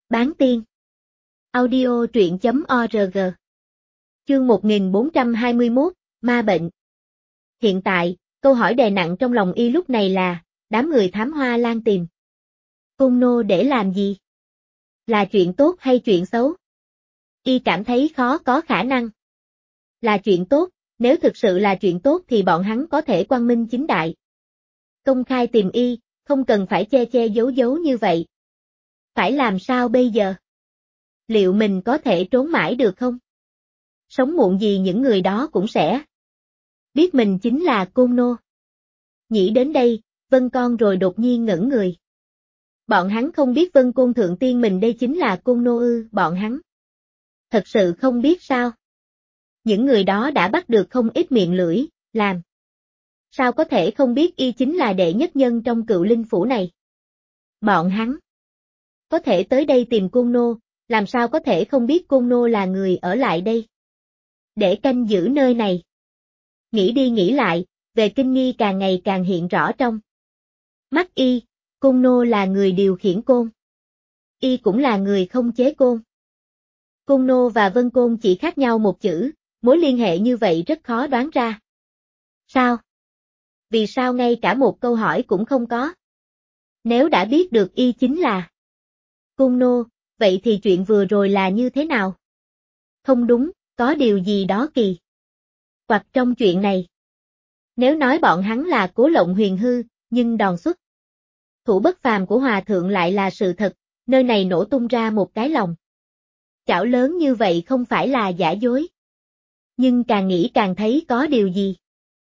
Bán tiên. Audio truyện.org. Chương 1421, Ma bệnh. Hiện tại, câu hỏi đè nặng trong lòng y lúc này là, đám người thám hoa lan tìm Côn Nô để làm gì? Là chuyện tốt hay chuyện xấu? Y cảm thấy khó có khả năng. Là chuyện tốt, nếu thực sự là chuyện tốt thì bọn hắn có thể quang minh chính đại. Công khai tìm y, không cần phải che che giấu giấu như vậy. Phải làm sao bây giờ? Liệu mình có thể trốn mãi được không? Sống muộn gì những người đó cũng sẽ biết mình chính là Côn Nô. Nghĩ đến đây, Vân Con rồi đột nhiên ngẩn người. Bọn hắn không biết Vân Côn Thượng Tiên mình đây chính là Côn Nô ư? Bọn hắn thật sự không biết sao? Những người đó đã bắt được không ít miệng lưỡi, làm sao có thể không biết y chính là đệ nhất nhân trong Cựu Linh Phủ này? Bọn hắn có thể tới đây tìm Côn Nô, làm sao có thể không biết Côn Nô là người ở lại đây để canh giữ nơi này? Nghĩ đi nghĩ lại, về kinh nghi càng ngày càng hiện rõ trong mắt y. Côn Nô là người điều khiển côn, y cũng là người không chế côn. Côn Nô và Vân Côn chỉ khác nhau một chữ, mối liên hệ như vậy rất khó đoán ra. Sao? Vì sao ngay cả một câu hỏi cũng không có? Nếu đã biết được y chính là Côn Nô, vậy thì chuyện vừa rồi là như thế nào? Không đúng, có điều gì đó kỳ quặc trong chuyện này. Nếu nói bọn hắn là Cố Lộng Huyền hư, nhưng đòn xuất thủ bất phàm của Hòa Thượng lại là sự thật, nơi này nổ tung ra một cái lòng chảo lớn như vậy không phải là giả dối. Nhưng càng nghĩ càng thấy có điều gì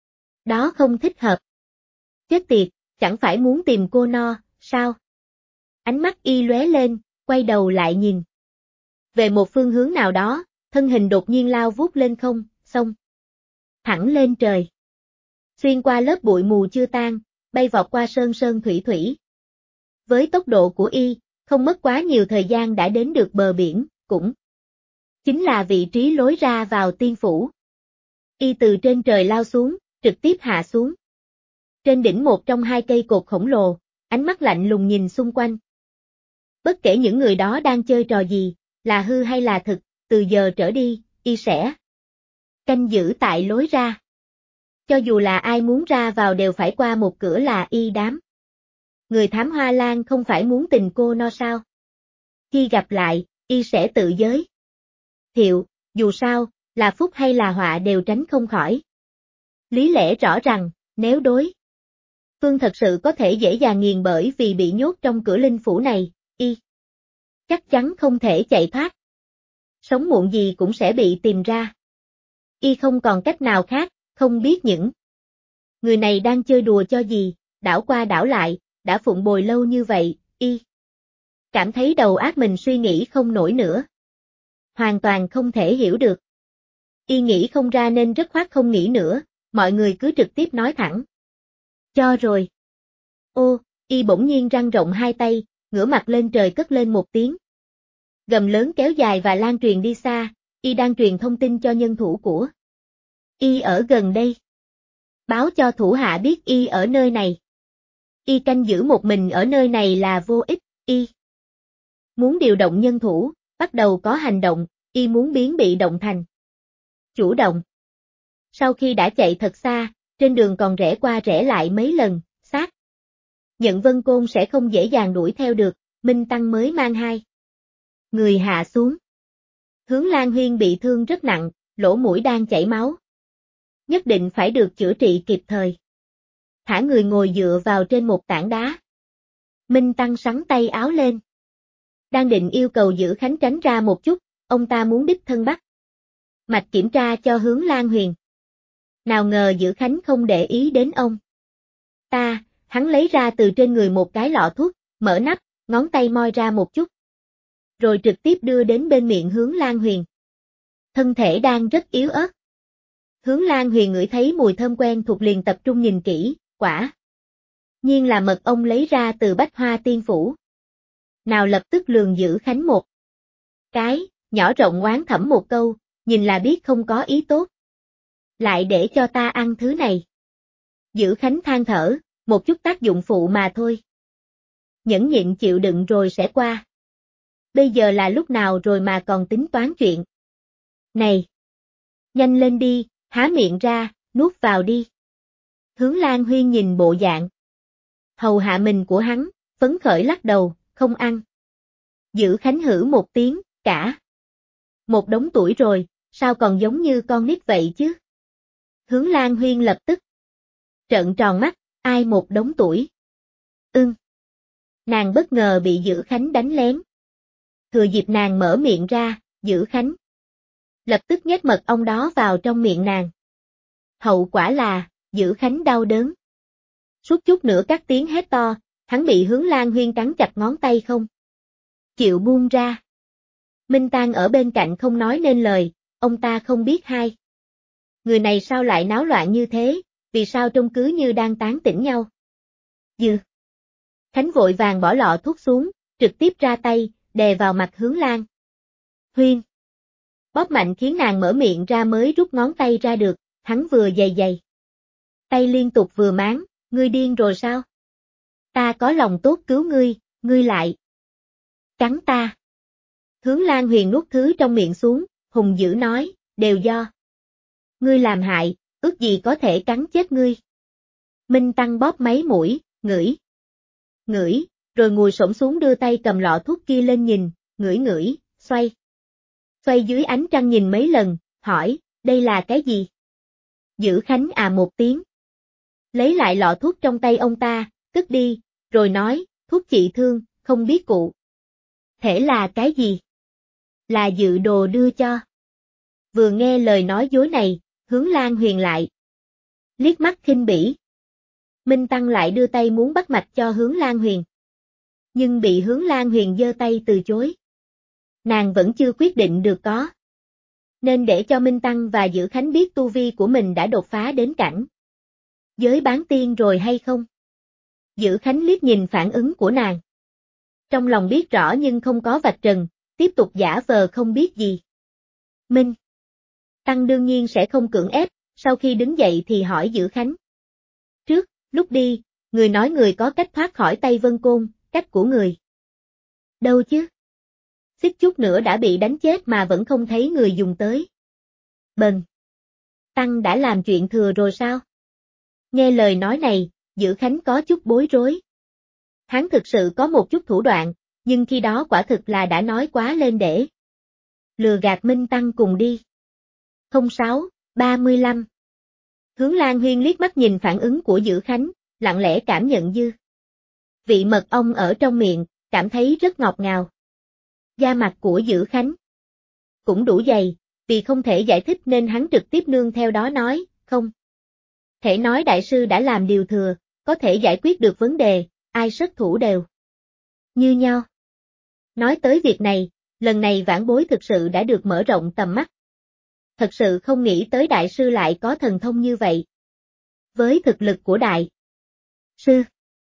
đó không thích hợp. Chết tiệt, chẳng phải muốn tìm cô no, sao? Ánh mắt y lóe lên, quay đầu lại nhìn về một phương hướng nào đó, thân hình đột nhiên lao vút lên không, xông thẳng lên trời. Xuyên qua lớp bụi mù chưa tan, bay vọt qua sơn sơn thủy thủy. Với tốc độ của y, không mất quá nhiều thời gian đã đến được bờ biển, cũng chính là vị trí lối ra vào tiên phủ. Y từ trên trời lao xuống, trực tiếp hạ xuống trên đỉnh một trong hai cây cột khổng lồ, ánh mắt lạnh lùng nhìn xung quanh. Bất kể những người đó đang chơi trò gì, là hư hay là thực, từ giờ trở đi, y sẽ canh giữ tại lối ra. Cho dù là ai muốn ra vào đều phải qua một cửa là y đám. Người thám hoa lan không phải muốn tình cô no sao? Khi gặp lại, y sẽ tự giới thiệu, dù sao, là phúc hay là họa đều tránh không khỏi. Lý lẽ rõ rằng, nếu đối phương thật sự có thể dễ dàng nghiền bởi vì bị nhốt trong cửa linh phủ này, y chắc chắn không thể chạy thoát. Sống muộn gì cũng sẽ bị tìm ra. Y không còn cách nào khác, không biết những người này đang chơi đùa cho gì, đảo qua đảo lại, đã phụng bồi lâu như vậy, y cảm thấy đầu óc mình suy nghĩ không nổi nữa. Hoàn toàn không thể hiểu được. Y nghĩ không ra nên rất khoát không nghĩ nữa, mọi người cứ trực tiếp nói thẳng cho rồi. Ô, y bỗng nhiên răng rộng hai tay, ngửa mặt lên trời cất lên một tiếng gầm lớn kéo dài và lan truyền đi xa. Y đang truyền thông tin cho nhân thủ của y ở gần đây, báo cho thủ hạ biết y ở nơi này. Y canh giữ một mình ở nơi này là vô ích, y muốn điều động nhân thủ, bắt đầu có hành động, y muốn biến bị động thành chủ động. Sau khi đã chạy thật xa, trên đường còn rẽ qua rẽ lại mấy lần, xác nhận Vân Côn sẽ không dễ dàng đuổi theo được, Minh Tăng mới mang hai người hạ xuống. Hướng Lan Huyên bị thương rất nặng, lỗ mũi đang chảy máu. Nhất định phải được chữa trị kịp thời. Thả người ngồi dựa vào trên một tảng đá. Minh Tăng sắn tay áo lên. Đang định yêu cầu Dữ Khánh tránh ra một chút, ông ta muốn đích thân bắt mạch kiểm tra cho Hướng Lan Huyền. Nào ngờ Dữ Khánh không để ý đến ông ta, hắn lấy ra từ trên người một cái lọ thuốc, mở nắp, ngón tay moi ra một chút. Rồi trực tiếp đưa đến bên miệng Hướng Lan Huyền. Thân thể đang rất yếu ớt. Hướng Lan Huyền ngửi thấy mùi thơm quen thuộc liền tập trung nhìn kỹ, quả nhiên là mật ong lấy ra từ Bách Hoa Tiên Phủ. Nào lập tức lườm Dữ Khánh một cái, nhỏ rộng oán thẩm một câu, nhìn là biết không có ý tốt. Lại để cho ta ăn thứ này. Dữ Khánh than thở, một chút tác dụng phụ mà thôi. Nhẫn nhịn chịu đựng rồi sẽ qua. Bây giờ là lúc nào rồi mà còn tính toán chuyện. Này! Nhanh lên đi, há miệng ra, nuốt vào đi. Hướng Lan Huyên nhìn bộ dạng hầu hạ mình của hắn, phấn khởi lắc đầu, không ăn. Dữ Khánh hử một tiếng, cả. Một đống tuổi rồi, sao còn giống như con nít vậy chứ? Hướng Lan Huyên lập tức trợn tròn mắt, ai một đống tuổi? Nàng bất ngờ bị Dữ Khánh đánh lén. Thừa dịp nàng mở miệng ra, Dữ Khánh lập tức nhét mật ong đó vào trong miệng nàng. Hậu quả là, Dữ Khánh đau đớn. Suốt chút nữa các tiếng hét to, hắn bị Hướng Lan Huyên cắn chặt ngón tay không chịu buông ra. Minh Tang ở bên cạnh không nói nên lời, ông ta không biết hai người này sao lại náo loạn như thế, vì sao trông cứ như đang tán tỉnh nhau. Dư Khánh vội vàng bỏ lọ thuốc xuống, trực tiếp ra tay, đè vào mặt Hướng Lan Huyên. Bóp mạnh khiến nàng mở miệng ra mới rút ngón tay ra được, hắn vừa dày dày tay liên tục vừa máng, ngươi điên rồi sao? Ta có lòng tốt cứu ngươi lại cắn ta. Hướng Lan Huyền nuốt thứ trong miệng xuống, hùng dữ nói, đều do ngươi làm hại, ước gì có thể cắn chết ngươi. Minh Tăng bóp mấy mũi, ngửi, rồi ngồi xổm xuống đưa tay cầm lọ thuốc kia lên nhìn, ngửi, xoay dưới ánh trăng nhìn mấy lần, hỏi, đây là cái gì? Dữ Khánh à một tiếng. Lấy lại lọ thuốc trong tay ông ta, cất đi, rồi nói, thuốc trị thương, không biết cụ thể là cái gì? Là dự đồ đưa cho. Vừa nghe lời nói dối này, Hướng Lan Huyền lại liếc mắt khinh bỉ. Minh Tăng lại đưa tay muốn bắt mạch cho Hướng Lan Huyền. Nhưng bị Hướng Lan Huyền giơ tay từ chối. Nàng vẫn chưa quyết định được có nên để cho Minh Tăng và Dữ Khánh biết tu vi của mình đã đột phá đến cảnh giới bán tiên rồi hay không. Dữ Khánh liếc nhìn phản ứng của nàng. Trong lòng biết rõ nhưng không có vạch trần, tiếp tục giả vờ không biết gì. Minh Tăng đương nhiên sẽ không cưỡng ép, sau khi đứng dậy thì hỏi Dữ Khánh. Trước, lúc đi, người nói người có cách thoát khỏi tay Vân Côn, cách của người. Đâu chứ? Xích chút nữa đã bị đánh chết mà vẫn không thấy người dùng tới. Bần Tăng đã làm chuyện thừa rồi sao? Nghe lời nói này, Dữ Khánh có chút bối rối. Hắn thực sự có một chút thủ đoạn, nhưng khi đó quả thực là đã nói quá lên để lừa gạt Minh Tăng cùng đi. 06:35 Hướng Lan Huyên liếc mắt nhìn phản ứng của Dữ Khánh, lặng lẽ cảm nhận dư vị mật ong ở trong miệng, cảm thấy rất ngọt ngào. Da mặt của Dữ Khánh cũng đủ dày, vì không thể giải thích nên hắn trực tiếp nương theo đó nói, không thể nói đại sư đã làm điều thừa, có thể giải quyết được vấn đề, ai xuất thủ đều như nhau. Nói tới việc này, lần này vãn bối thực sự đã được mở rộng tầm mắt. Thật sự không nghĩ tới đại sư lại có thần thông như vậy. Với thực lực của đại sư,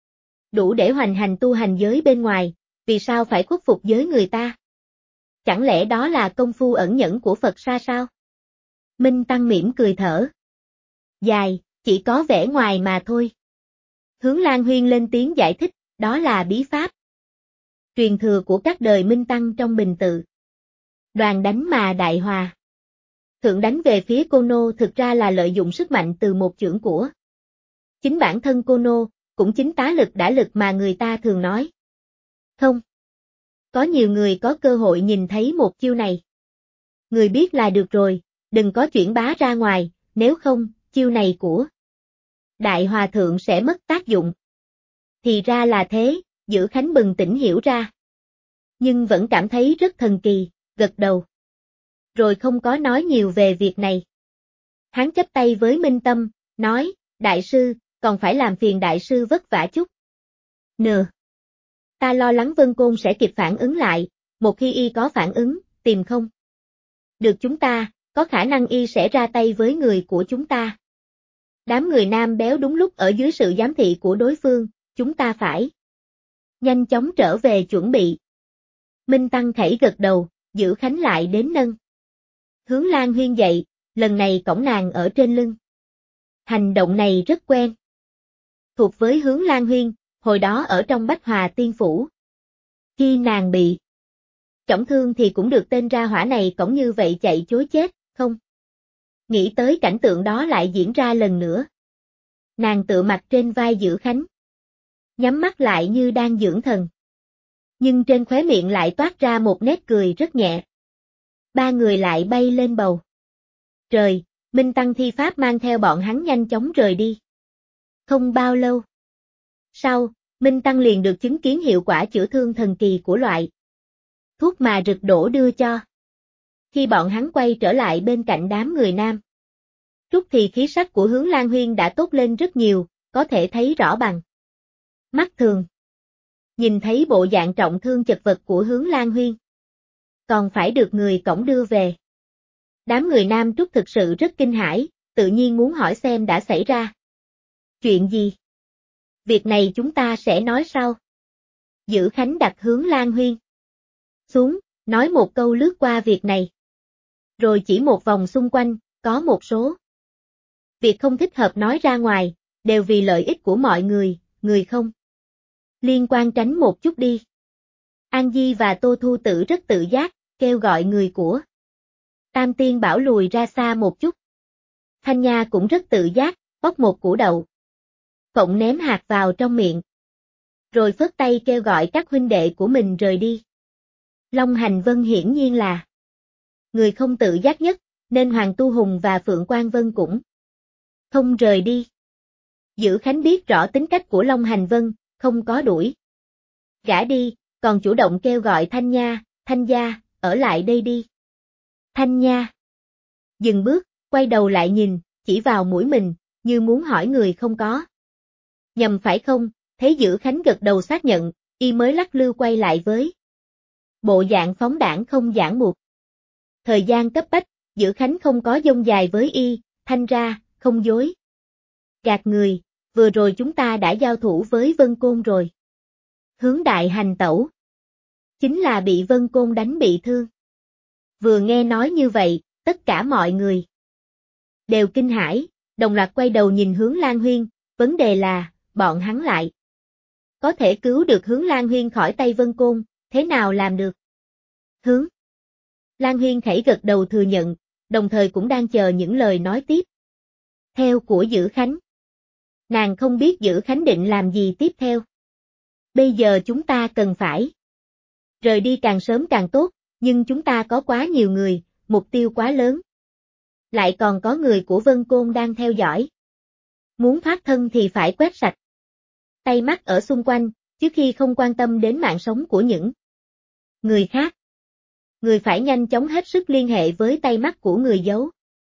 đủ để hoành hành tu hành giới bên ngoài, vì sao phải khuất phục giới người ta? Chẳng lẽ đó là công phu ẩn nhẫn của Phật Sa sao? Minh Tăng mỉm cười thở dài, chỉ có vẻ ngoài mà thôi. Hướng Lan Huyên lên tiếng giải thích, đó là bí pháp truyền thừa của các đời Minh Tăng trong Bình Tự. Đoàn đánh mà đại hòa. Thượng đánh về phía Cô Nô thực ra là lợi dụng sức mạnh từ một chưởng của chính bản thân Cô Nô, cũng chính tá lực đả lực mà người ta thường nói. Không có nhiều người có cơ hội nhìn thấy một chiêu này. Người biết là được rồi, đừng có chuyển bá ra ngoài, nếu không, chiêu này của Đại Hòa Thượng sẽ mất tác dụng. Thì ra là thế, Dữ Khánh bừng tỉnh hiểu ra. Nhưng vẫn cảm thấy rất thần kỳ, gật đầu. Rồi không có nói nhiều về việc này. Hắn chắp tay với Minh Tâm, nói, đại sư, còn phải làm phiền đại sư vất vả chút. Nờ. Ta lo lắng Vân Côn sẽ kịp phản ứng lại, một khi y có phản ứng, tìm không được chúng ta, có khả năng y sẽ ra tay với người của chúng ta. Đám người nam béo đúng lúc ở dưới sự giám thị của đối phương, chúng ta phải nhanh chóng trở về chuẩn bị. Minh Tăng khẩy gật đầu, Dữ Khánh lại đến nâng Hướng Lan Huyên dậy, lần này cõng nàng ở trên lưng. Hành động này rất quen thuộc với Hướng Lan Huyên, hồi đó ở trong Bách Hòa Tiên Phủ. Khi nàng bị Trọng thương thì cũng được tên ra hỏa này cõng như vậy chạy chối chết, không? Nghĩ tới cảnh tượng đó lại diễn ra lần nữa. Nàng tựa mặt trên vai Dữ Khánh. Nhắm mắt lại như đang dưỡng thần. Nhưng trên khóe miệng lại toát ra một nét cười rất nhẹ. Ba người lại bay lên bầu trời, Minh Tăng thi pháp mang theo bọn hắn nhanh chóng rời đi. Không bao lâu sau, Minh Tăng liền được chứng kiến hiệu quả chữa thương thần kỳ của loại thuốc mà Rực Đổ đưa cho. Khi bọn hắn quay trở lại bên cạnh đám người nam Trúc thì khí sắc của Hướng Lan Huyên đã tốt lên rất nhiều, có thể thấy rõ bằng mắt thường. Nhìn thấy bộ dạng trọng thương chật vật của Hướng Lan Huyên, còn phải được người cõng đưa về. Đám người nam Trúc thực sự rất kinh hãi, tự nhiên muốn hỏi xem đã xảy ra chuyện gì. Việc này chúng ta sẽ nói sau. Dữ Khánh đặt Hướng Lan Huyên xuống, nói một câu lướt qua việc này. Rồi chỉ một vòng xung quanh, có một số việc không thích hợp nói ra ngoài, đều vì lợi ích của mọi người không liên quan tránh một chút đi. An Di và Tô Thu Tử rất tự giác, kêu gọi người của Tam Tiên Bảo lùi ra xa một chút. Thanh Nha cũng rất tự giác, bóc một củ đậu phộng ném hạt vào trong miệng. Rồi phất tay kêu gọi các huynh đệ của mình rời đi. Long Hành Vân hiển nhiên là người không tự giác nhất, nên Hoàng Tu Hùng và Phượng Quang Vân cũng không rời đi. Dữ Khánh biết rõ tính cách của Long Hành Vân, không có đuổi gã đi, còn chủ động kêu gọi Thanh Nha, Thanh Gia, ở lại đây đi. Thanh Nha dừng bước, quay đầu lại nhìn, chỉ vào mũi mình, như muốn hỏi người không có nhầm phải không, thấy Dữ Khánh gật đầu xác nhận, y mới lắc lư quay lại với bộ dạng phóng đãng không giảng buộc. Thời gian cấp bách, Dữ Khánh không có dông dài với y, thanh ra, không dối gạt người, vừa rồi chúng ta đã giao thủ với Vân Côn rồi. Hướng đại hành tẩu chính là bị Vân Côn đánh bị thương. Vừa nghe nói như vậy, tất cả mọi người đều kinh hãi, đồng loạt quay đầu nhìn Hướng Lan Huyên, vấn đề là, bọn hắn lại có thể cứu được Hướng Lan Huyên khỏi tay Vân Côn, thế nào làm được? Hướng Lan Huyên khẽ gật đầu thừa nhận, đồng thời cũng đang chờ những lời nói tiếp theo của Dữ Khánh. Nàng không biết Dữ Khánh định làm gì tiếp theo. Bây giờ chúng ta cần phải rời đi càng sớm càng tốt, nhưng chúng ta có quá nhiều người, mục tiêu quá lớn. Lại còn có người của Vân Côn đang theo dõi. Muốn thoát thân thì phải quét sạch tay mắt ở xung quanh, trước khi không quan tâm đến mạng sống của những người khác. Người phải nhanh chóng hết sức liên hệ với tay mắt của người giấu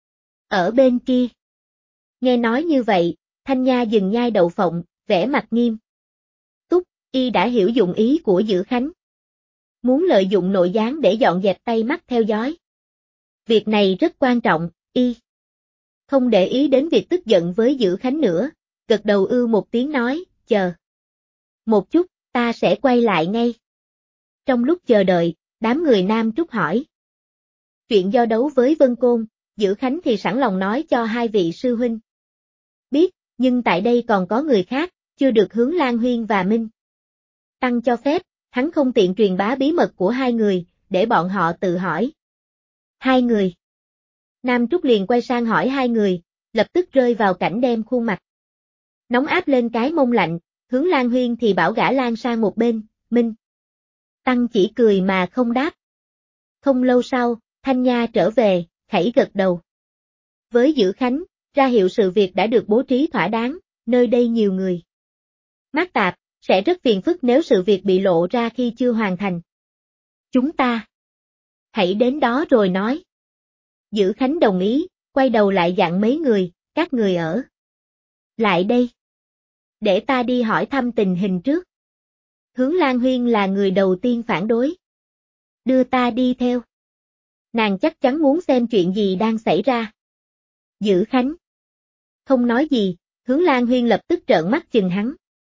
ở bên kia. Nghe nói như vậy, Thanh Nha dừng nhai đậu phộng, vẻ mặt nghiêm túc, y đã hiểu dụng ý của Dữ Khánh. Muốn lợi dụng nội gián để dọn dẹp tay mắt theo dõi. Việc này rất quan trọng, y không để ý đến việc tức giận với Dữ Khánh nữa, gật đầu một tiếng nói, chờ một chút, ta sẽ quay lại ngay. Trong lúc chờ đợi, đám người nam Trúc hỏi chuyện do đấu với Vân Côn, Dữ Khánh thì sẵn lòng nói cho hai vị sư huynh biết, nhưng tại đây còn có người khác, chưa được Hướng Lan Huyên và Minh Tăng cho phép, hắn không tiện truyền bá bí mật của hai người, để bọn họ tự hỏi. Hai người. Nam Trúc liền quay sang hỏi hai người, lập tức rơi vào cảnh đem khuôn mặt nóng áp lên cái mông lạnh, Hướng Lan Huyên thì bảo gã Lan sang một bên, Minh Tăng chỉ cười mà không đáp. Không lâu sau, Thanh Nha trở về, khẩy gật đầu với Dữ Khánh, ra hiệu sự việc đã được bố trí thỏa đáng, nơi đây nhiều người mắc tạp, sẽ rất phiền phức nếu sự việc bị lộ ra khi chưa hoàn thành. Chúng ta hãy đến đó rồi nói. Dữ Khánh đồng ý, quay đầu lại dặn mấy người, các người ở lại đây. Để ta đi hỏi thăm tình hình trước. Hướng Lan Huyên là người đầu tiên phản đối. Đưa ta đi theo. Nàng chắc chắn muốn xem chuyện gì đang xảy ra. Dữ Khánh không nói gì, Hướng Lan Huyên lập tức trợn mắt chừng hắn.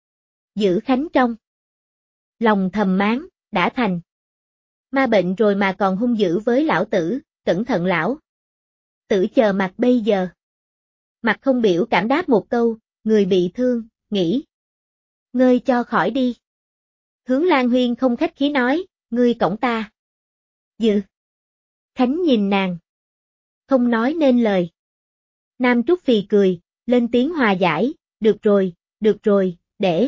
Dữ Khánh trong lòng thầm máng, đã thành ma bệnh rồi mà còn hung dữ với lão tử, cẩn thận lão tử chờ mặt bây giờ. Mặt không biểu cảm đáp một câu, người bị thương, nghỉ ngơi cho khỏi đi. Hướng Lan Huyên không khách khí nói, ngươi cõng ta Dự Khánh nhìn nàng. Không nói nên lời. Nam Trúc phì cười, lên tiếng hòa giải, được rồi, để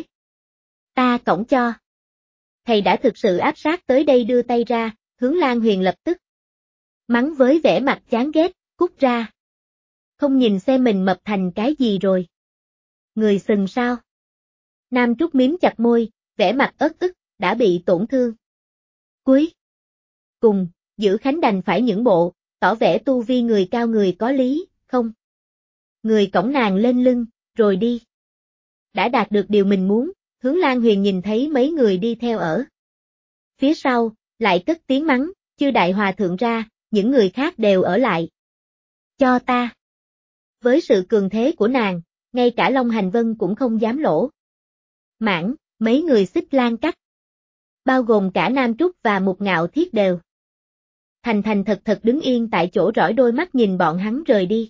ta cõng cho. Thầy đã thực sự áp sát tới đây đưa tay ra, Hướng Lan Huyền lập tức mắng với vẻ mặt chán ghét, cút ra. Không nhìn xem mình mập thành cái gì rồi. Người sừng sao? Nam Trúc miếm chặt môi, vẻ mặt ớt ức, đã bị tổn thương. Cuối cùng, Dữ Khánh đành phải nhượng bộ, tỏ vẻ tu vi người cao người có lý, không. Người cõng nàng lên lưng, rồi đi. Đã đạt được điều mình muốn, Hướng Lan Huyền nhìn thấy mấy người đi theo ở phía sau, lại cất tiếng mắng, chư đại hòa thượng ra, những người khác đều ở lại. Cho ta. Với sự cường thế của nàng, ngay cả Long Hành Vân cũng không dám lỗ mãn, mấy người xích lan cắt. Bao gồm cả Nam Trúc và Mục Ngạo Thiết đều. Thành thật đứng yên tại chỗ rõi đôi mắt nhìn bọn hắn rời đi.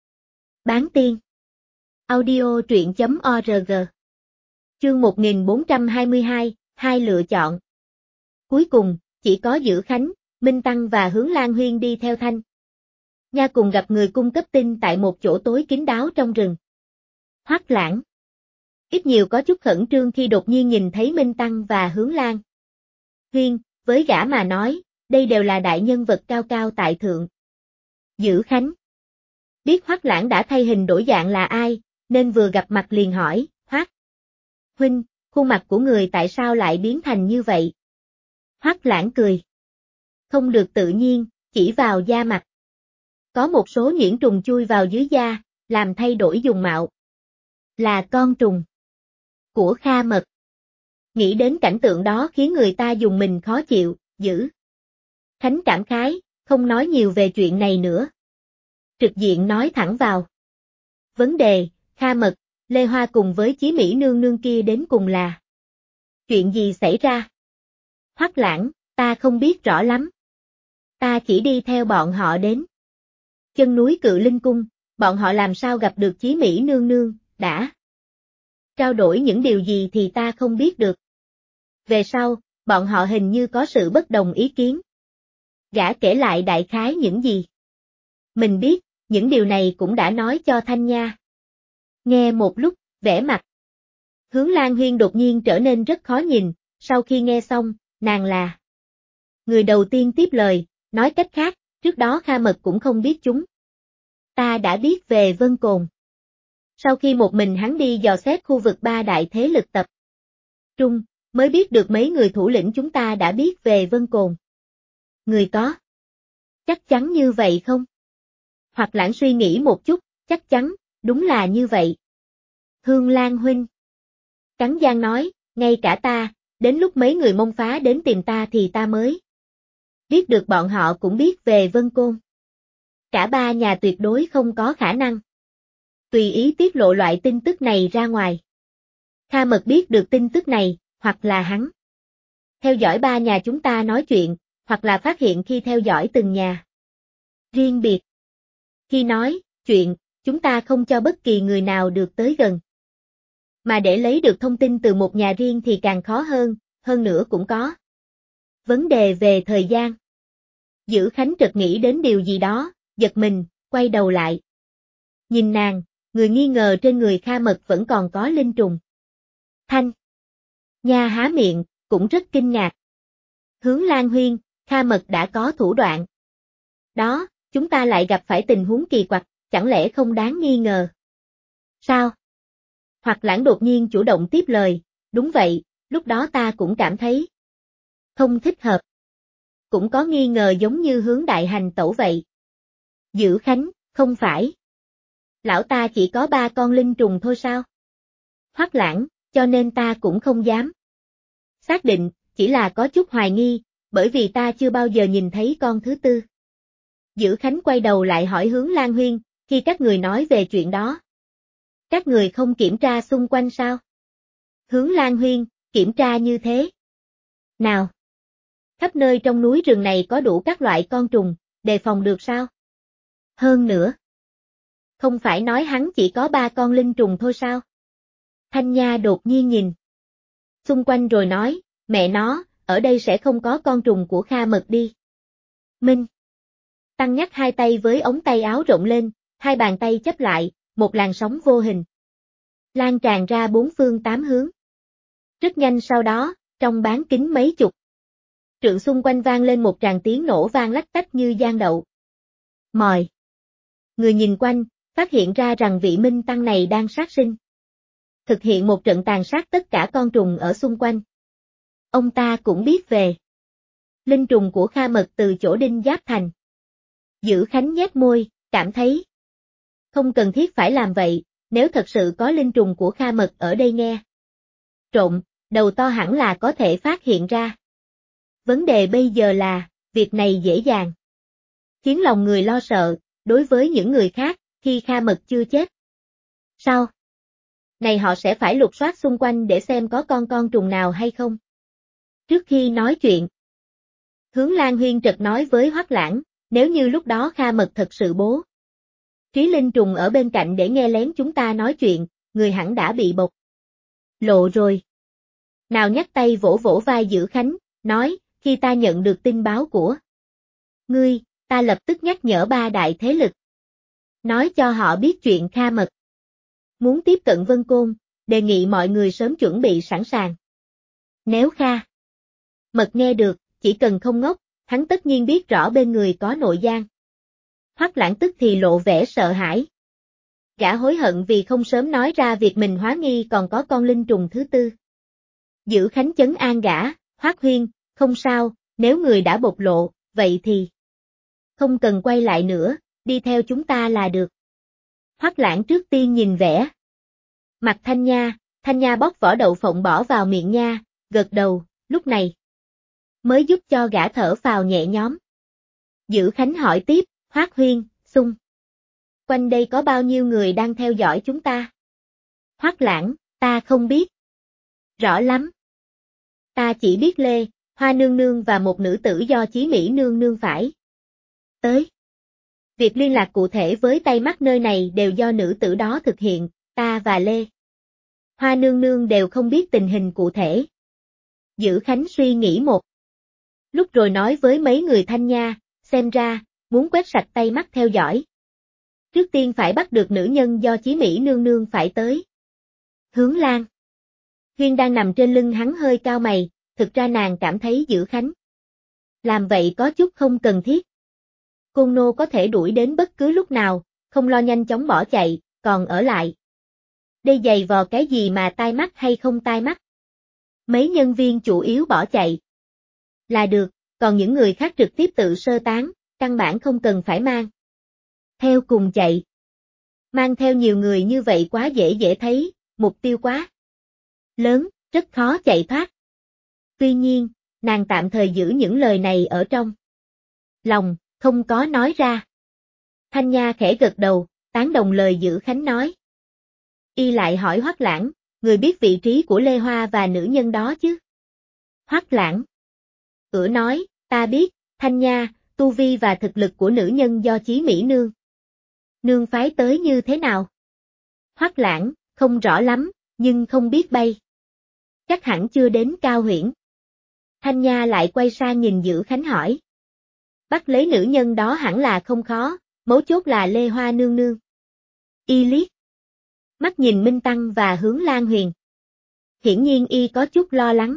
Bán tiên. Audio truyện.org. Chương 1422, hai lựa chọn. Cuối cùng, chỉ có Dữ Khánh, Minh Tăng và Hướng Lan Huyên đi theo Thanh Nha cùng gặp người cung cấp tin tại một chỗ tối kín đáo trong rừng. Hoắc Lãng ít nhiều có chút khẩn trương khi đột nhiên nhìn thấy Minh Tăng và Hướng Lan Huyên, với gã mà nói, đây đều là đại nhân vật cao cao tại thượng. Dữ Khánh biết Hoắc Lãng đã thay hình đổi dạng là ai, nên vừa gặp mặt liền hỏi, Hoắc huynh, khuôn mặt của người tại sao lại biến thành như vậy? Hoắc Lãng cười. Không được tự nhiên, chỉ vào da mặt. Có một số nhuyễn trùng chui vào dưới da, làm thay đổi dùng mạo. Là con trùng của Kha Mật. Nghĩ đến cảnh tượng đó khiến người ta dùng mình khó chịu, Dữ Khánh cảm khái, không nói nhiều về chuyện này nữa. Trực diện nói thẳng vào vấn đề, Kha Mật, Lê Hoa cùng với Chí Mỹ nương nương kia đến cùng là chuyện gì xảy ra? Hoắc Lãng, ta không biết rõ lắm. Ta chỉ đi theo bọn họ đến chân núi Cự Linh Cung, bọn họ làm sao gặp được Chí Mỹ nương nương, đã trao đổi những điều gì thì ta không biết được. Về sau, bọn họ hình như có sự bất đồng ý kiến. Gã kể lại đại khái những gì mình biết, những điều này cũng đã nói cho Thanh Nha. Nghe một lúc, vẻ mặt Hướng Lan Huyên đột nhiên trở nên rất khó nhìn, sau khi nghe xong, nàng là người đầu tiên tiếp lời, nói cách khác, trước đó Kha Mật cũng không biết chúng. Ta đã biết về Vân Cồn. Sau khi một mình hắn đi dò xét khu vực ba đại thế lực tập trung, mới biết được mấy người thủ lĩnh chúng ta đã biết về Vân Cồn. Người có chắc chắn như vậy không? Hoặc Lãng suy nghĩ một chút, chắc chắn, đúng là như vậy. Hương Lan huynh cắn răng nói, ngay cả ta, đến lúc mấy người Mông Phá đến tìm ta thì ta mới biết được bọn họ cũng biết về Vân Côn. Cả ba nhà tuyệt đối không có khả năng tùy ý tiết lộ loại tin tức này ra ngoài. Kha Mật biết được tin tức này, hoặc là hắn theo dõi ba nhà chúng ta nói chuyện, hoặc là phát hiện khi theo dõi từng nhà riêng biệt. Khi nói chuyện, chúng ta không cho bất kỳ người nào được tới gần. Mà để lấy được thông tin từ một nhà riêng thì càng khó hơn nữa cũng có vấn đề về thời gian. Dữ Khánh chợt nghĩ đến điều gì đó, giật mình, quay đầu lại. Nhìn nàng, người nghi ngờ trên người Kha Mật vẫn còn có linh trùng. Thanh Nha há miệng, cũng rất kinh ngạc. Hướng Lan Huyên, Kha Mật đã có thủ đoạn. Đó, chúng ta lại gặp phải tình huống kỳ quặc, chẳng lẽ không đáng nghi ngờ? Sao? Hoặc Lãng đột nhiên chủ động tiếp lời, đúng vậy, lúc đó ta cũng cảm thấy không thích hợp. Cũng có nghi ngờ giống như Hướng đại hành tẩu vậy. Dữ Khánh, không phải. Lão ta chỉ có 3 con linh trùng thôi sao? Hoắc Lãng, cho nên ta cũng không dám xác định, chỉ là có chút hoài nghi, bởi vì ta chưa bao giờ nhìn thấy con thứ tư. Dữ Khánh quay đầu lại hỏi Hướng Lan Huyên, khi các người nói về chuyện đó. Các người không kiểm tra xung quanh sao? Hướng Lan Huyên, kiểm tra như thế nào? Khắp nơi trong núi rừng này có đủ các loại con trùng, đề phòng được sao? Hơn nữa, không phải nói hắn chỉ có 3 con linh trùng thôi sao? Thanh Nha đột nhiên nhìn xung quanh rồi nói, mẹ nó, ở đây sẽ không có con trùng của Kha Mật đi. Minh. Tăng nhắc hai tay với ống tay áo rộng lên, hai bàn tay chấp lại, một làn sóng vô hình lan tràn ra bốn phương tám hướng. Rất nhanh sau đó, trong bán kính mấy chục trượng xung quanh vang lên một tràng tiếng nổ vang lách tách như giang đậu. Mòi. Người nhìn quanh, phát hiện ra rằng vị Minh Tăng này đang sát sinh. Thực hiện một trận tàn sát tất cả con trùng ở xung quanh. Ông ta cũng biết về linh trùng của Kha Mật từ chỗ Đinh Giáp Thành. Dữ Khánh nhếch môi, cảm thấy không cần thiết phải làm vậy, nếu thật sự có linh trùng của Kha Mật ở đây nghe trộm, đầu to hẳn là có thể phát hiện ra. Vấn đề bây giờ là, việc này dễ dàng khiến lòng người lo sợ, đối với những người khác, khi Kha Mật chưa chết. Sao? Này họ sẽ phải lục soát xung quanh để xem có con trùng nào hay không. Trước khi nói chuyện, Hướng Lan Huyên trật nói với Hoắc Lãng, nếu như lúc đó Kha Mật thật sự bố trí linh trùng ở bên cạnh để nghe lén chúng ta nói chuyện, người hẳn đã bị bộc lộ rồi. Nào nhắc tay vỗ vỗ vai Dữ Khánh, nói, khi ta nhận được tin báo của ngươi, ta lập tức nhắc nhở ba đại thế lực. Nói cho họ biết chuyện Kha Mật muốn tiếp cận Vân Côn, đề nghị mọi người sớm chuẩn bị sẵn sàng. Nếu Kha Mật nghe được, chỉ cần không ngốc, hắn tất nhiên biết rõ bên người có nội gian. Hoắc Lãng tức thì lộ vẻ sợ hãi. Gã hối hận vì không sớm nói ra việc mình hóa nghi còn có con linh trùng thứ tư. Dữ Khánh chấn an gã, Hoắc Huyên, không sao, nếu người đã bộc lộ, vậy thì không cần quay lại nữa, đi theo chúng ta là được. Hoắc Lãng trước tiên nhìn vẻ mặt Thanh Nha bóc vỏ đậu phộng bỏ vào miệng nha, gật đầu, lúc này mới giúp cho gã thở phào nhẹ nhõm. Dữ Khánh hỏi tiếp, Hoắc Huyên, xung quanh đây có bao nhiêu người đang theo dõi chúng ta? Hoắc Lãng, ta không biết rõ lắm. Ta chỉ biết Lê, Hoa Nương Nương và một nữ tử do Chí Mỹ Nương Nương phải tới. Việc liên lạc cụ thể với tay mắt nơi này đều do nữ tử đó thực hiện, ta và Lê Hoa Nương Nương đều không biết tình hình cụ thể. Dữ Khánh suy nghĩ một lúc rồi nói với mấy người Thanh Nha, xem ra, muốn quét sạch tay mắt theo dõi. Trước tiên phải bắt được nữ nhân do Chí Mỹ Nương Nương phải tới. Hướng Lan Huyên đang nằm trên lưng hắn hơi cao mày, thực ra nàng cảm thấy Dữ Khánh làm vậy có chút không cần thiết. Côn Nô có thể đuổi đến bất cứ lúc nào, không lo nhanh chóng bỏ chạy, còn ở lại. Đây giày vò cái gì mà tai mắt hay không tai mắt. Mấy nhân viên chủ yếu bỏ chạy là được, còn những người khác trực tiếp tự sơ tán, căn bản không cần phải mang theo cùng chạy. Mang theo nhiều người như vậy quá dễ thấy, mục tiêu quá lớn, rất khó chạy thoát. Tuy nhiên, nàng tạm thời giữ những lời này ở trong lòng, không có nói ra. Thanh Nha khẽ gật đầu, tán đồng lời Dữ Khánh nói. Y lại hỏi Hoắc Lãng, người biết vị trí của Lê Hoa và nữ nhân đó chứ? Hoắc Lãng nói, ta biết, Thanh Nha, tu vi và thực lực của nữ nhân do Chí Mỹ Nương phái tới như thế nào? Hoắc Lãng, không rõ lắm, nhưng không biết bay. Chắc hẳn chưa đến Cao Huyễn. Thanh Nha lại quay sang nhìn Dữ Khánh hỏi. Bắt lấy nữ nhân đó hẳn là không khó, mấu chốt là Lê Hoa Nương Nương. Y liếc mắt nhìn Minh Tăng và Hướng Lan Huyền. Hiển nhiên y có chút lo lắng.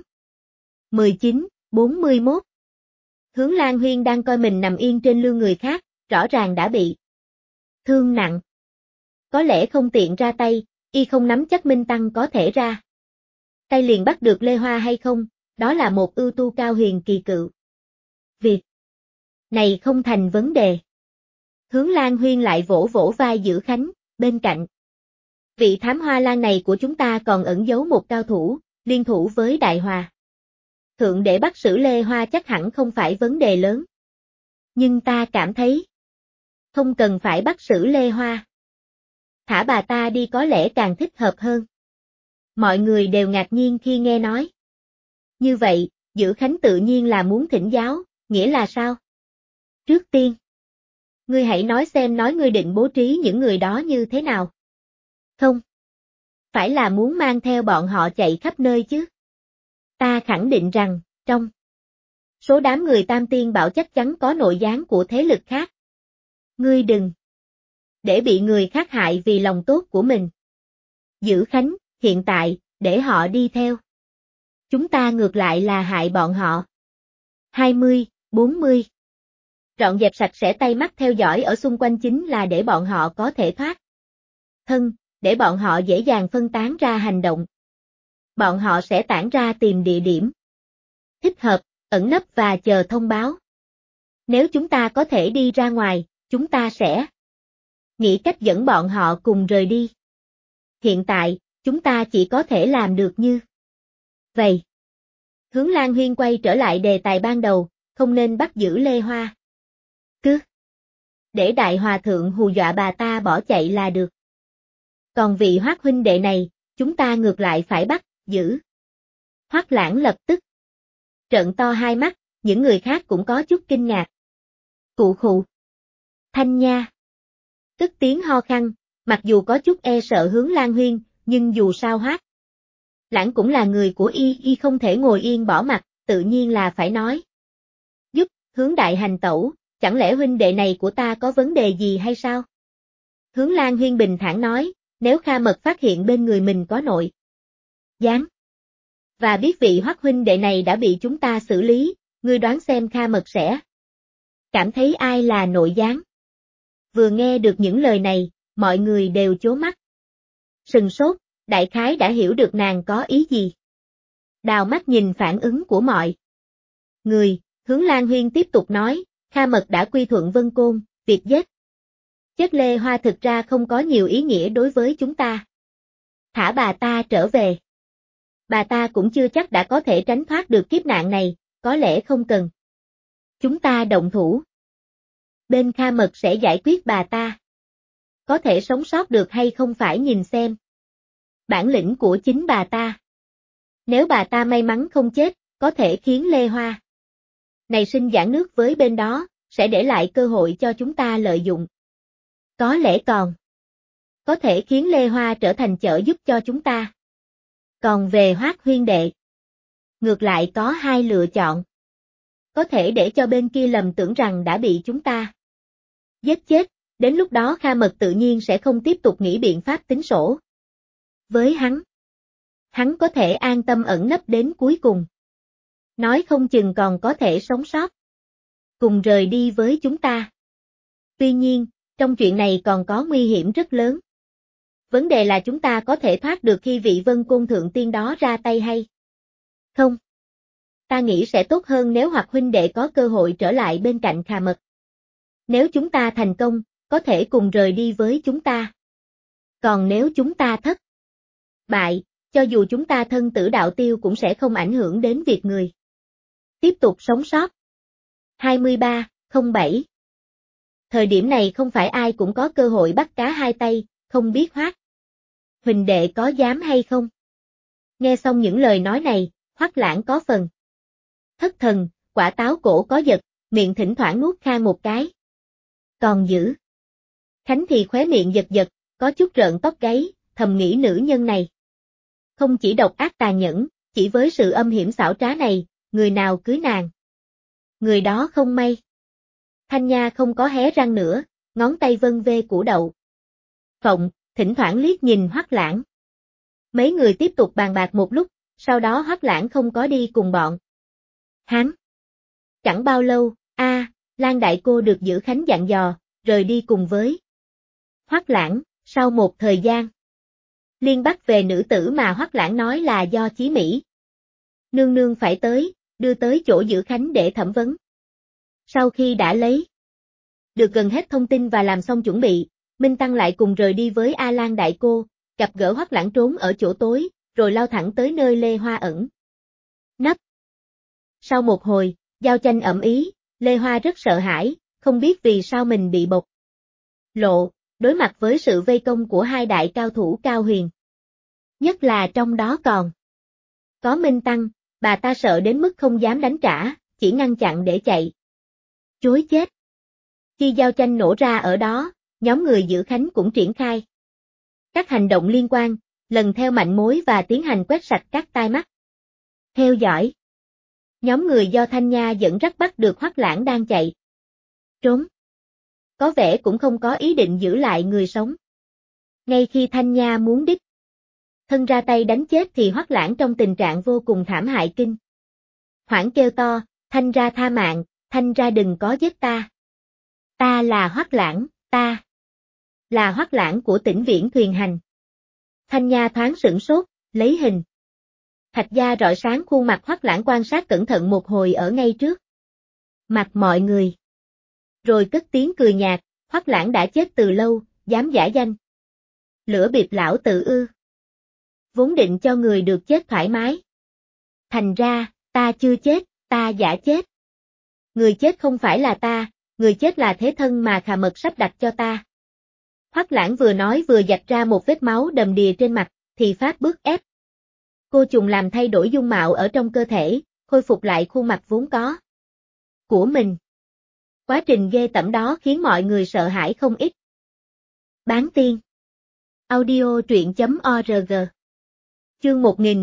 19:41 Hướng Lan Huyên đang coi mình nằm yên trên lưng người khác, rõ ràng đã bị thương nặng. Có lẽ không tiện ra tay, y không nắm chắc Minh Tăng có thể ra tay liền bắt được Lê Hoa hay không, đó là một ưu tu cao huyền kỳ cựu. Việc này không thành vấn đề. Hướng Lan Huyên lại vỗ vỗ vai Dữ Khánh, bên cạnh. Vị thám hoa lan này của chúng ta còn ẩn giấu một cao thủ, liên thủ với Đại Hòa Thượng để bắt xử Lê Hoa chắc hẳn không phải vấn đề lớn. Nhưng ta cảm thấy không cần phải bắt xử Lê Hoa. Thả bà ta đi có lẽ càng thích hợp hơn. Mọi người đều ngạc nhiên khi nghe nói. Như vậy, Dữ Khánh tự nhiên là muốn thỉnh giáo, nghĩa là sao? Trước tiên, ngươi hãy nói xem ngươi định bố trí những người đó như thế nào. Không. Phải là muốn mang theo bọn họ chạy khắp nơi chứ. Ta khẳng định rằng, trong Số đám người Tam Tiên Bảo chắc chắn có nội gián của thế lực khác. Ngươi đừng để bị người khác hại vì lòng tốt của mình. Giữ Khánh, hiện tại, để họ đi theo. Chúng ta ngược lại là hại bọn họ. 20, 40. Trọn dẹp sạch sẽ tay mắt theo dõi ở xung quanh chính là để bọn họ có thể thoát thân, để bọn họ dễ dàng phân tán ra hành động. Bọn họ sẽ tản ra tìm địa điểm thích hợp, ẩn nấp và chờ thông báo. Nếu chúng ta có thể đi ra ngoài, chúng ta sẽ nghĩ cách dẫn bọn họ cùng rời đi. Hiện tại, chúng ta chỉ có thể làm được như vậy. Hướng Lan Huyên quay trở lại đề tài ban đầu, không nên bắt giữ Lê Hoa. Cứ để đại hòa thượng hù dọa bà ta bỏ chạy là được. Còn vị Hoắc huynh đệ này, chúng ta ngược lại phải bắt, giữ. Hoắc Lãng lập tức trợn to hai mắt, những người khác cũng có chút kinh ngạc. Cụ khụ. Thanh Nha. Tức tiếng ho khăn, mặc dù có chút e sợ Hướng Lan Huyên, nhưng dù sao Hoắc Lãng cũng là người của y không thể ngồi yên bỏ mặc, tự nhiên là phải nói. Giúp, Hướng đại hành tẩu, chẳng lẽ huynh đệ này của ta có vấn đề gì hay sao? Hướng Lan Huyên bình thản nói, nếu Kha Mật phát hiện bên người mình có nội gián, và biết vị Hoắc huynh đệ này đã bị chúng ta xử lý, ngươi đoán xem Kha Mật sẽ cảm thấy ai là nội gián. Vừa nghe được những lời này, mọi người đều chố mắt. Sừng sốt, đại khái đã hiểu được nàng có ý gì. Đào mắt nhìn phản ứng của mọi người, Hướng Lan Huyên tiếp tục nói, Kha Mật đã quy thuận Vân Côn, việc giết chết Lê Hoa thực ra không có nhiều ý nghĩa đối với chúng ta. Thả bà ta trở về. Bà ta cũng chưa chắc đã có thể tránh thoát được kiếp nạn này, có lẽ không cần chúng ta động thủ. Bên Kha Mật sẽ giải quyết bà ta. Có thể sống sót được hay không phải nhìn xem bản lĩnh của chính bà ta. Nếu bà ta may mắn không chết, có thể khiến Lê Hoa này sinh giãn nước với bên đó, sẽ để lại cơ hội cho chúng ta lợi dụng. Có lẽ còn có thể khiến Lê Hoa trở thành trợ giúp cho chúng ta. Còn về Hoắc huynh đệ, ngược lại có hai lựa chọn. Có thể để cho bên kia lầm tưởng rằng đã bị chúng ta giết chết, đến lúc đó Kha Mật tự nhiên sẽ không tiếp tục nghĩ biện pháp tính sổ với hắn. Hắn có thể an tâm ẩn nấp đến cuối cùng. Nói không chừng còn có thể sống sót. Cùng rời đi với chúng ta. Tuy nhiên, trong chuyện này còn có nguy hiểm rất lớn. Vấn đề là chúng ta có thể thoát được khi vị Vân Côn Thượng Tiên đó ra tay hay không? Ta nghĩ sẽ tốt hơn nếu Hoắc huynh đệ có cơ hội trở lại bên cạnh Kha Mật. Nếu chúng ta thành công, có thể cùng rời đi với chúng ta. Còn nếu chúng ta thất bại, cho dù chúng ta thân tử đạo tiêu cũng sẽ không ảnh hưởng đến việc người tiếp tục sống sót. 23:07. Thời điểm này không phải ai cũng có cơ hội bắt cá hai tay, không biết Hoắc huynh đệ có dám hay không. Nghe xong những lời nói này, Hoắc Lãng có phần thất thần, quả táo cổ có giật, miệng thỉnh thoảng nuốt khan một cái. Còn giữ Khánh thì khóe miệng giật giật, có chút rợn tóc gáy, thầm nghĩ nữ nhân này không chỉ độc ác tàn nhẫn, chỉ với sự âm hiểm xảo trá này, người nào cưới nàng, người đó không may. Thanh Nha không có hé răng nữa, ngón tay vân vê củ đậu phộng, thỉnh thoảng liếc nhìn Hoắc Lãng. Mấy người tiếp tục bàn bạc một lúc, sau đó Hoắc Lãng không có đi cùng bọn hắn. Chẳng bao lâu, Lan đại cô được Giữ Khánh dặn dò, rời đi cùng với Hoắc Lãng. Sau một thời gian liên bắt về nữ tử mà Hoắc Lãng nói là do Chí Mỹ nương nương phải tới, đưa tới chỗ Giữ Khánh để thẩm vấn. Sau khi đã lấy được gần hết thông tin và làm xong chuẩn bị, Minh Tăng lại cùng rời đi với A Lan đại cô, gặp gỡ Hoắc Lãng trốn ở chỗ tối, rồi lao thẳng tới nơi Lê Hoa ẩn nấp. Sau một hồi, giao tranh ầm ĩ, Lê Hoa rất sợ hãi, không biết vì sao mình bị bộc lộ, đối mặt với sự vây công của hai đại cao thủ cao huyền. Nhất là trong đó còn có Minh Tăng, bà ta sợ đến mức không dám đánh trả, chỉ ngăn chặn để chạy chối chết. Khi giao tranh nổ ra ở đó, nhóm người Giữ Khánh cũng triển khai các hành động liên quan, lần theo manh mối và tiến hành quét sạch các tai mắt theo dõi. Nhóm người do Thanh Nha dẫn dắt bắt được Hoắc Lãng đang chạy trốn. Có vẻ cũng không có ý định giữ lại người sống. Ngay khi Thanh Nha muốn đích thân ra tay đánh chết thì Hoắc Lãng trong tình trạng vô cùng thảm hại kinh hoảng kêu to, Thanh ra tha mạng, Thanh ra đừng có giết ta. Ta là Hoắc Lãng, ta là Hoắc Lãng của tỉnh Viễn Thuyền Hành. Thanh Nha thoáng sửng sốt, lấy hình thạch da rọi sáng khuôn mặt Hoắc Lãng quan sát cẩn thận một hồi ở ngay trước mặt mọi người. Rồi cất tiếng cười nhạt, Hoắc Lãng đã chết từ lâu, dám giả danh. Lửa bịp lão tự ư. Vốn định cho người được chết thoải mái. Thành ra, ta chưa chết, ta giả chết. Người chết không phải là ta, người chết là thế thân mà Khà Mật sắp đặt cho ta. Hoắc Lãng vừa nói vừa vạch ra một vết máu đầm đìa trên mặt, thì phát bước ép. Cô trùng làm thay đổi dung mạo ở trong cơ thể, khôi phục lại khuôn mặt vốn có của mình. Quá trình ghê tởm đó khiến mọi người sợ hãi không ít. Bán tiên. Audio truyện.org. Chương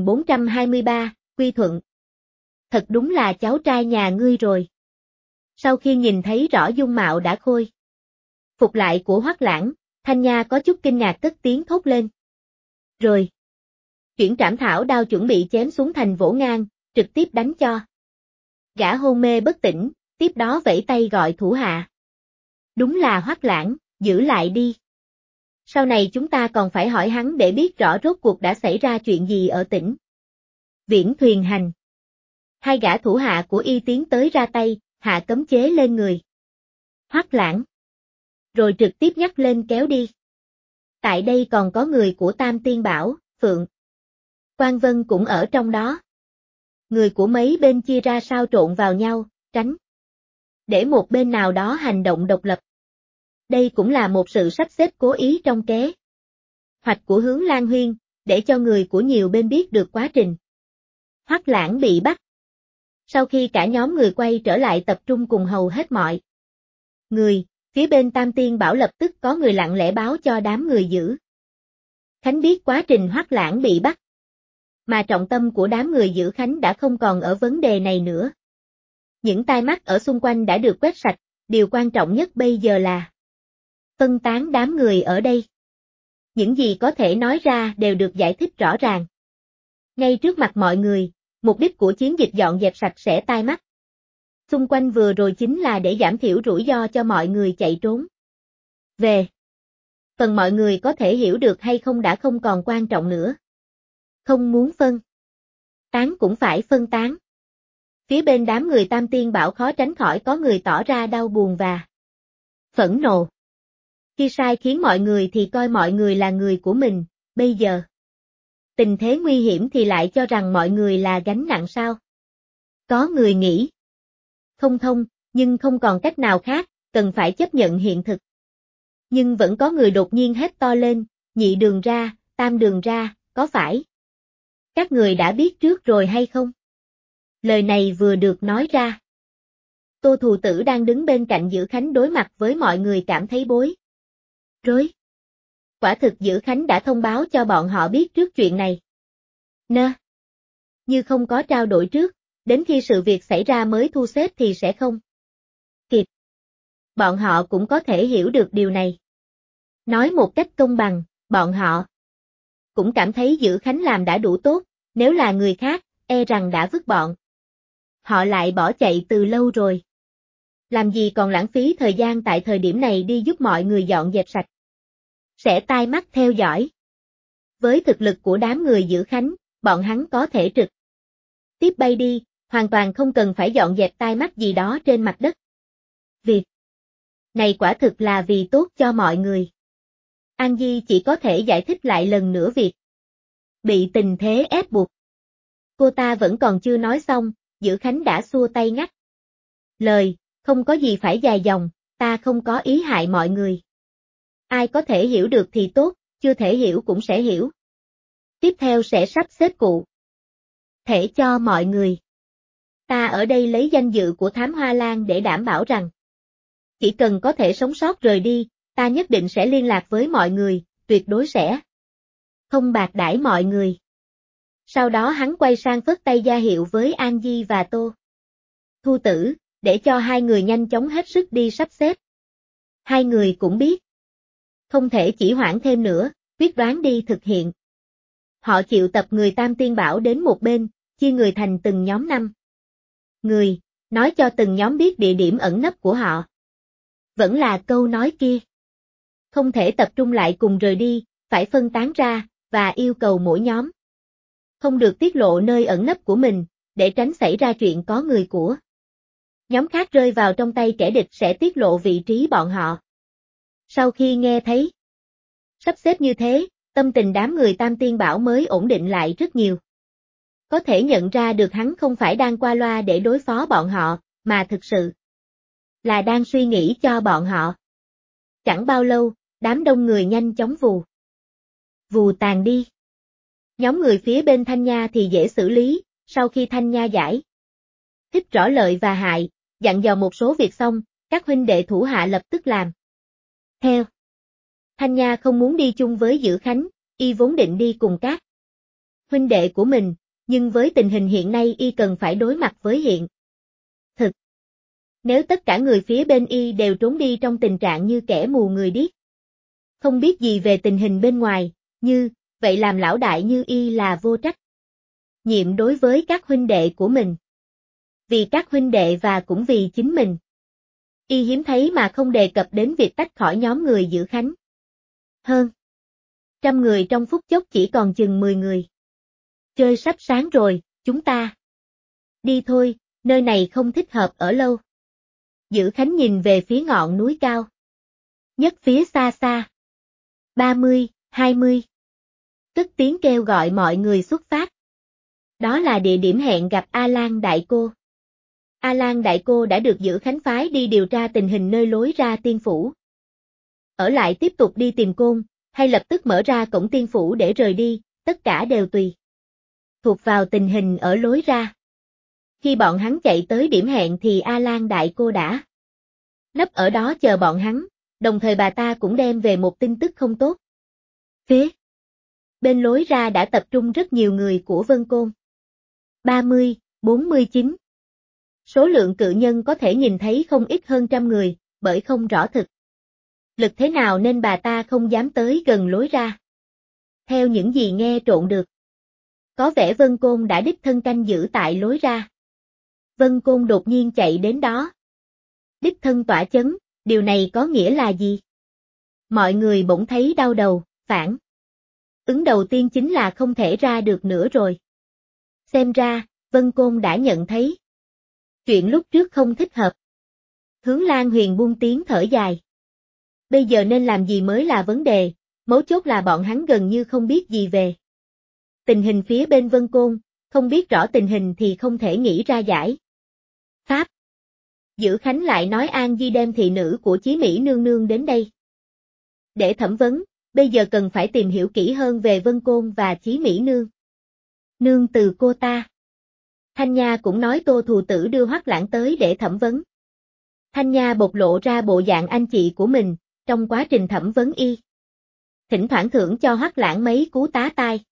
1423, Quy Thuận. Thật đúng là cháu trai nhà ngươi rồi. Sau khi nhìn thấy rõ dung mạo đã khôi phục lại của Hoắc Lãng, Thanh Nha có chút kinh ngạc cất tiếng thốt lên. Rồi. Chuyển trảm thảo đao chuẩn bị chém xuống thành vỗ ngang, trực tiếp đánh cho gã hôn mê bất tỉnh, tiếp đó vẫy tay gọi thủ hạ. Đúng là Hoắc Lãng, giữ lại đi. Sau này chúng ta còn phải hỏi hắn để biết rõ rốt cuộc đã xảy ra chuyện gì ở tỉnh Viễn Thuyền Hành. Hai gã thủ hạ của Y tiến tới ra tay, hạ cấm chế lên người Hoắc Lãng. Rồi trực tiếp nhắc lên kéo đi. Tại đây còn có người của Tam Tiên Bảo, Phượng Quan Vân cũng ở trong đó. Người của mấy bên chia ra sao trộn vào nhau, tránh để một bên nào đó hành động độc lập. Đây cũng là một sự sắp xếp cố ý trong kế hoạch của Hướng Lan Huyên, để cho người của nhiều bên biết được quá trình Hoắc Lãng bị bắt. Sau khi cả nhóm người quay trở lại tập trung cùng hầu hết mọi người, phía bên Tam Tiên Bảo lập tức có người lặng lẽ báo cho đám người giữ Khánh biết quá trình Hoắc Lãng bị bắt. Mà trọng tâm của đám người giữ Khánh đã không còn ở vấn đề này nữa. Những tai mắt ở xung quanh đã được quét sạch, điều quan trọng nhất bây giờ là phân tán đám người ở đây. Những gì có thể nói ra đều được giải thích rõ ràng. Ngay trước mặt mọi người, mục đích của chiến dịch dọn dẹp sạch sẽ tai mắt xung quanh vừa rồi chính là để giảm thiểu rủi ro cho mọi người chạy trốn. Về phần mọi người có thể hiểu được hay không đã không còn quan trọng nữa. Không muốn phân tán cũng phải phân tán. Phía bên đám người Tam Tiên Bảo khó tránh khỏi có người tỏ ra đau buồn và phẫn nộ. Khi sai khiến mọi người thì coi mọi người là người của mình, bây giờ tình thế nguy hiểm thì lại cho rằng mọi người là gánh nặng sao? Có người nghĩ không thông, nhưng không còn cách nào khác, cần phải chấp nhận hiện thực. Nhưng vẫn có người đột nhiên hét to lên, nhị đường ra, tam đường ra, có phải các người đã biết trước rồi hay không? Lời này vừa được nói ra. Tô Thù Tử đang đứng bên cạnh Giữ Khánh đối mặt với mọi người cảm thấy bối rối. Quả thực Giữ Khánh đã thông báo cho bọn họ biết trước chuyện này. Như không có trao đổi trước, đến khi sự việc xảy ra mới thu xếp thì sẽ không kịp. Bọn họ cũng có thể hiểu được điều này. Nói một cách công bằng, bọn họ cũng cảm thấy Giữ Khánh làm đã đủ tốt, nếu là người khác, e rằng đã vứt bọn họ lại bỏ chạy từ lâu rồi. Làm gì còn lãng phí thời gian tại thời điểm này đi giúp mọi người dọn dẹp sạch sẽ tai mắt theo dõi. Với thực lực của đám người Giữ Khánh, bọn hắn có thể trực tiếp bay đi, hoàn toàn không cần phải dọn dẹp tai mắt gì đó trên mặt đất. Việc này quả thực là vì tốt cho mọi người. An Di chỉ có thể giải thích lại lần nữa việc bị tình thế ép buộc. Cô ta vẫn còn chưa nói xong, Giữ Khánh đã xua tay ngắt lời, không có gì phải dài dòng, ta không có ý hại mọi người. Ai có thể hiểu được thì tốt, chưa thể hiểu cũng sẽ hiểu. Tiếp theo sẽ sắp xếp cụ thể cho mọi người. Ta ở đây lấy danh dự của Thám Hoa Lan để đảm bảo rằng chỉ cần có thể sống sót rời đi, ta nhất định sẽ liên lạc với mọi người, tuyệt đối sẽ không bạc đãi mọi người. Sau đó hắn quay sang phất tay ra hiệu với An Di và Tô Thu Tử, để cho hai người nhanh chóng hết sức đi sắp xếp. Hai người cũng biết. Không thể chỉ hoãn thêm nữa, quyết đoán đi thực hiện. Họ triệu tập người Tam Tiên Bảo đến một bên, chia người thành từng nhóm 5 người, nói cho từng nhóm biết địa điểm ẩn nấp của họ. Vẫn là câu nói kia. Không thể tập trung lại cùng rời đi, phải phân tán ra, và yêu cầu mỗi nhóm không được tiết lộ nơi ẩn nấp của mình, để tránh xảy ra chuyện có người của nhóm khác rơi vào trong tay kẻ địch sẽ tiết lộ vị trí bọn họ. Sau khi nghe thấy sắp xếp như thế, tâm tình đám người Tam Tiên Bảo mới ổn định lại rất nhiều. Có thể nhận ra được hắn không phải đang qua loa để đối phó bọn họ, mà thực sự là đang suy nghĩ cho bọn họ. Chẳng bao lâu, đám đông người nhanh chóng vù tàn đi. Nhóm người phía bên Thanh Nha thì dễ xử lý, sau khi Thanh Nha giải thích rõ lợi và hại, dặn dò một số việc xong, các huynh đệ thủ hạ lập tức làm theo. Thanh Nha không muốn đi chung với Dữ Khánh, y vốn định đi cùng các huynh đệ của mình, nhưng với tình hình hiện nay y cần phải đối mặt với hiện thực. Nếu tất cả người phía bên y đều trốn đi trong tình trạng như kẻ mù người điếc, không biết gì về tình hình bên ngoài, vậy làm lão đại như y là vô trách nhiệm đối với các huynh đệ của mình. Vì các huynh đệ và cũng vì chính mình. Y hiếm thấy mà không đề cập đến việc tách khỏi nhóm người Dữ Khánh. Hơn 100 người trong phút chốc chỉ còn chừng 10 người. Trời sắp sáng rồi, chúng ta đi thôi, nơi này không thích hợp ở lâu. Dữ Khánh nhìn về phía ngọn núi cao nhất phía xa xa. 30, 20. Cất tiếng kêu gọi mọi người xuất phát. Đó là địa điểm hẹn gặp A Lan Đại Cô. A Lan Đại Cô đã được Dữ Khánh phái đi điều tra tình hình nơi lối ra tiên phủ. Ở lại tiếp tục đi tìm Côn, hay lập tức mở ra cổng tiên phủ để rời đi, tất cả đều tùy thuộc vào tình hình ở lối ra. Khi bọn hắn chạy tới điểm hẹn thì A Lan Đại Cô đã nấp ở đó chờ bọn hắn, đồng thời bà ta cũng đem về một tin tức không tốt. Phía bên lối ra đã tập trung rất nhiều người của Vân Côn. 30, 49. Số lượng cự nhân có thể nhìn thấy không ít hơn 100 người, bởi không rõ thực lực thế nào nên bà ta không dám tới gần lối ra. Theo những gì nghe trộn được, có vẻ Vân Côn đã đích thân canh giữ tại lối ra. Vân Côn đột nhiên chạy đến đó. Đích thân tỏa chấn, điều này có nghĩa là gì? Mọi người bỗng thấy đau đầu, phản ứng đầu tiên chính là không thể ra được nữa rồi. Xem ra, Vân Côn đã nhận thấy chuyện lúc trước không thích hợp. Hướng Lan Huyền buông tiếng thở dài. Bây giờ nên làm gì mới là vấn đề, mấu chốt là bọn hắn gần như không biết gì về tình hình phía bên Vân Côn, không biết rõ tình hình thì không thể nghĩ ra giải pháp. Dữ Khánh lại nói An Di đem thị nữ của Chí Mỹ nương nương đến đây để thẩm vấn, bây giờ cần phải tìm hiểu kỹ hơn về Vân Côn và Chí Mỹ nương từ cô ta. Thanh Nha cũng nói Tô Thù Tử đưa Hoắc Lãng tới để thẩm vấn. Thanh Nha bộc lộ ra bộ dạng anh chị của mình, trong quá trình thẩm vấn y. Thỉnh thoảng thưởng cho Hoắc Lãng mấy cú tá tai.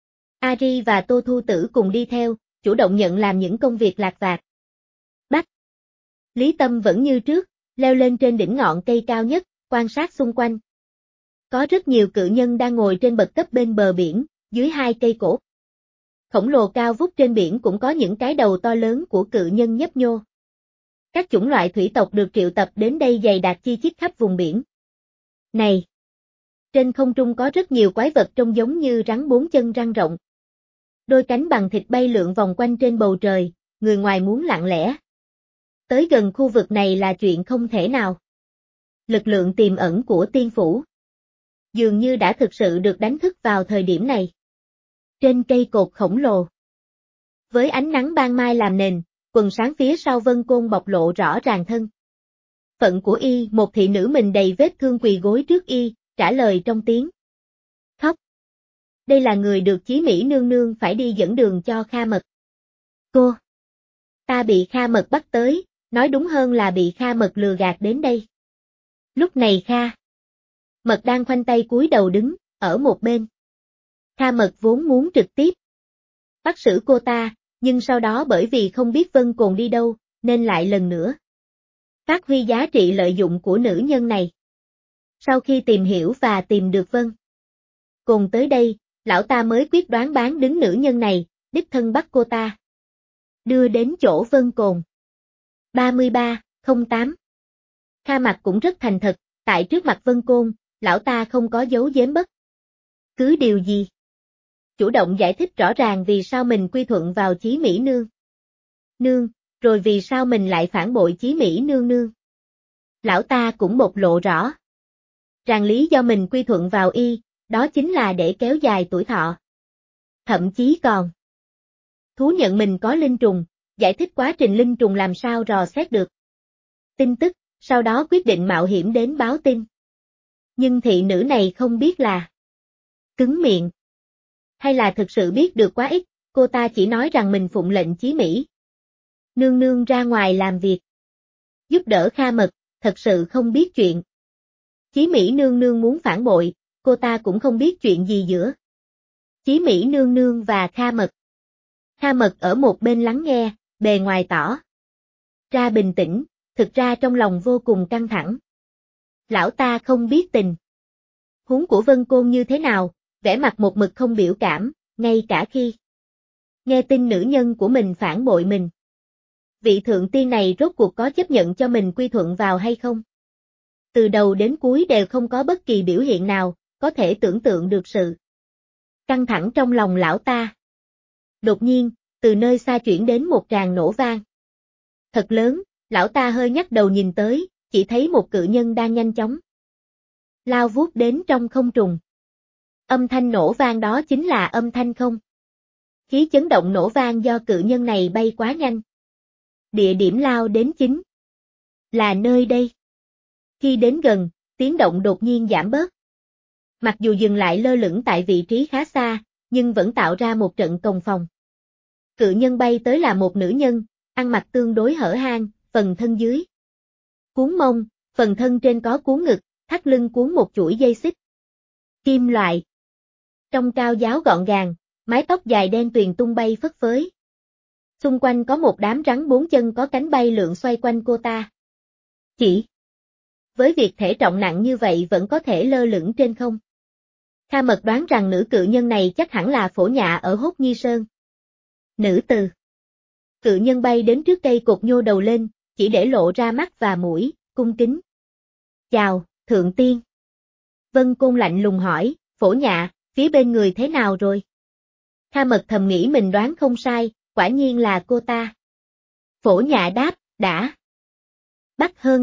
Ari và Tô Thu Tử cùng đi theo, chủ động nhận làm những công việc lặt vặt. Bách Lý Tâm vẫn như trước, leo lên trên đỉnh ngọn cây cao nhất, quan sát xung quanh. Có rất nhiều cự nhân đang ngồi trên bậc cấp bên bờ biển, dưới hai cây cổ khổng lồ cao vút trên biển cũng có những cái đầu to lớn của cự nhân nhấp nhô. Các chủng loại thủy tộc được triệu tập đến đây dày đặc chi chít khắp vùng biển này. Trên không trung có rất nhiều quái vật trông giống như rắn 4 chân răng rộng. Đôi cánh bằng thịt bay lượn vòng quanh trên bầu trời, người ngoài muốn lặng lẽ tới gần khu vực này là chuyện không thể nào. Lực lượng tiềm ẩn của tiên phủ dường như đã thực sự được đánh thức vào thời điểm này. Trên cây cột khổng lồ, với ánh nắng ban mai làm nền, quần sáng phía sau Vân Côn bộc lộ rõ ràng thân phận của y, một thị nữ mình đầy vết thương quỳ gối trước y, trả lời trong tiếng khóc. Đây là người được Chí Mỹ nương nương phải đi dẫn đường cho Kha Mật. Cô ta bị Kha Mật bắt tới, nói đúng hơn là bị Kha Mật lừa gạt đến đây. Lúc này Kha Mật đang khoanh tay cúi đầu đứng ở một bên. Kha Mật vốn muốn trực tiếp bắt xử cô ta, nhưng sau đó bởi vì không biết Vân Côn đi đâu, nên lại lần nữa phát huy giá trị lợi dụng của nữ nhân này. Sau khi tìm hiểu và tìm được Vân Côn tới đây, lão ta mới quyết đoán bán đứng nữ nhân này, đích thân bắt cô ta đưa đến chỗ Vân Côn. 3308 Kha Mặc cũng rất thành thật, tại trước mặt Vân Côn, lão ta không có giấu giếm bất cứ điều gì. Chủ động giải thích rõ ràng vì sao mình quy thuận vào Chí Mỹ nương nương, rồi vì sao mình lại phản bội Chí Mỹ nương nương. Lão ta cũng bộc lộ rõ rằng lý do mình quy thuận vào y, đó chính là để kéo dài tuổi thọ. Thậm chí còn thú nhận mình có linh trùng, giải thích quá trình linh trùng làm sao rò xét được tin tức, sau đó quyết định mạo hiểm đến báo tin. Nhưng thị nữ này không biết là cứng miệng, hay là thực sự biết được quá ít, cô ta chỉ nói rằng mình phụng lệnh Chí Mỹ nương nương ra ngoài làm việc, giúp đỡ Kha Mật, thật sự không biết chuyện. Chí Mỹ nương nương muốn phản bội, cô ta cũng không biết chuyện gì giữa Chí Mỹ nương nương và Kha Mật. Kha Mật ở một bên lắng nghe, bề ngoài tỏ ra bình tĩnh, thực ra trong lòng vô cùng căng thẳng. Lão ta không biết tình huống của Vân Côn như thế nào, vẻ mặt một mực không biểu cảm, ngay cả khi nghe tin nữ nhân của mình phản bội mình. Vị thượng tiên này rốt cuộc có chấp nhận cho mình quy thuận vào hay không? Từ đầu đến cuối đều không có bất kỳ biểu hiện nào, có thể tưởng tượng được sự căng thẳng trong lòng lão ta. Đột nhiên, từ nơi xa chuyển đến một tràng nổ vang thật lớn, lão ta hơi nhắc đầu nhìn tới, chỉ thấy một cự nhân đang nhanh chóng lao vút đến trong không trung. Âm thanh nổ vang đó chính là âm thanh không khí chấn động nổ vang do cự nhân này bay quá nhanh. Địa điểm lao đến chính là nơi đây. Khi đến gần, tiếng động đột nhiên giảm bớt. Mặc dù dừng lại lơ lửng tại vị trí khá xa, nhưng vẫn tạo ra một trận cồng phòng. Cự nhân bay tới là một nữ nhân, ăn mặc tương đối hở hang, phần thân dưới cuốn mông, phần thân trên có cuốn ngực, thắt lưng cuốn một chuỗi dây xích kim loại. Trông cao giáo gọn gàng, mái tóc dài đen tuyền tung bay phất phới. Xung quanh có một đám rắn bốn chân có cánh bay lượn xoay quanh cô ta. Chỉ với việc thể trọng nặng như vậy vẫn có thể lơ lửng trên không. Kha Mật đoán rằng nữ cự nhân này chắc hẳn là Phổ Nhạ ở Hốt Nhi Sơn. Nữ từ. Cự nhân bay đến trước cây cột nhô đầu lên, chỉ để lộ ra mắt và mũi, cung kính. Chào, thượng tiên. Vân Côn lạnh lùng hỏi, Phổ Nhạ, phía bên người thế nào rồi? Kha Mật thầm nghĩ mình đoán không sai, quả nhiên là cô ta. Phổ Nhạ đáp, đã bắt hơn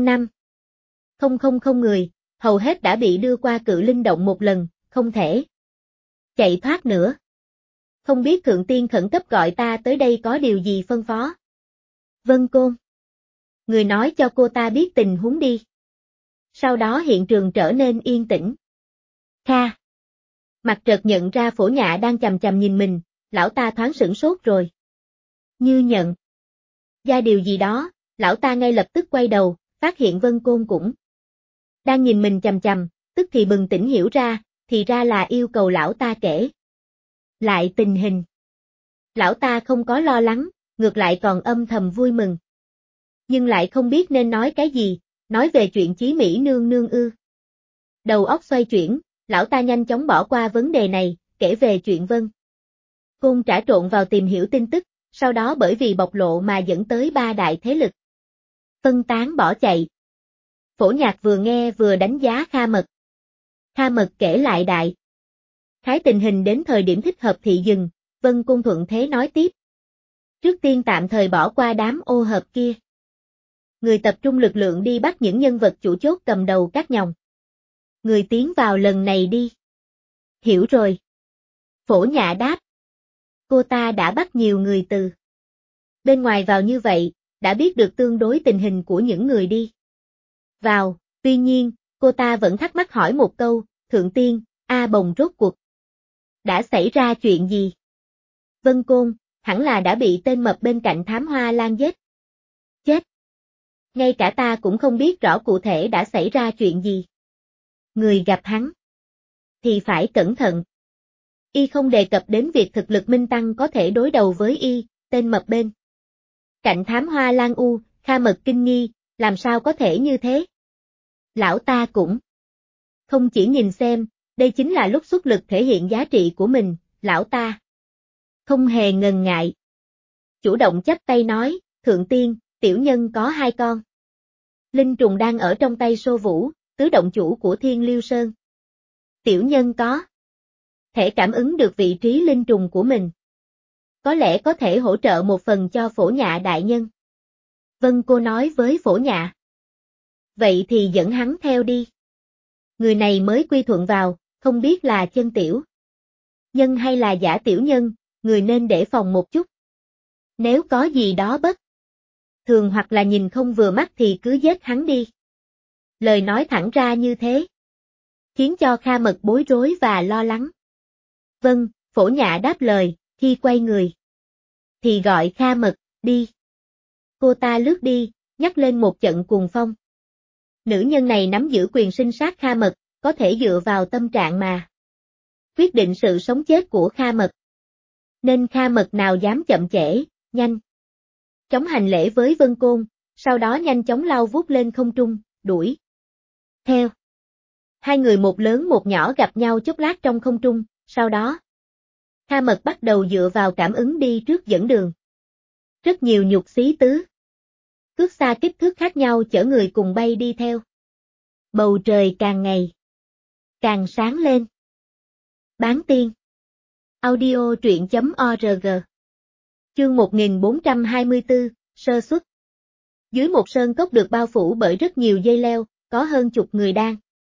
5,000 người, hầu hết đã bị đưa qua Cự Linh Động một lần, không thể chạy thoát nữa. Không biết thượng tiên khẩn cấp gọi ta tới đây có điều gì phân phó? Vân Côn. Người nói cho cô ta biết tình huống đi. Sau đó hiện trường trở nên yên tĩnh. Kha Mặt chợt nhận ra Phổ Nhạ đang chằm chằm nhìn mình, lão ta thoáng sửng sốt rồi. Như nhận ra điều gì đó, lão ta ngay lập tức quay đầu, phát hiện Vân Côn cũng đang nhìn mình chằm chằm, tức thì bừng tỉnh hiểu ra, thì ra là yêu cầu lão ta kể lại tình hình. Lão ta không có lo lắng, ngược lại còn âm thầm vui mừng. Nhưng lại không biết nên nói cái gì, nói về chuyện Chí Mỹ nương nương ư. Đầu óc xoay chuyển, lão ta nhanh chóng bỏ qua vấn đề này, kể về chuyện Vân Côn trà trộn vào tìm hiểu tin tức, sau đó bởi vì bộc lộ mà dẫn tới 3 đại thế lực phân tán bỏ chạy. Phổ Nhạc vừa nghe vừa đánh giá Kha Mật. Kha Mật kể lại đại khái tình hình đến thời điểm thích hợp thì dừng, Vân Côn thuận thế nói tiếp. Trước tiên tạm thời bỏ qua đám ô hợp kia. Người tập trung lực lượng đi bắt những nhân vật chủ chốt cầm đầu các nhòng. Người tiến vào lần này đi. Hiểu rồi. Phổ Nhạ đáp. Cô ta đã bắt nhiều người từ bên ngoài vào như vậy, đã biết được tương đối tình hình của những người đi vào, tuy nhiên, cô ta vẫn thắc mắc hỏi một câu, thượng tiên, A Bồng rốt cuộc đã xảy ra chuyện gì? Vân Côn, hẳn là đã bị tên mập bên cạnh Thám Hoa Lan giết. Chết. Ngay cả ta cũng không biết rõ cụ thể đã xảy ra chuyện gì. Người gặp hắn thì phải cẩn thận. Y không đề cập đến việc thực lực Minh Tăng có thể đối đầu với Y, tên mập bên cạnh Thám Hoa Lan U, Kha Mật kinh nghi, làm sao có thể như thế? Lão ta cũng không chỉ nhìn xem, đây chính là lúc xuất lực thể hiện giá trị của mình, lão ta không hề ngần ngại. Chủ động chắp tay nói, thượng tiên, tiểu nhân có 2 con. Linh trùng đang ở trong tay Sô Vũ, tứ động chủ của Thiên Liêu Sơn. Tiểu nhân có thể cảm ứng được vị trí linh trùng của mình. Có lẽ có thể hỗ trợ một phần cho Phổ Nhạ đại nhân. Vân cô nói với Phổ Nhạ. Vậy thì dẫn hắn theo đi. Người này mới quy thuận vào, không biết là chân tiểu nhân hay là giả tiểu nhân, người nên để phòng một chút. Nếu có gì đó bất thường hoặc là nhìn không vừa mắt thì cứ giết hắn đi. Lời nói thẳng ra như thế, khiến cho Kha Mật bối rối và lo lắng. Vâng, Phổ Nhạ đáp lời, khi quay người thì gọi Kha Mật, đi. Cô ta lướt đi, nhắc lên một trận cuồng phong. Nữ nhân này nắm giữ quyền sinh sát Kha Mật, có thể dựa vào tâm trạng mà quyết định sự sống chết của Kha Mật. Nên Kha Mật nào dám chậm trễ, nhanh chóng hành lễ với Vân Côn, sau đó nhanh chóng lao vút lên không trung, đuổi theo. 2 người một lớn một nhỏ gặp nhau chốc lát trong không trung, sau đó Kha Mật bắt đầu dựa vào cảm ứng đi trước dẫn đường. Rất nhiều nhục xí tứ cước xa kích thước khác nhau chở người cùng bay đi theo. Bầu trời càng ngày càng sáng lên. Bán tiên. Audio truyện.org. Chương 1424, sơ xuất. Dưới một sơn cốc được bao phủ bởi rất nhiều dây leo, có hơn chục người đang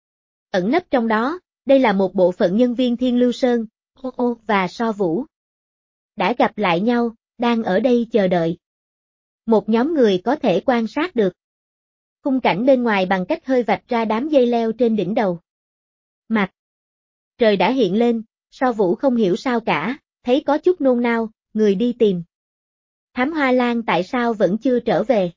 ẩn nấp trong đó. Đây là một bộ phận nhân viên Thiên Lưu Sơn, Ô và So Vũ. Đã gặp lại nhau, đang ở đây chờ đợi. Một nhóm người có thể quan sát được khung cảnh bên ngoài bằng cách hơi vạch ra đám dây leo trên đỉnh đầu. Mặt trời đã hiện lên, So Vũ không hiểu sao cả, thấy có chút nôn nao, người đi tìm Thám Hoa Lan tại sao vẫn chưa trở về?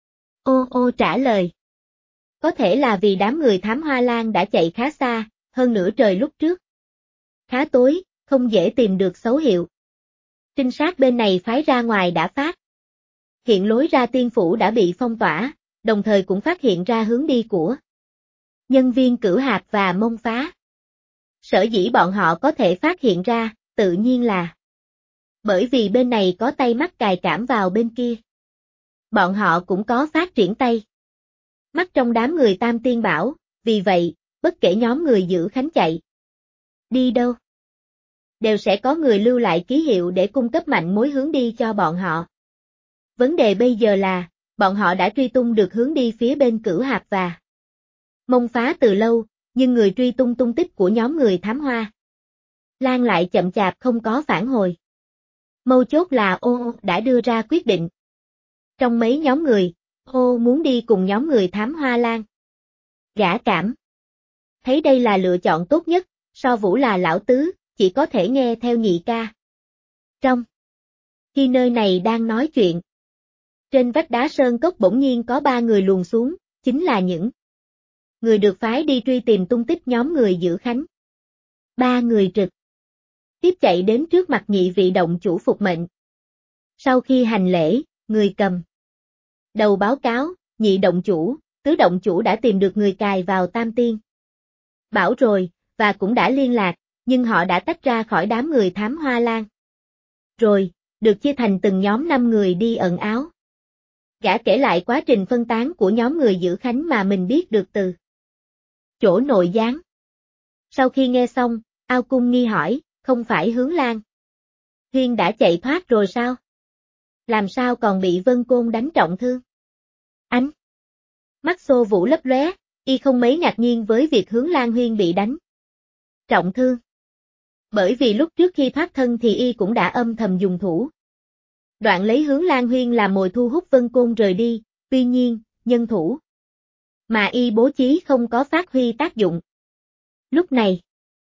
Ô trả lời. Có thể là vì đám người Thám Hoa Lan đã chạy khá xa, hơn nửa trời lúc trước. Khá tối, không dễ tìm được dấu hiệu. Trinh sát bên này phái ra ngoài đã phát hiện lối ra tiên phủ đã bị phong tỏa, đồng thời cũng phát hiện ra hướng đi của nhân viên Cửu Hạc và Mông Phá. Sở dĩ bọn họ có thể phát hiện ra, tự nhiên là bởi vì bên này có tay mắt cài cảm vào bên kia. Bọn họ cũng có phát triển tay mắt trong đám người Tam Tiên Bảo, vì vậy, bất kể nhóm người giữ khánh chạy đi đâu, đều sẽ có người lưu lại ký hiệu để cung cấp mạnh mối hướng đi cho bọn họ. Vấn đề bây giờ là, bọn họ đã truy tung được hướng đi phía bên Cửu Hạc và Mông Phá từ lâu, nhưng người truy tung tung tích của nhóm người Thám Hoa Lan lại chậm chạp không có phản hồi. Mấu chốt là Ô đã đưa ra quyết định. Trong mấy nhóm người, Ô muốn đi cùng nhóm người Thám Hoa Lan. Gã cảm thấy đây là lựa chọn tốt nhất, So Vũ là lão tứ, chỉ có thể nghe theo nhị ca. Trong khi nơi này đang nói chuyện, trên vách đá sơn cốc bỗng nhiên có 3 người luồn xuống, chính là những người được phái đi truy tìm tung tích nhóm người giữ khánh. 3 người trực tiếp chạy đến trước mặt nhị vị động chủ phục mệnh. Sau khi hành lễ, người cầm đầu báo cáo, nhị động chủ, tứ động chủ đã tìm được người cài vào Tam Tiên Bảo rồi, và cũng đã liên lạc, nhưng họ đã tách ra khỏi đám người Thám Hoa Lan. Rồi, được chia thành từng nhóm 5 người đi ẩn áo. Gã kể lại quá trình phân tán của nhóm người giữ khánh mà mình biết được từ chỗ nội gián. Sau khi nghe xong, Ao Cung nghi hỏi, không phải Hướng Lan Huyên đã chạy thoát rồi sao? Làm sao còn bị Vân Côn đánh trọng thương? Ánh mắt Xô Vũ lấp lóe, y không mấy ngạc nhiên với việc Hướng Lan Huyên bị đánh trọng thương. Bởi vì lúc trước khi thoát thân thì y cũng đã âm thầm dùng thủ đoạn lấy Hướng Lan Huyên làm mồi thu hút Vân Côn rời đi, tuy nhiên, nhân thủ mà y bố trí không có phát huy tác dụng. Lúc này,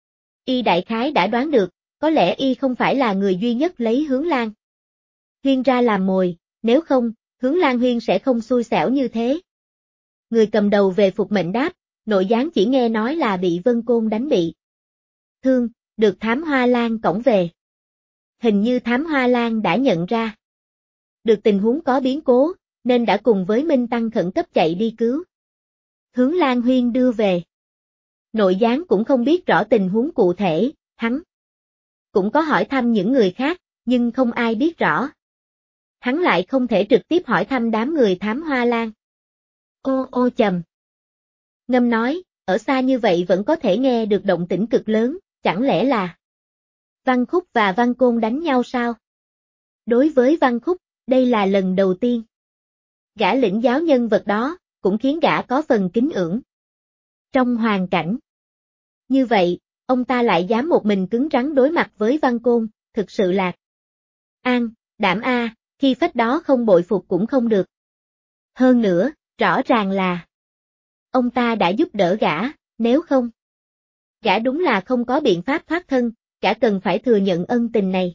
y đại khái đã đoán được, có lẽ y không phải là người duy nhất lấy Hướng Lan Huyên ra làm mồi, nếu không, Hướng Lan Huyên sẽ không xui xẻo như thế. Người cầm đầu về phục mệnh đáp, nội gián chỉ nghe nói là bị Vân Côn đánh bị thương, được Thám Hoa Lan cõng về. Hình như Thám Hoa Lan đã nhận ra được tình huống có biến cố, nên đã cùng với Minh Tăng khẩn cấp chạy đi cứu. Hướng Lan Huyên đưa về. Nội gián cũng không biết rõ tình huống cụ thể, hắn cũng có hỏi thăm những người khác, nhưng không ai biết rõ. Hắn lại không thể trực tiếp hỏi thăm đám người thám hoa lan. Ô ô chầm. Ngâm nói, ở xa như vậy vẫn có thể nghe được động tĩnh cực lớn, chẳng lẽ là Văn Khúc và Văn Côn đánh nhau sao? Đối với Văn Khúc, đây là lần đầu tiên. Gã lĩnh giáo nhân vật đó, cũng khiến gã có phần kính ưỡng. Trong hoàn cảnh như vậy, ông ta lại dám một mình cứng rắn đối mặt với Văn Côn, thực sự là đảm a, khi phách đó không bội phục cũng không được. Hơn nữa, rõ ràng là ông ta đã giúp đỡ gã, nếu không, gã đúng là không có biện pháp thoát thân, gã cần phải thừa nhận ân tình này.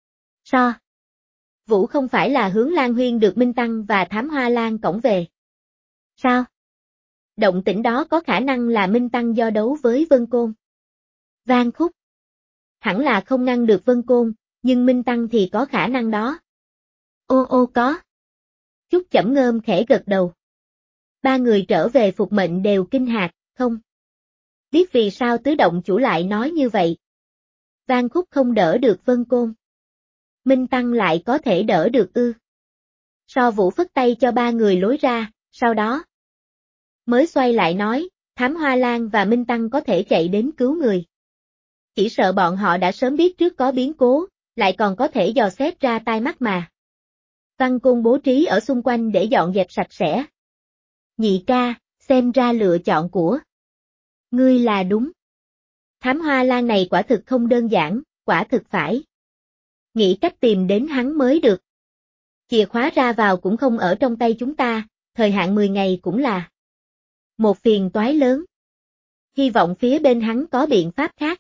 Vũ không phải là Hướng Lan Huyên được Minh Tăng và Thám Hoa Lan cõng về. Sao? Động tĩnh đó có khả năng là Minh Tăng do đấu với Vân Côn. Văn Khúc hẳn là không ngăn được Vân Côn, nhưng Minh Tăng thì có khả năng đó. Ô có. Chút Chẩm Ngơm khẽ gật đầu. Ba người trở về phục mệnh đều kinh ngạc, không biết vì sao tứ động chủ lại nói như vậy. Văn Khúc không đỡ được Vân Côn. Minh Tăng lại có thể đỡ được ư. Vũ phất tay cho ba người lối ra, sau đó mới xoay lại nói, Thám Hoa Lan và Minh Tăng có thể chạy đến cứu người. Chỉ sợ bọn họ đã sớm biết trước có biến cố, lại còn có thể dò xét ra tai mắt mà. Văn Côn bố trí ở xung quanh để dọn dẹp sạch sẽ. Nhị ca, xem ra lựa chọn của ngươi là đúng. Thám Hoa Lan này quả thực không đơn giản, quả thực phải nghĩ cách tìm đến hắn mới được. Chìa khóa ra vào cũng không ở trong tay chúng ta, thời hạn 10 ngày cũng là một phiền toái lớn. Hy vọng phía bên hắn có biện pháp khác.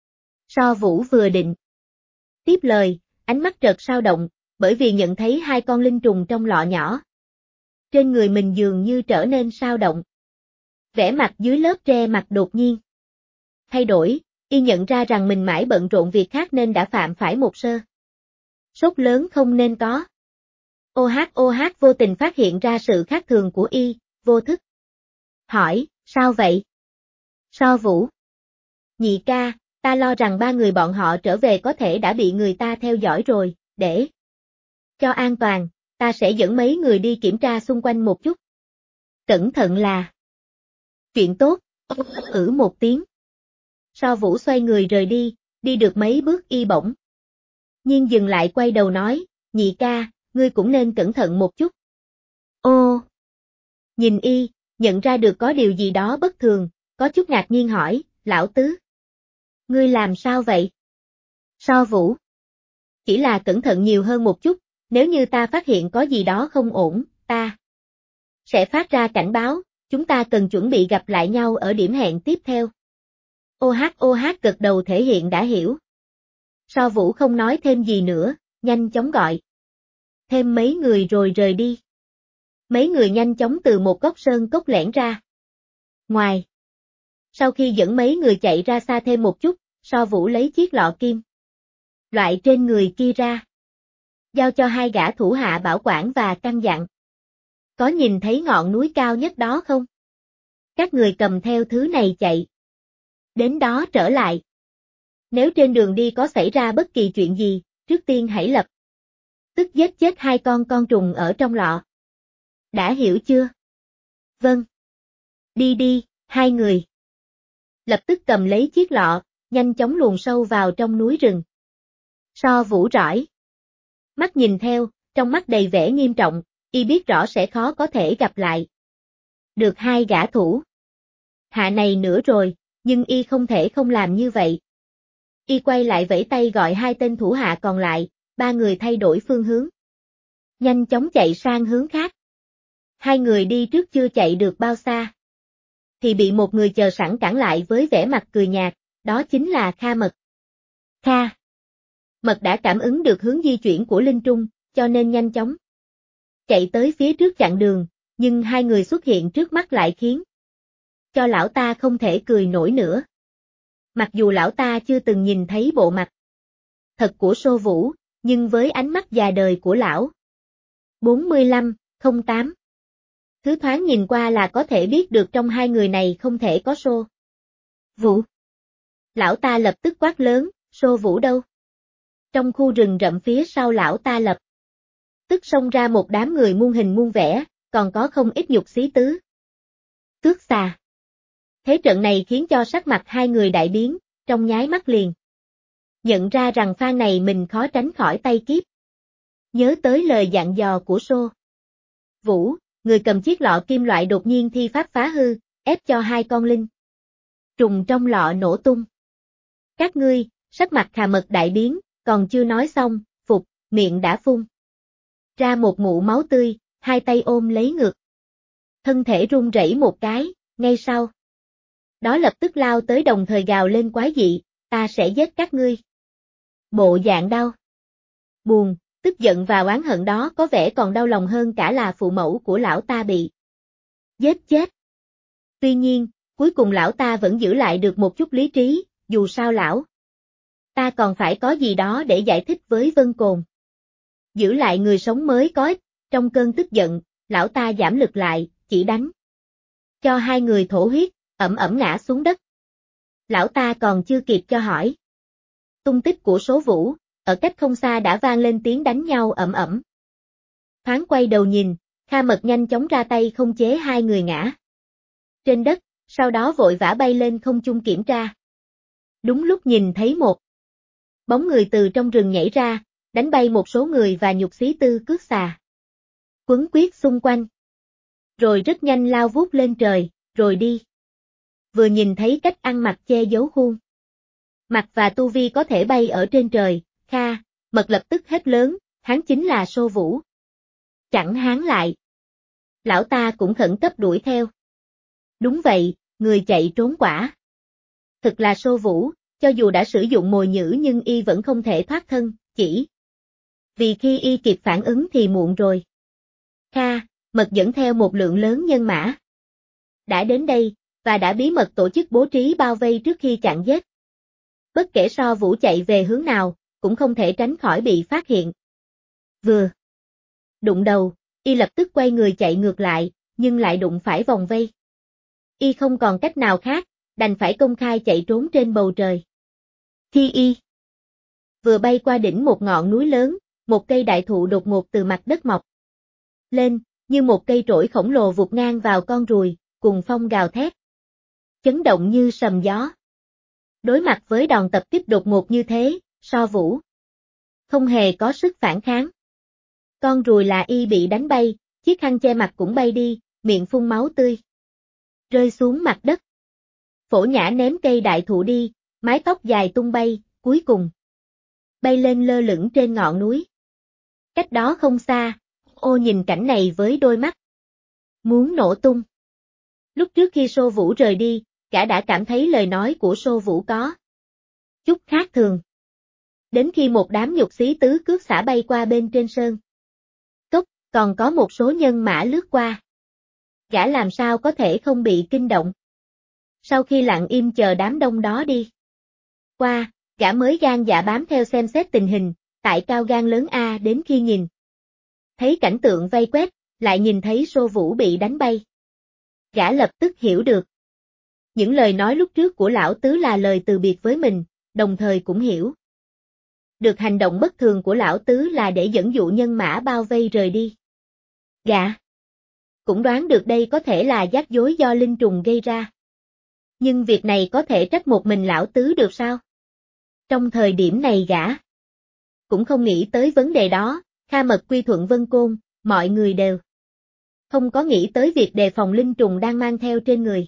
Vũ vừa định tiếp lời, ánh mắt chợt sao động, bởi vì nhận thấy hai con linh trùng trong lọ nhỏ. Trên người mình dường như trở nên sao động. Vẻ mặt dưới lớp tre mặt đột nhiên thay đổi, y nhận ra rằng mình mãi bận rộn việc khác nên đã phạm phải một sốt lớn không nên có. OH vô tình phát hiện ra sự khác thường của y, vô thức hỏi, sao vậy? Vũ. Nhị ca, ta lo rằng ba người bọn họ trở về có thể đã bị người ta theo dõi rồi, để cho an toàn, ta sẽ dẫn mấy người đi kiểm tra xung quanh một chút. Cẩn thận là chuyện tốt, một tiếng. Vũ xoay người rời đi được mấy bước y bỗng nhiên dừng lại quay đầu nói, nhị ca, ngươi cũng nên cẩn thận một chút. Ô! Nhìn y, nhận ra được có điều gì đó bất thường, có chút ngạc nhiên hỏi, lão tứ. Ngươi làm sao vậy? Vũ. Chỉ là cẩn thận nhiều hơn một chút, nếu như ta phát hiện có gì đó không ổn, ta sẽ phát ra cảnh báo, chúng ta cần chuẩn bị gặp lại nhau ở điểm hẹn tiếp theo. OH gật đầu thể hiện đã hiểu. Vũ không nói thêm gì nữa, nhanh chóng gọi thêm mấy người rồi rời đi. Mấy người nhanh chóng từ một góc sơn cốc lẻn ra ngoài. Sau khi dẫn mấy người chạy ra xa thêm một chút, Vũ lấy chiếc lọ kim loại trên người kia ra, giao cho hai gã thủ hạ bảo quản và căn dặn. Có nhìn thấy ngọn núi cao nhất đó không? Các người cầm theo thứ này chạy đến đó trở lại. Nếu trên đường đi có xảy ra bất kỳ chuyện gì, trước tiên hãy lập tức giết chết hai con trùng ở trong lọ. Đã hiểu chưa? Vâng. Đi, hai người lập tức cầm lấy chiếc lọ, nhanh chóng luồn sâu vào trong núi rừng. Vũ rỏi mắt nhìn theo, trong mắt đầy vẻ nghiêm trọng, y biết rõ sẽ khó có thể gặp lại được hai gã thủ hạ này nữa rồi, nhưng y không thể không làm như vậy. Y quay lại vẫy tay gọi hai tên thủ hạ còn lại, ba người thay đổi phương hướng, nhanh chóng chạy sang hướng khác. Hai người đi trước chưa chạy được bao xa, thì bị một người chờ sẵn cản lại với vẻ mặt cười nhạt, đó chính là Kha Mật. Kha Mật đã cảm ứng được hướng di chuyển của Linh Trung, cho nên nhanh chóng chạy tới phía trước chặn đường, nhưng hai người xuất hiện trước mắt lại khiến cho lão ta không thể cười nổi nữa. Mặc dù lão ta chưa từng nhìn thấy bộ mặt thật của Vũ, nhưng với ánh mắt già đời của lão 45, 08. Thứ thoáng nhìn qua là có thể biết được trong hai người này không thể có Sô Vũ. Lão ta lập tức quát lớn, Sô Vũ đâu? Trong khu rừng rậm phía sau lão ta lập tức xông ra một đám người muôn hình muôn vẻ, còn có không ít nhục xí tứ. Tước xà. Thế trận này khiến cho sắc mặt hai người đại biến, trong nháy mắt liền. Nhận ra rằng phan này mình khó tránh khỏi tay kiếp. Nhớ tới lời dặn dò của Sô Vũ, người cầm chiếc lọ kim loại đột nhiên thi pháp phá hư, ép cho hai con linh trùng trong lọ nổ tung. Các ngươi, sắc mặt Khà Mật đại biến, còn chưa nói xong, phục, miệng đã phun ra một ngụm máu tươi, hai tay ôm lấy ngực. Thân thể run rẩy một cái, ngay sau đó lập tức lao tới đồng thời gào lên quái dị, ta sẽ giết các ngươi. Bộ dạng đau, buồn, tức giận và oán hận đó có vẻ còn đau lòng hơn cả là phụ mẫu của lão ta bị giết chết. Tuy nhiên, cuối cùng lão ta vẫn giữ lại được một chút lý trí, dù sao lão ta còn phải có gì đó để giải thích với Vân Cồn. Giữ lại người sống mới có ích, trong cơn tức giận, lão ta giảm lực lại, chỉ đánh cho hai người thổ huyết, ẩm ẩm ngã xuống đất. Lão ta còn chưa kịp cho hỏi tung tích của Số Vũ, ở cách không xa đã vang lên tiếng đánh nhau ẩm ẩm. Thoáng quay đầu nhìn, Kha Mật nhanh chóng ra tay không chế hai người ngã trên đất, sau đó vội vã bay lên không trung kiểm tra. Đúng lúc nhìn thấy một bóng người từ trong rừng nhảy ra, đánh bay một số người và nhục xí tư cước xà quấn quyết xung quanh. Rồi rất nhanh lao vút lên trời, rồi đi. Vừa nhìn thấy cách ăn mặc che giấu khuôn mặt và tu vi có thể bay ở trên trời, Kha Mật lập tức hét lớn, hắn chính là Sô Vũ. Chẳng hán lại. Lão ta cũng khẩn cấp đuổi theo. Đúng vậy, người chạy trốn quả. Thực là Sô Vũ, cho dù đã sử dụng mồi nhử nhưng y vẫn không thể thoát thân, chỉ vì khi y kịp phản ứng thì muộn rồi. Kha Mật dẫn theo một lượng lớn nhân mã đã đến đây, và đã bí mật tổ chức bố trí bao vây trước khi chặn giết. Bất kể Sô Vũ chạy về hướng nào, cũng không thể tránh khỏi bị phát hiện. Vừa đụng đầu, y lập tức quay người chạy ngược lại, nhưng lại đụng phải vòng vây. Y không còn cách nào khác, đành phải công khai chạy trốn trên bầu trời. Khi y vừa bay qua đỉnh một ngọn núi lớn, một cây đại thụ đột ngột từ mặt đất mọc lên, như một cây trổi khổng lồ vụt ngang vào con ruồi, cùng phong gào thét, chấn động như sầm gió. Đối mặt với đòn tập kích đột ngột như thế, Sô Vũ không hề có sức phản kháng. Con ruồi là y bị đánh bay, chiếc khăn che mặt cũng bay đi, miệng phun máu tươi rơi xuống mặt đất. Phổ Nhã ném cây đại thụ đi, mái tóc dài tung bay, cuối cùng bay lên lơ lửng trên ngọn núi. Cách đó không xa, Ô nhìn cảnh này với đôi mắt muốn nổ tung. Lúc trước khi Sô Vũ rời đi, gã đã cảm thấy lời nói của Sô Vũ có chút khác thường. Đến khi một đám nhục xí tứ cước xả bay qua bên trên sơn cốc, còn có một số nhân mã lướt qua. Gã làm sao có thể không bị kinh động. Sau khi lặng im chờ đám đông đó đi qua, gã mới gan dạ bám theo xem xét tình hình, tại cao gan lớn A đến khi nhìn thấy cảnh tượng vây quét, lại nhìn thấy Sô Vũ bị đánh bay. Gã lập tức hiểu được. Những lời nói lúc trước của lão tứ là lời từ biệt với mình, đồng thời cũng hiểu được hành động bất thường của lão tứ là để dẫn dụ nhân mã bao vây rời đi. Gã cũng đoán được đây có thể là giác dối do linh trùng gây ra. Nhưng việc này có thể trách một mình lão tứ được sao? Trong thời điểm này gã cũng không nghĩ tới vấn đề đó, Kha Mật quy thuận Vân Côn, mọi người đều không có nghĩ tới việc đề phòng linh trùng đang mang theo trên người.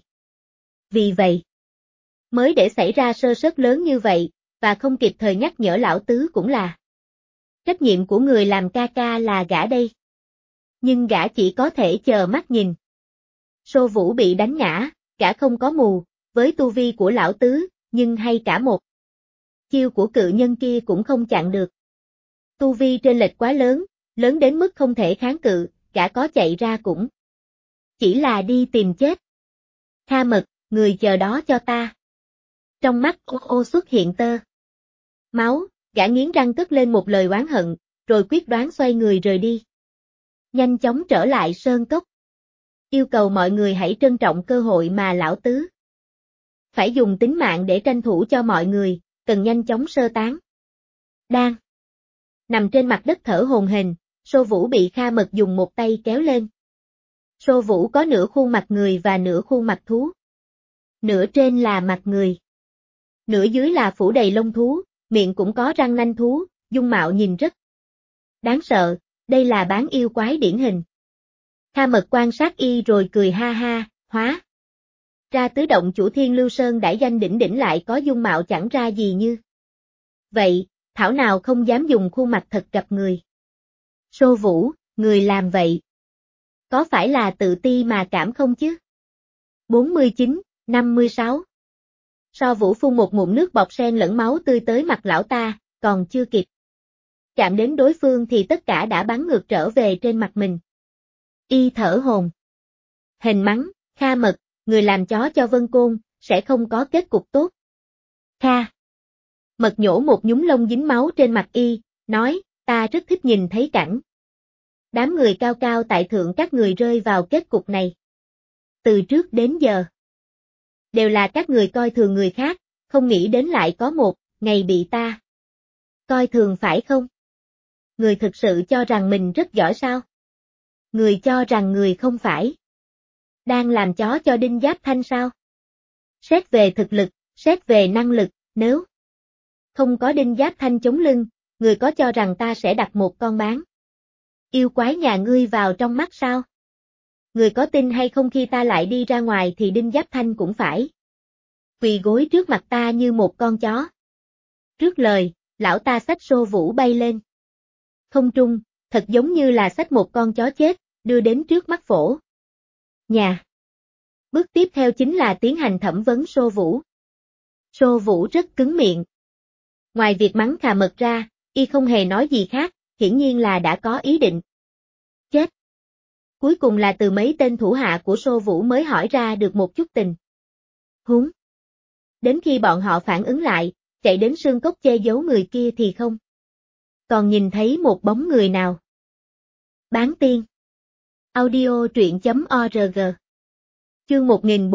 Vì vậy, mới để xảy ra sơ suất lớn như vậy, và không kịp thời nhắc nhở lão tứ cũng là trách nhiệm của người làm ca ca là gã đây. Nhưng gã chỉ có thể chờ mắt nhìn. Sô Vũ bị đánh ngã, gã không có mù, với tu vi của lão tứ, nhưng hay cả một chiêu của cự nhân kia cũng không chặn được. Tu vi trên lệch quá lớn, lớn đến mức không thể kháng cự, gã có chạy ra cũng chỉ là đi tìm chết. Kha Mật, người chờ đó cho ta. Trong mắt Ô xuất hiện tơ máu, gã nghiến răng cất lên một lời oán hận, rồi quyết đoán xoay người rời đi. nhanh chóng trở lại sơn cốc. Yêu cầu mọi người hãy trân trọng cơ hội mà lão tứ phải dùng tính mạng để tranh thủ cho mọi người, cần nhanh chóng sơ tán. Đang nằm trên mặt đất thở hổn hển, Sô Vũ bị Kha Mật dùng một tay kéo lên. Sô Vũ có nửa khuôn mặt người và nửa khuôn mặt thú. Nửa trên là mặt người, nửa dưới là phủ đầy lông thú, miệng cũng có răng nanh thú, dung mạo nhìn rất đáng sợ, đây là bán yêu quái điển hình. Kha Mật quan sát y rồi cười ha ha, hóa ra tứ động chủ Thiên Lưu Sơn đãi danh đỉnh đỉnh lại có dung mạo chẳng ra gì như vậy, thảo nào không dám dùng khuôn mặt thật gặp người. Sô Vũ, người làm vậy có phải là tự ti mà cảm không chứ? 49, 56 So Vũ phun một ngụm nước bọt sen lẫn máu tươi tới mặt lão ta, còn chưa kịp chạm đến đối phương thì tất cả đã bắn ngược trở về trên mặt mình. Y thở hồn hển mắng, Kha Mật, người làm chó cho Vân Côn, sẽ không có kết cục tốt. Kha Mật nhổ một nhúm lông dính máu trên mặt y, nói, ta rất thích nhìn thấy cảnh đám người cao cao tại thượng các người rơi vào kết cục này. Từ trước đến giờ đều là các người coi thường người khác, không nghĩ đến lại có một ngày bị ta coi thường phải không? Người thực sự cho rằng mình rất giỏi sao? Người cho rằng người không phải đang làm chó cho Đinh Giáp Thanh sao? Xét về thực lực, xét về năng lực, nếu không có Đinh Giáp Thanh chống lưng, người có cho rằng ta sẽ đặt một con bán yêu quái nhà ngươi vào trong mắt sao? Người có tin hay không khi ta lại đi ra ngoài thì Đinh Giáp Thanh cũng phải quỳ gối trước mặt ta như một con chó. Trước lời, lão ta xách Sô Vũ bay lên không trung, thật giống như là xách một con chó chết, đưa đến trước mắt phổ nhà. Bước tiếp theo chính là tiến hành thẩm vấn Sô Vũ. Sô Vũ rất cứng miệng. Ngoài việc mắng Kha Mật ra, y không hề nói gì khác, hiển nhiên là đã có ý định chết. Cuối cùng là từ mấy tên thủ hạ của Sô Vũ mới hỏi ra được một chút tình huống. Đến khi bọn họ phản ứng lại, chạy đến sương cốc che giấu người kia thì không còn nhìn thấy một bóng người nào. Bán tiên. Audio truyện.org. Chương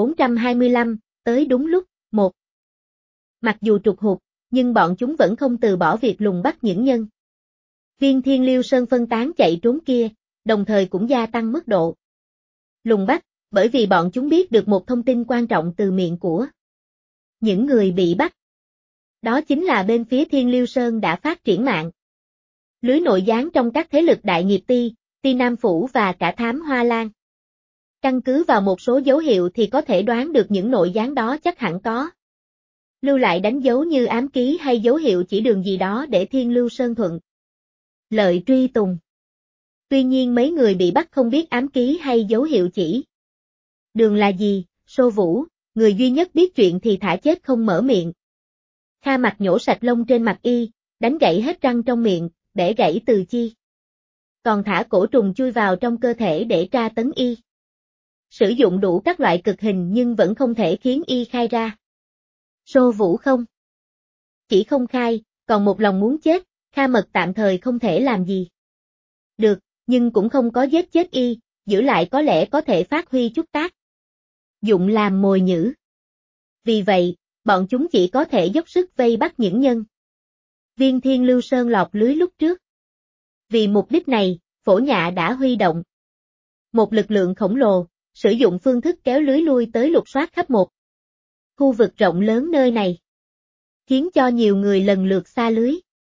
1425, tới đúng lúc, 1. Mặc dù trục hụt, nhưng bọn chúng vẫn không từ bỏ việc lùng bắt những nhân viên Thiên Liêu Sơn phân tán chạy trốn kia, đồng thời cũng gia tăng mức độ lùng bắt, bởi vì bọn chúng biết được một thông tin quan trọng từ miệng của những người bị bắt. Đó chính là bên phía Thiên Liêu Sơn đã phát triển mạng lưới nội gián trong các thế lực Đại Nghiệp Ti, Ti Nam Phủ và cả Thám Hoa Lan. Căn cứ vào một số dấu hiệu thì có thể đoán được những nội gián đó chắc hẳn có lưu lại đánh dấu như ám ký hay dấu hiệu chỉ đường gì đó để Thiên Lưu Sơn thuận lợi truy tùng. Tuy nhiên mấy người bị bắt không biết ám ký hay dấu hiệu chỉ đường là gì. Sô Vũ, người duy nhất biết chuyện thì thả chết không mở miệng. Kha Mặt nhổ sạch lông trên mặt y, đánh gãy hết răng trong miệng, bẻ gãy từ chi. Còn thả cổ trùng chui vào trong cơ thể để tra tấn y. Sử dụng đủ các loại cực hình nhưng vẫn không thể khiến y khai ra. Sô Vũ không chỉ không khai, còn một lòng muốn chết, Kha Mật tạm thời không thể làm gì được, nhưng cũng không có giết chết y, giữ lại có lẽ có thể phát huy chút tác dụng làm mồi nhử. Vì vậy, bọn chúng chỉ có thể dốc sức vây bắt những nhân viên Thiên Lưu Sơn lọt lưới lúc trước. Vì mục đích này, Phổ Nhạ đã huy động một lực lượng khổng lồ, sử dụng phương thức kéo lưới lui tới lục soát khắp một khu vực rộng lớn nơi này, khiến cho nhiều người lần lượt xa lưới.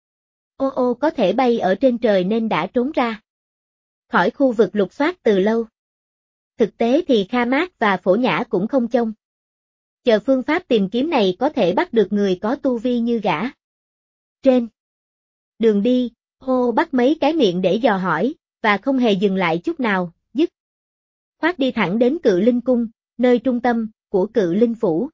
Ô ô có thể bay ở trên trời nên đã trốn ra khỏi khu vực lục soát từ lâu. Thực tế thì Kha Mát và Phổ Nhã cũng không trông chờ phương pháp tìm kiếm này có thể bắt được người có tu vi như gã. Trên đường đi, hô bắt mấy cái miệng để dò hỏi, và không hề dừng lại chút nào, dứt khoát đi thẳng đến Cự Linh Cung, nơi trung tâm của Cự Linh Phủ.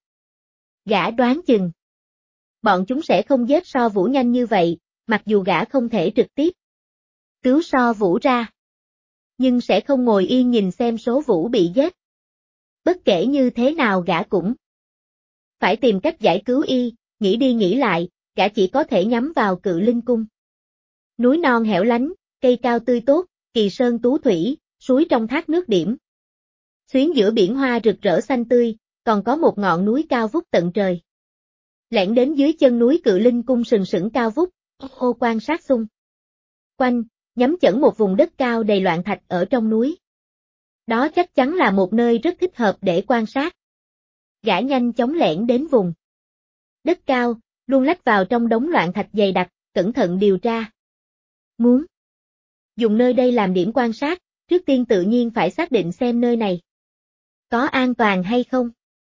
Gã đoán chừng bọn chúng sẽ không giết So Vũ nhanh như vậy, mặc dù gã không thể trực tiếp cứu So Vũ ra, nhưng sẽ không ngồi yên nhìn xem số Vũ bị giết. Bất kể như thế nào gã cũng phải tìm cách giải cứu y, nghĩ đi nghĩ lại, gã chỉ có thể nhắm vào Cự Linh Cung. Núi non hẻo lánh, cây cao tươi tốt, kỳ sơn tú thủy, suối trong thác nước điểm. Xuyến giữa biển hoa rực rỡ xanh tươi, còn có một ngọn núi cao vút tận trời. Lẻn đến dưới chân núi Cự Linh Cung sừng sững cao vút, ô quan sát xung quanh, nhắm chẩn một vùng đất cao đầy loạn thạch ở trong núi. Đó chắc chắn là một nơi rất thích hợp để quan sát. Gã nhanh chóng lẻn đến vùng đất cao, luôn lách vào trong đống loạn thạch dày đặc, cẩn thận điều tra. Muốn dùng nơi đây làm điểm quan sát, trước tiên tự nhiên phải xác định xem nơi này có an toàn hay không.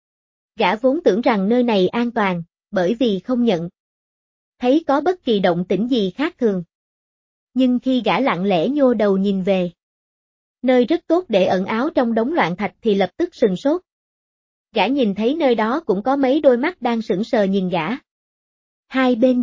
Gã vốn tưởng rằng nơi này an toàn, bởi vì không nhận thấy có bất kỳ động tĩnh gì khác thường. Nhưng khi gã lặng lẽ nhô đầu nhìn về nơi rất tốt để ẩn áo trong đống loạn thạch thì lập tức sừng sốt. Gã nhìn thấy nơi đó cũng có mấy đôi mắt đang sững sờ nhìn gã. Hai bên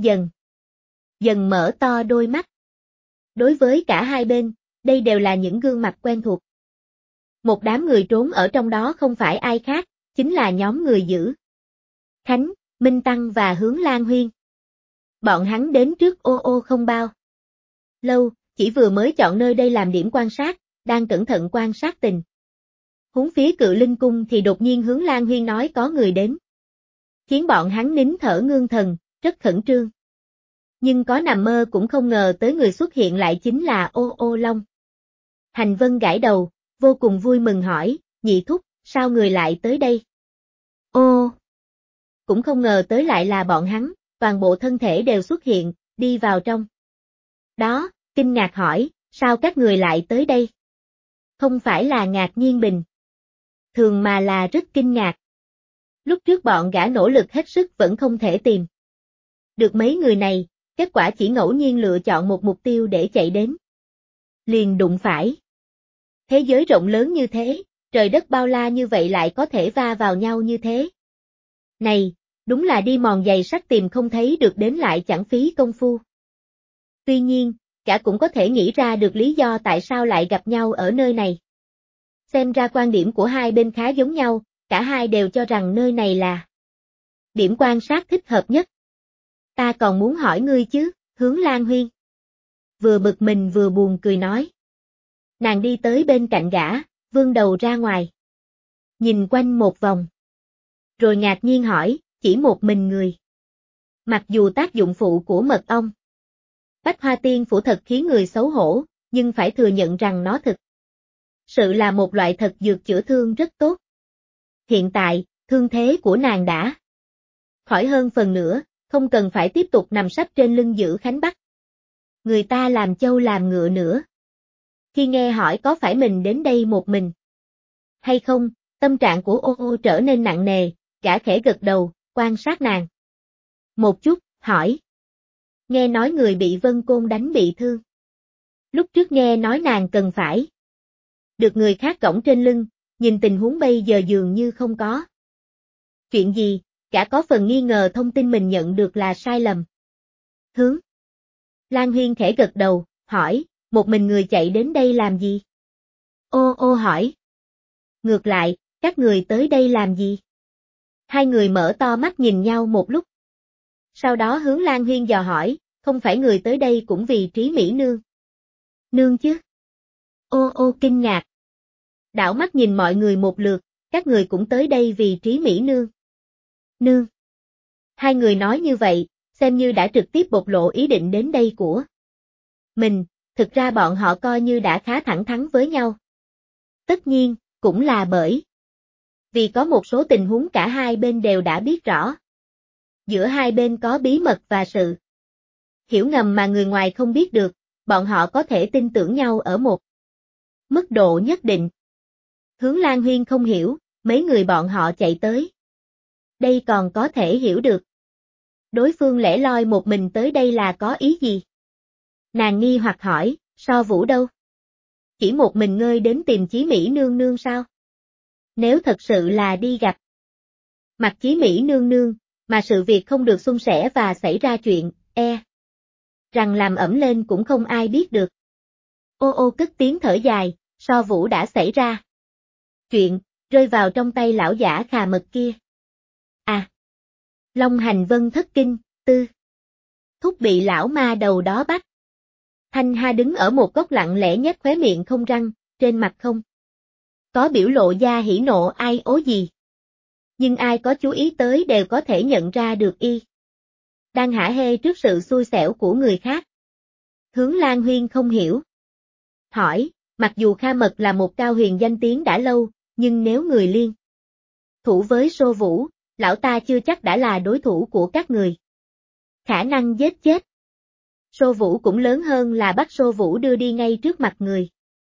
dần mở to đôi mắt. Đối với cả hai bên, đây đều là những gương mặt quen thuộc. Một đám người trốn ở trong đó không phải ai khác, chính là nhóm người giữ Khánh, Minh Tăng và Hướng Lan Huyên. Bọn hắn đến trước ô ô không bao lâu, chỉ vừa mới chọn nơi đây làm điểm quan sát, đang cẩn thận quan sát tình huống phía Cự Linh Cung thì đột nhiên Hướng Lan Huyên nói có người đến. Khiến bọn hắn nín thở ngưng thần, rất khẩn trương. Nhưng có nằm mơ cũng không ngờ tới người xuất hiện lại chính là Ô Ô Long. Hành Vân gãi đầu, vô cùng vui mừng hỏi, nhị thúc, sao người lại tới đây? Ô! Cũng không ngờ tới lại là bọn hắn, toàn bộ thân thể đều xuất hiện, đi vào trong. Đó, kinh ngạc hỏi, sao các người lại tới đây? Không phải là ngạc nhiên bình thường mà là rất kinh ngạc. Lúc trước bọn gã nỗ lực hết sức vẫn không thể tìm được mấy người này, kết quả chỉ ngẫu nhiên lựa chọn một mục tiêu để chạy đến. Liền đụng phải. Thế giới rộng lớn như thế, trời đất bao la như vậy lại có thể va vào nhau như thế. Này, đúng là đi mòn giày sắt tìm không thấy được đến lại chẳng phí công phu. Tuy nhiên, cả cũng có thể nghĩ ra được lý do tại sao lại gặp nhau ở nơi này. Xem ra quan điểm của hai bên khá giống nhau, cả hai đều cho rằng nơi này là điểm quan sát thích hợp nhất. Ta còn muốn hỏi ngươi chứ, Hướng Lan Huyên. Vừa bực mình vừa buồn cười nói. Nàng đi tới bên cạnh gã, vươn đầu ra ngoài. Nhìn quanh một vòng. Rồi ngạc nhiên hỏi, chỉ một mình người. Mặc dù tác dụng phụ của mật ong Bách Hoa Tiên Phủ thật khiến người xấu hổ, nhưng phải thừa nhận rằng nó thực sự là một loại thật dược chữa thương rất tốt. Hiện tại, thương thế của nàng đã khỏi hơn phần nữa, không cần phải tiếp tục nằm sấp trên lưng giữ Khánh Bắc. Người ta làm trâu làm ngựa nữa. Khi nghe hỏi có phải mình đến đây một mình hay không, tâm trạng của Ô Ô trở nên nặng nề, gã khẽ gật đầu, quan sát nàng một chút, hỏi. Nghe nói người bị Vân Côn đánh bị thương. Lúc trước nghe nói nàng cần phải được người khác cõng trên lưng, nhìn tình huống bây giờ dường như không có chuyện gì, gã có phần nghi ngờ thông tin mình nhận được là sai lầm. Hướng Lan Huyên khẽ gật đầu, hỏi, một mình người chạy đến đây làm gì? Ô Ô hỏi. Ngược lại, các người tới đây làm gì? Hai người mở to mắt nhìn nhau một lúc. Sau đó Hướng Lan Huyên dò hỏi, không phải người tới đây cũng vì Trí Mỹ Nương? Nương chứ? Ô Ô kinh ngạc. Đảo mắt nhìn mọi người một lượt, các người cũng tới đây vì Trí Mỹ Nương. Nương. Hai người nói như vậy, xem như đã trực tiếp bộc lộ ý định đến đây của mình, thực ra bọn họ coi như đã khá thẳng thắn với nhau. Tất nhiên, cũng là bởi vì có một số tình huống cả hai bên đều đã biết rõ. Giữa hai bên có bí mật và sự hiểu ngầm mà người ngoài không biết được, bọn họ có thể tin tưởng nhau ở một mức độ nhất định. Hướng Lan Huyên không hiểu, mấy người bọn họ chạy tới. Đây còn có thể hiểu được. Đối phương lẻ loi một mình tới đây là có ý gì? Nàng nghi hoặc hỏi, So Vũ đâu? Chỉ một mình ngươi đến tìm Chí Mỹ Nương Nương sao? Nếu thật sự là đi gặp mặt Chí Mỹ Nương Nương, mà sự việc không được suôn sẻ và xảy ra chuyện, rằng làm ẩm lên cũng không ai biết được. Ô Ô cất tiếng thở dài, So Vũ đã xảy ra chuyện, rơi vào trong tay lão giả khà mật kia. À! Long Hành Vân thất kinh, tư thúc bị lão ma đầu đó bắt Thanh Ha đứng ở một góc lặng lẽ nhếch khóe miệng không răng, trên mặt không có biểu lộ da hỉ nộ ai ố gì. Nhưng ai có chú ý tới đều có thể nhận ra được y đang hả hê trước sự xui xẻo của người khác. Hướng Lan Huyên không hiểu. Hỏi, mặc dù Kha Mật là một cao huyền danh tiếng đã lâu, nhưng nếu người liên thủ với Sô Vũ, lão ta chưa chắc đã là đối thủ của các người. Khả năng giết chết Sô Vũ cũng lớn hơn là bắt Sô Vũ đưa đi ngay trước mặt người.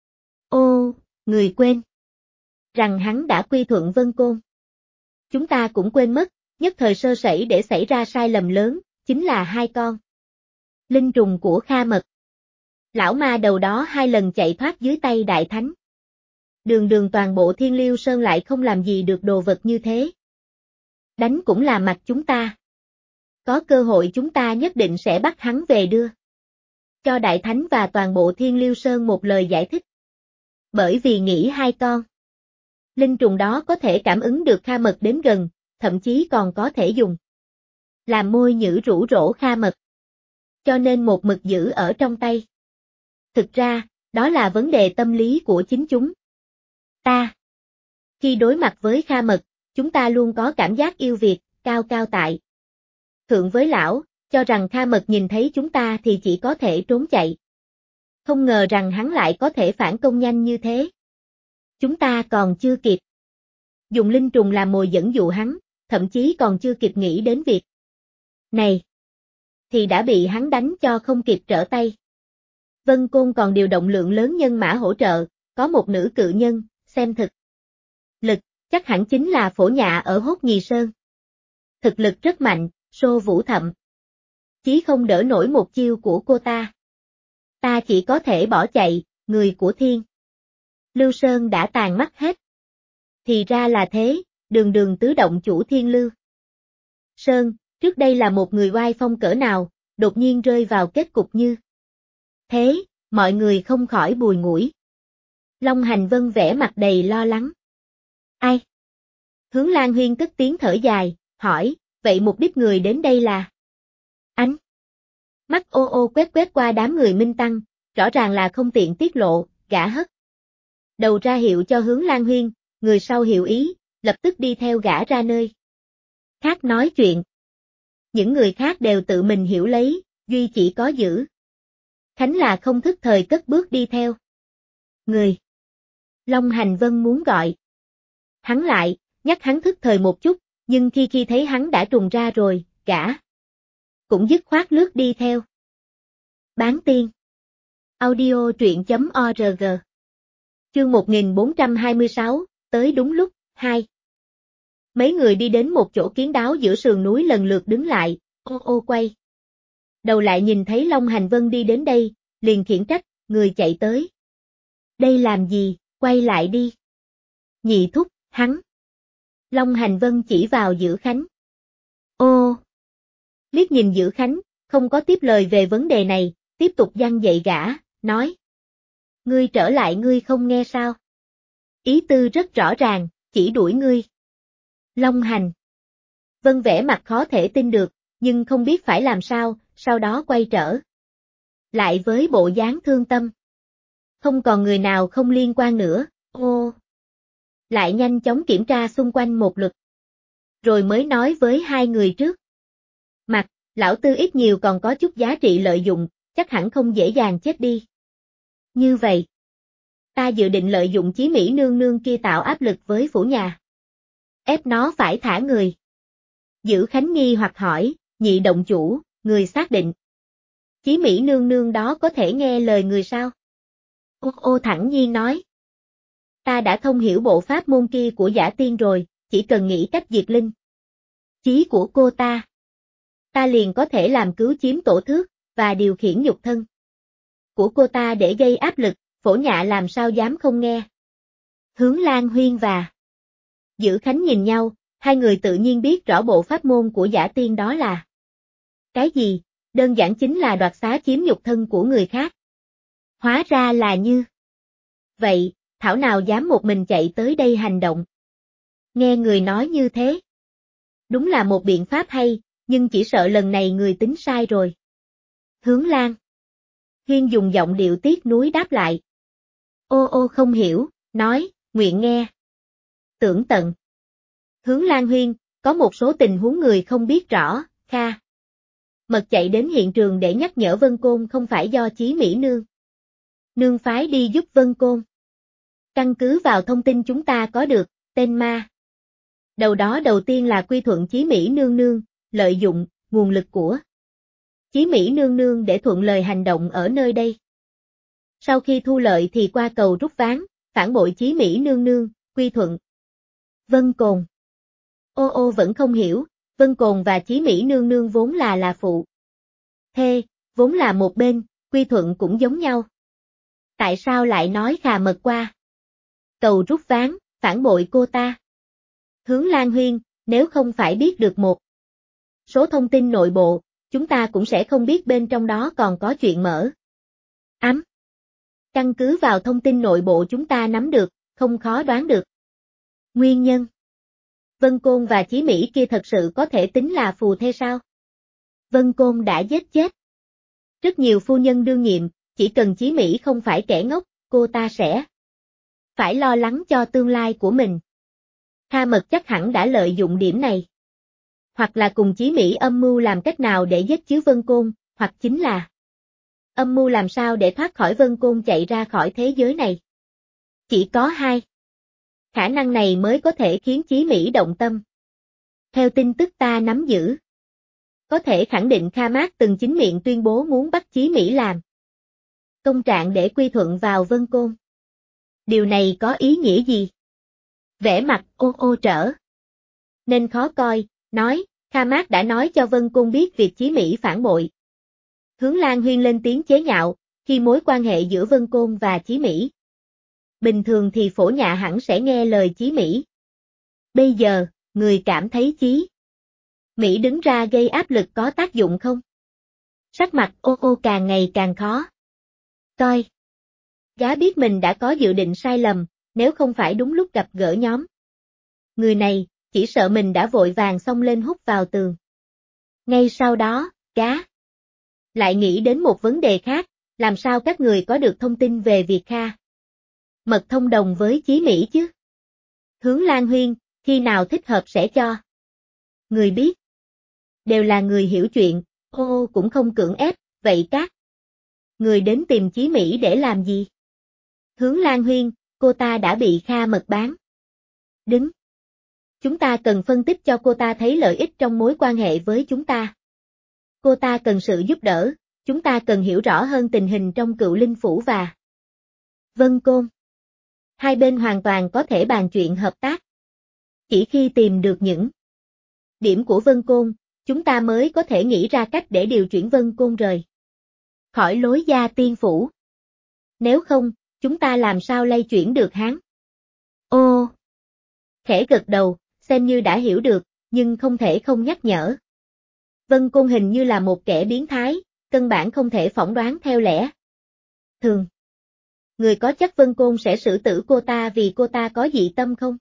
Ô, người quên rằng hắn đã quy thuận Vân Côn. Chúng ta cũng quên mất, nhất thời sơ sẩy để xảy ra sai lầm lớn, chính là hai con linh trùng của Kha Mật. Lão ma đầu đó 2 lần chạy thoát dưới tay Đại Thánh. Đường đường toàn bộ Thiên Liêu Sơn lại không làm gì được đồ vật như thế. Đánh cũng là mặt chúng ta. Có cơ hội chúng ta nhất định sẽ bắt hắn về đưa cho Đại Thánh và toàn bộ Thiên Liêu Sơn một lời giải thích. Bởi vì nghĩ hai con linh trùng đó có thể cảm ứng được Kha Mật đến gần, thậm chí còn có thể dùng làm môi nhử rũ rỗ Kha Mật. Cho nên một mực giữ ở trong tay. Thực ra, đó là vấn đề tâm lý của chính chúng ta. Khi đối mặt với Kha Mật, chúng ta luôn có cảm giác yêu Việt, cao cao tại thượng với lão, cho rằng Kha Mật nhìn thấy chúng ta thì chỉ có thể trốn chạy. Không ngờ rằng hắn lại có thể phản công nhanh như thế. Chúng ta còn chưa kịp dùng linh trùng làm mồi dẫn dụ hắn, thậm chí còn chưa kịp nghĩ đến việc này, thì đã bị hắn đánh cho không kịp trở tay. Vân Côn còn điều động lượng lớn nhân mã hỗ trợ, có một nữ cự nhân, xem thực lực, chắc hẳn chính là Phổ Nhạ ở Hốt Nhì Sơn. Thực lực rất mạnh, Sô Vũ thậm chí không đỡ nổi một chiêu của cô ta. Ta chỉ có thể bỏ chạy, người của Thiên Lưu Sơn đã tàn mắt hết. Thì ra là thế, đường đường tứ động chủ Thiên Lưu Sơn, trước đây là một người oai phong cỡ nào, đột nhiên rơi vào kết cục như thế, mọi người không khỏi bùi ngùi. Long Hành Vân vẻ mặt đầy lo lắng. Ai? Hướng Lan Huyên cất tiếng thở dài, hỏi, vậy mục đích người đến đây là? Ánh mắt ô ô quét qua đám người Minh Tăng, rõ ràng là không tiện tiết lộ, gã hất đầu ra hiệu cho Hướng Lan Huyên, người sau hiểu ý, lập tức đi theo gã ra nơi khác nói chuyện. Những người khác đều tự mình hiểu lấy, duy chỉ có Dữ Khánh là không thức thời cất bước đi theo. Người Long Hành Vân muốn gọi hắn lại, nhắc hắn thức thời một chút, nhưng khi thấy hắn đã trùng ra rồi, gã cũng dứt khoát lướt đi theo. Bán tiên audio truyện.org Chương 1426, tới đúng lúc, 2. Mấy người đi đến một chỗ kiến đáo giữa sườn núi lần lượt đứng lại, ô ô quay đầu lại nhìn thấy Long Hành Vân đi đến đây, liền khiển trách, người chạy tới đây làm gì, quay lại đi. Nhị thúc, hắn. Long Hành Vân chỉ vào Dữ Khánh. Ô. Liếc nhìn Dữ Khánh, không có tiếp lời về vấn đề này, tiếp tục giăng dạy gã, nói. Ngươi trở lại ngươi không nghe sao? Ý tư rất rõ ràng, chỉ đuổi ngươi. Long Hành Vân vẻ mặt khó thể tin được, nhưng không biết phải làm sao, sau đó quay trở lại với bộ dáng thương tâm. Không còn người nào không liên quan nữa, ô. Lại nhanh chóng kiểm tra xung quanh một lượt. Rồi mới nói với hai người trước. Mặt, lão tư ít nhiều còn có chút giá trị lợi dụng, chắc hẳn không dễ dàng chết đi. Như vậy, ta dự định lợi dụng Chí Mỹ nương nương kia tạo áp lực với phủ nhà. Ép nó phải thả người. Dữ Khánh nghi hoặc hỏi, nhị động chủ, người xác định. Chí Mỹ nương nương đó có thể nghe lời người sao? Ô ô thẳng nhiên nói. Ta đã thông hiểu bộ pháp môn kia của giả tiên rồi, chỉ cần nghĩ cách diệt linh chí của cô ta. Ta liền có thể làm cứu chiếm tổ thước, và điều khiển nhục thân của cô ta để gây áp lực, Phổ Nhạ làm sao dám không nghe. Hướng Lan Huyên và Dữ Khánh nhìn nhau, hai người tự nhiên biết rõ bộ pháp môn của giả tiên đó là cái gì, đơn giản chính là đoạt xá chiếm nhục thân của người khác. Hóa ra là như vậy, thảo nào dám một mình chạy tới đây hành động. Nghe người nói như thế. Đúng là một biện pháp hay, nhưng chỉ sợ lần này người tính sai rồi. Hướng Lan Huyên dùng giọng điệu tiếc nuối đáp lại. Ô không hiểu, nói, nguyện nghe. Tưởng tận. Hướng Lan Huyên, có một số tình huống người không biết rõ, Kha. Mật chạy đến hiện trường để nhắc nhở Vân Côn không phải do Chí Mỹ Nương phái đi giúp Vân Côn. Căn cứ vào thông tin chúng ta có được, tên ma đầu đó đầu tiên là quy thuận Chí Mỹ Nương, lợi dụng nguồn lực của Chí Mỹ Nương để thuận lời hành động ở nơi đây. Sau khi thu lợi thì qua cầu rút ván, phản bội Chí Mỹ Nương, quy thuận Vân Côn. Ô vẫn không hiểu, Vân Côn và Chí Mỹ Nương vốn là phụ thê, vốn là một bên, quy thuận cũng giống nhau. Tại sao lại nói Khà Mật qua cầu rút ván, phản bội cô ta? Hướng Lan Huyên, nếu không phải biết được một số thông tin nội bộ, chúng ta cũng sẽ không biết bên trong đó còn có chuyện mở ám. Căn cứ vào thông tin nội bộ chúng ta nắm được, không khó đoán được nguyên nhân. Vân Côn và Chí Mỹ kia thật sự có thể tính là phù thê sao? Vân Côn đã giết chết rất nhiều phu nhân đương nhiệm, chỉ cần Chí Mỹ không phải kẻ ngốc, cô ta sẽ phải lo lắng cho tương lai của mình. Kha Mật chắc hẳn đã lợi dụng điểm này. Hoặc là cùng Chí Mỹ âm mưu làm cách nào để giết chứ Vân Côn, hoặc chính là âm mưu làm sao để thoát khỏi Vân Côn chạy ra khỏi thế giới này. Chỉ có hai khả năng này mới có thể khiến Chí Mỹ động tâm. Theo tin tức ta nắm giữ, có thể khẳng định Kha Mát từng chính miệng tuyên bố muốn bắt Chí Mỹ làm công trạng để quy thuận vào Vân Côn. Điều này có ý nghĩa gì? Vẻ mặt ô trở nên khó coi, nói, Kha Mát đã nói cho Vân Côn biết việc Chí Mỹ phản bội. Hướng Lan Huyên lên tiếng chế nhạo, khi mối quan hệ giữa Vân Côn và Chí Mỹ bình thường thì phổ nhã hẳn sẽ nghe lời Chí Mỹ. Bây giờ, người cảm thấy Chí Mỹ đứng ra gây áp lực có tác dụng không? Sắc mặt ô càng ngày càng khó coi. Gá biết mình đã có dự định sai lầm, nếu không phải đúng lúc gặp gỡ nhóm người này, chỉ sợ mình đã vội vàng xông lên hút vào tường. Ngay sau đó, gá lại nghĩ đến một vấn đề khác, làm sao các người có được thông tin về việc Kha Mật thông đồng với Chí Mỹ chứ? Hướng Lan Huyên, khi nào thích hợp sẽ cho người biết. Đều là người hiểu chuyện, cũng không cưỡng ép, vậy các người đến tìm Chí Mỹ để làm gì? Hướng Lan Huyên, cô ta đã bị Kha Mật bán đứng. Chúng ta cần phân tích cho cô ta thấy lợi ích trong mối quan hệ với chúng ta. Cô ta cần sự giúp đỡ, chúng ta cần hiểu rõ hơn tình hình trong Cựu Linh Phủ và Vân Côn. Hai bên hoàn toàn có thể bàn chuyện hợp tác. Chỉ khi tìm được những điểm của Vân Côn, chúng ta mới có thể nghĩ ra cách để điều chuyển Vân Côn rời khỏi lối Gia Tiên Phủ. Nếu không, chúng ta làm sao lay chuyển được hắn? Khẽ gật đầu, xem như đã hiểu được, nhưng không thể không nhắc nhở. Vân Côn hình như là một kẻ biến thái, căn bản không thể phỏng đoán theo lẽ thường. Người có chắc Vân Côn sẽ xử tử cô ta vì cô ta có dị tâm không?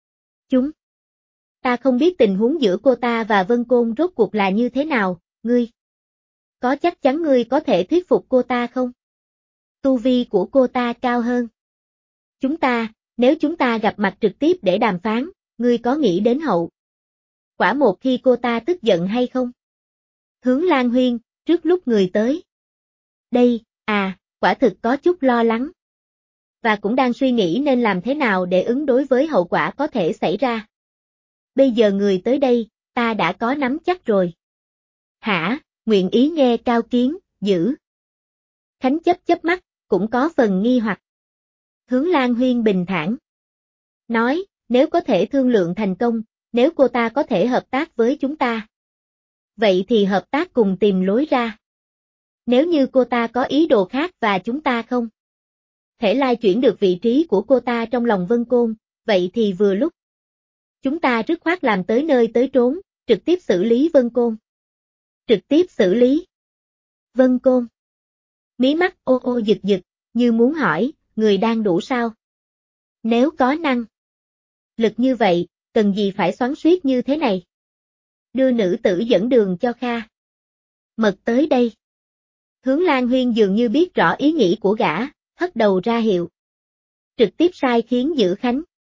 Ta không biết tình huống giữa cô ta và Vân Côn rốt cuộc là như thế nào, ngươi có chắc chắn ngươi có thể thuyết phục cô ta không? Tu vi của cô ta cao hơn nếu chúng ta gặp mặt trực tiếp để đàm phán, ngươi có nghĩ đến hậu quả một khi cô ta tức giận hay không? Hướng Lan Huyên, trước lúc người tới đây, quả thực có chút lo lắng. Và cũng đang suy nghĩ nên làm thế nào để ứng đối với hậu quả có thể xảy ra. Bây giờ người tới đây, ta đã có nắm chắc rồi. Hả, nguyện ý nghe cao kiến, giữ. Khánh chớp mắt, cũng có phần nghi hoặc. Hướng Lan Huyên bình thản nói, nếu có thể thương lượng thành công, nếu cô ta có thể hợp tác với chúng ta. Vậy thì hợp tác cùng tìm lối ra. Nếu như cô ta có ý đồ khác và chúng ta không thể lai chuyển được vị trí của cô ta trong lòng Vân Côn, vậy thì vừa lúc. Chúng ta dứt khoát làm tới nơi tới trốn, trực tiếp xử lý Vân Côn. Trực tiếp xử lý Vân Côn. Mí mắt giật, như muốn hỏi, người đang đủ sao? Nếu có năng lực như vậy, cần gì phải xoắn xuýt như thế này? Đưa nữ tử dẫn đường cho Kha Mật tới đây. Hướng Lan Huyên dường như biết rõ ý nghĩ của gã, hất đầu ra hiệu. Trực tiếp sai khiến Dữ Khánh.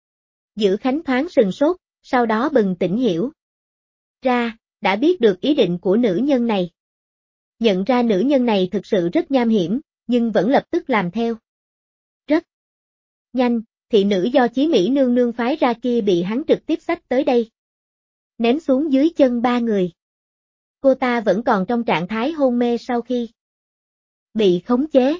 Dữ Khánh thoáng sừng sốt, sau đó bừng tỉnh hiểu ra, đã biết được ý định của nữ nhân này. Nhận ra nữ nhân này thực sự rất nham hiểm, nhưng vẫn lập tức làm theo. Rất nhanh, thị nữ do Chí Mỹ nương nương phái ra kia bị hắn trực tiếp xách tới đây. Ném xuống dưới chân ba người. Cô ta vẫn còn trong trạng thái hôn mê sau khi bị khống chế.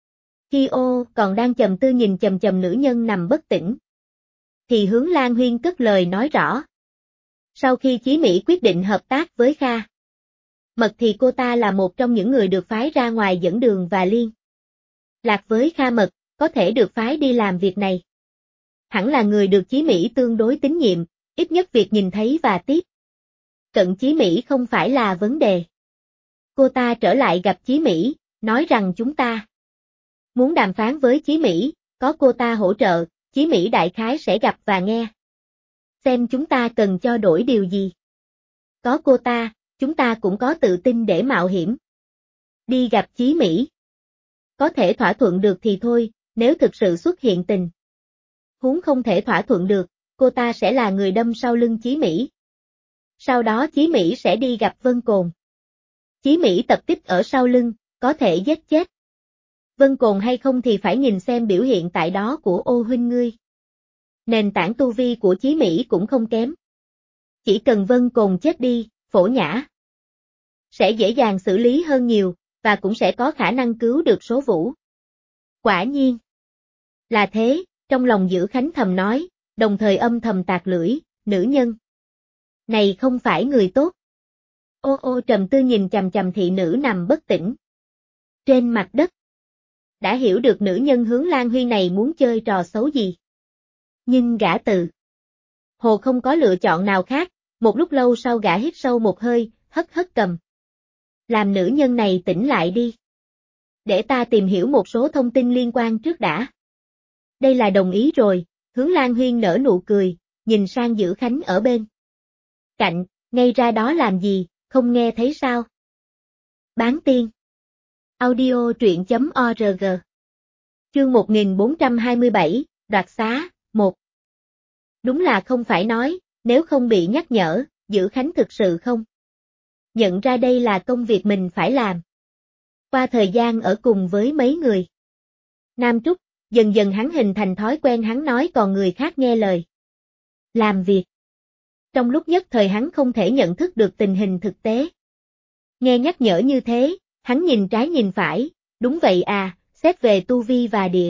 Kyo còn đang trầm tư nhìn chầm chầm nữ nhân nằm bất tỉnh. Thì Hướng Lan Huyên cất lời nói rõ. Sau khi Chí Mỹ quyết định hợp tác với Kha Mật thì cô ta là một trong những người được phái ra ngoài dẫn đường và liên lạc với Kha Mật, có thể được phái đi làm việc này. Hẳn là người được Chí Mỹ tương đối tín nhiệm, ít nhất việc nhìn thấy và tiếp cận Chí Mỹ không phải là vấn đề. Cô ta trở lại gặp Chí Mỹ, nói rằng chúng ta muốn đàm phán với Chí Mỹ, có cô ta hỗ trợ, Chí Mỹ đại khái sẽ gặp và nghe. Xem chúng ta cần cho đổi điều gì. Có cô ta, chúng ta cũng có tự tin để mạo hiểm. Đi gặp Chí Mỹ. Có thể thỏa thuận được thì thôi, nếu thực sự xuất hiện tình huống không thể thỏa thuận được, cô ta sẽ là người đâm sau lưng Chí Mỹ. Sau đó Chí Mỹ sẽ đi gặp Vân Cồn. Chí Mỹ tập kích ở sau lưng, có thể giết chết Vân Cồn hay không thì phải nhìn xem biểu hiện tại đó của Ô huynh ngươi. Nền tảng tu vi của Chí Mỹ cũng không kém. Chỉ cần Vân Cồn chết đi, Phổ Nhã sẽ dễ dàng xử lý hơn nhiều, và cũng sẽ có khả năng cứu được Số Vũ. Quả nhiên là thế, trong lòng Dữ Khánh thầm nói, đồng thời âm thầm tạc lưỡi, nữ nhân này không phải người tốt. Ô trầm tư nhìn chằm chằm thị nữ nằm bất tỉnh trên mặt đất. Đã hiểu được nữ nhân Hướng Lan Huyên này muốn chơi trò xấu gì. Nhưng gã từ hồ không có lựa chọn nào khác, một lúc lâu sau gã hít sâu một hơi, hất cầm. Làm nữ nhân này tỉnh lại đi. Để ta tìm hiểu một số thông tin liên quan trước đã. Đây là đồng ý rồi, Hướng Lan Huyên nở nụ cười, nhìn sang Dữ Khánh ở bên cạnh, ngay ra đó làm gì, không nghe thấy sao? Bán tiên. Audio truyện.org. Chương 1427, đoạt xá, 1. Đúng là không phải nói, nếu không bị nhắc nhở, Dữ Khánh thực sự không nhận ra đây là công việc mình phải làm. Qua thời gian ở cùng với mấy người Nam Trúc, dần dần hắn hình thành thói quen hắn nói còn người khác nghe lời làm việc. Trong lúc nhất thời hắn không thể nhận thức được tình hình thực tế. Nghe nhắc nhở như thế, hắn nhìn trái nhìn phải, đúng vậy à, xét về tu vi và địa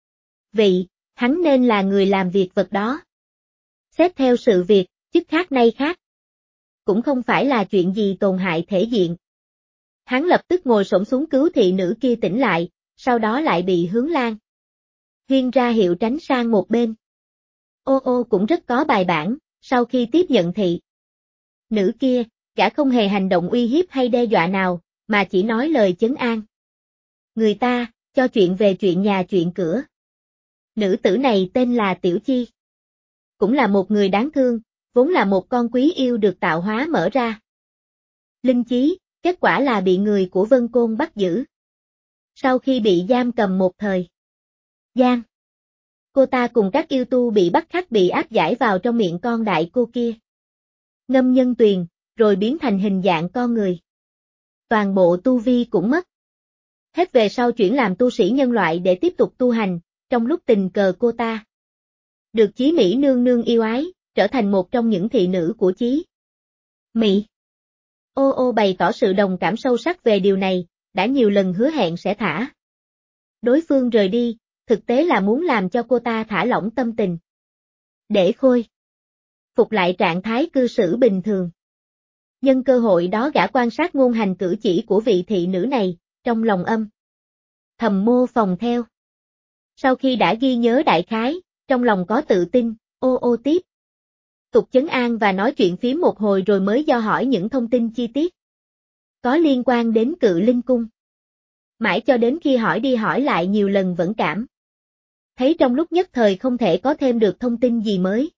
vị, hắn nên là người làm việc vật đó. Xét theo sự việc, chức khác nay khác. Cũng không phải là chuyện gì tổn hại thể diện. Hắn lập tức ngồi xổm xuống cứu thị nữ kia tỉnh lại, sau đó lại bị Hướng Lan Huyên ra hiệu tránh sang một bên. Ô cũng rất có bài bản, sau khi tiếp nhận thị nữ kia, gã không hề hành động uy hiếp hay đe dọa nào, mà chỉ nói lời trấn an. Người ta, cho chuyện về chuyện nhà chuyện cửa. Nữ tử này tên là Tiểu Chi. Cũng là một người đáng thương, vốn là một con quý yêu được tạo hóa mở ra. Linh chí, kết quả là bị người của Vân Côn bắt giữ. Sau khi bị giam cầm một thời gian, cô ta cùng các yêu tu bị bắt khắc bị áp giải vào trong miệng con đại cô kia. Ngâm nhân tuyền, rồi biến thành hình dạng con người. Toàn bộ tu vi cũng mất. Hết về sau chuyển làm tu sĩ nhân loại để tiếp tục tu hành, trong lúc tình cờ cô ta được Chí Mỹ nương nương yêu ái, trở thành một trong những thị nữ của Chí Mỹ. Ô bày tỏ sự đồng cảm sâu sắc về điều này, đã nhiều lần hứa hẹn sẽ thả đối phương rời đi, thực tế là muốn làm cho cô ta thả lỏng tâm tình. Để khôi phục lại trạng thái cư xử bình thường. Nhân cơ hội đó gã quan sát ngôn hành cử chỉ của vị thị nữ này, trong lòng thầm mô phỏng theo. Sau khi đã ghi nhớ đại khái, trong lòng có tự tin, ô tiếp tục trấn an và nói chuyện phím một hồi rồi mới do hỏi những thông tin chi tiết có liên quan đến Cự Linh Cung. Mãi cho đến khi hỏi đi hỏi lại nhiều lần vẫn cảm thấy trong lúc nhất thời không thể có thêm được thông tin gì mới.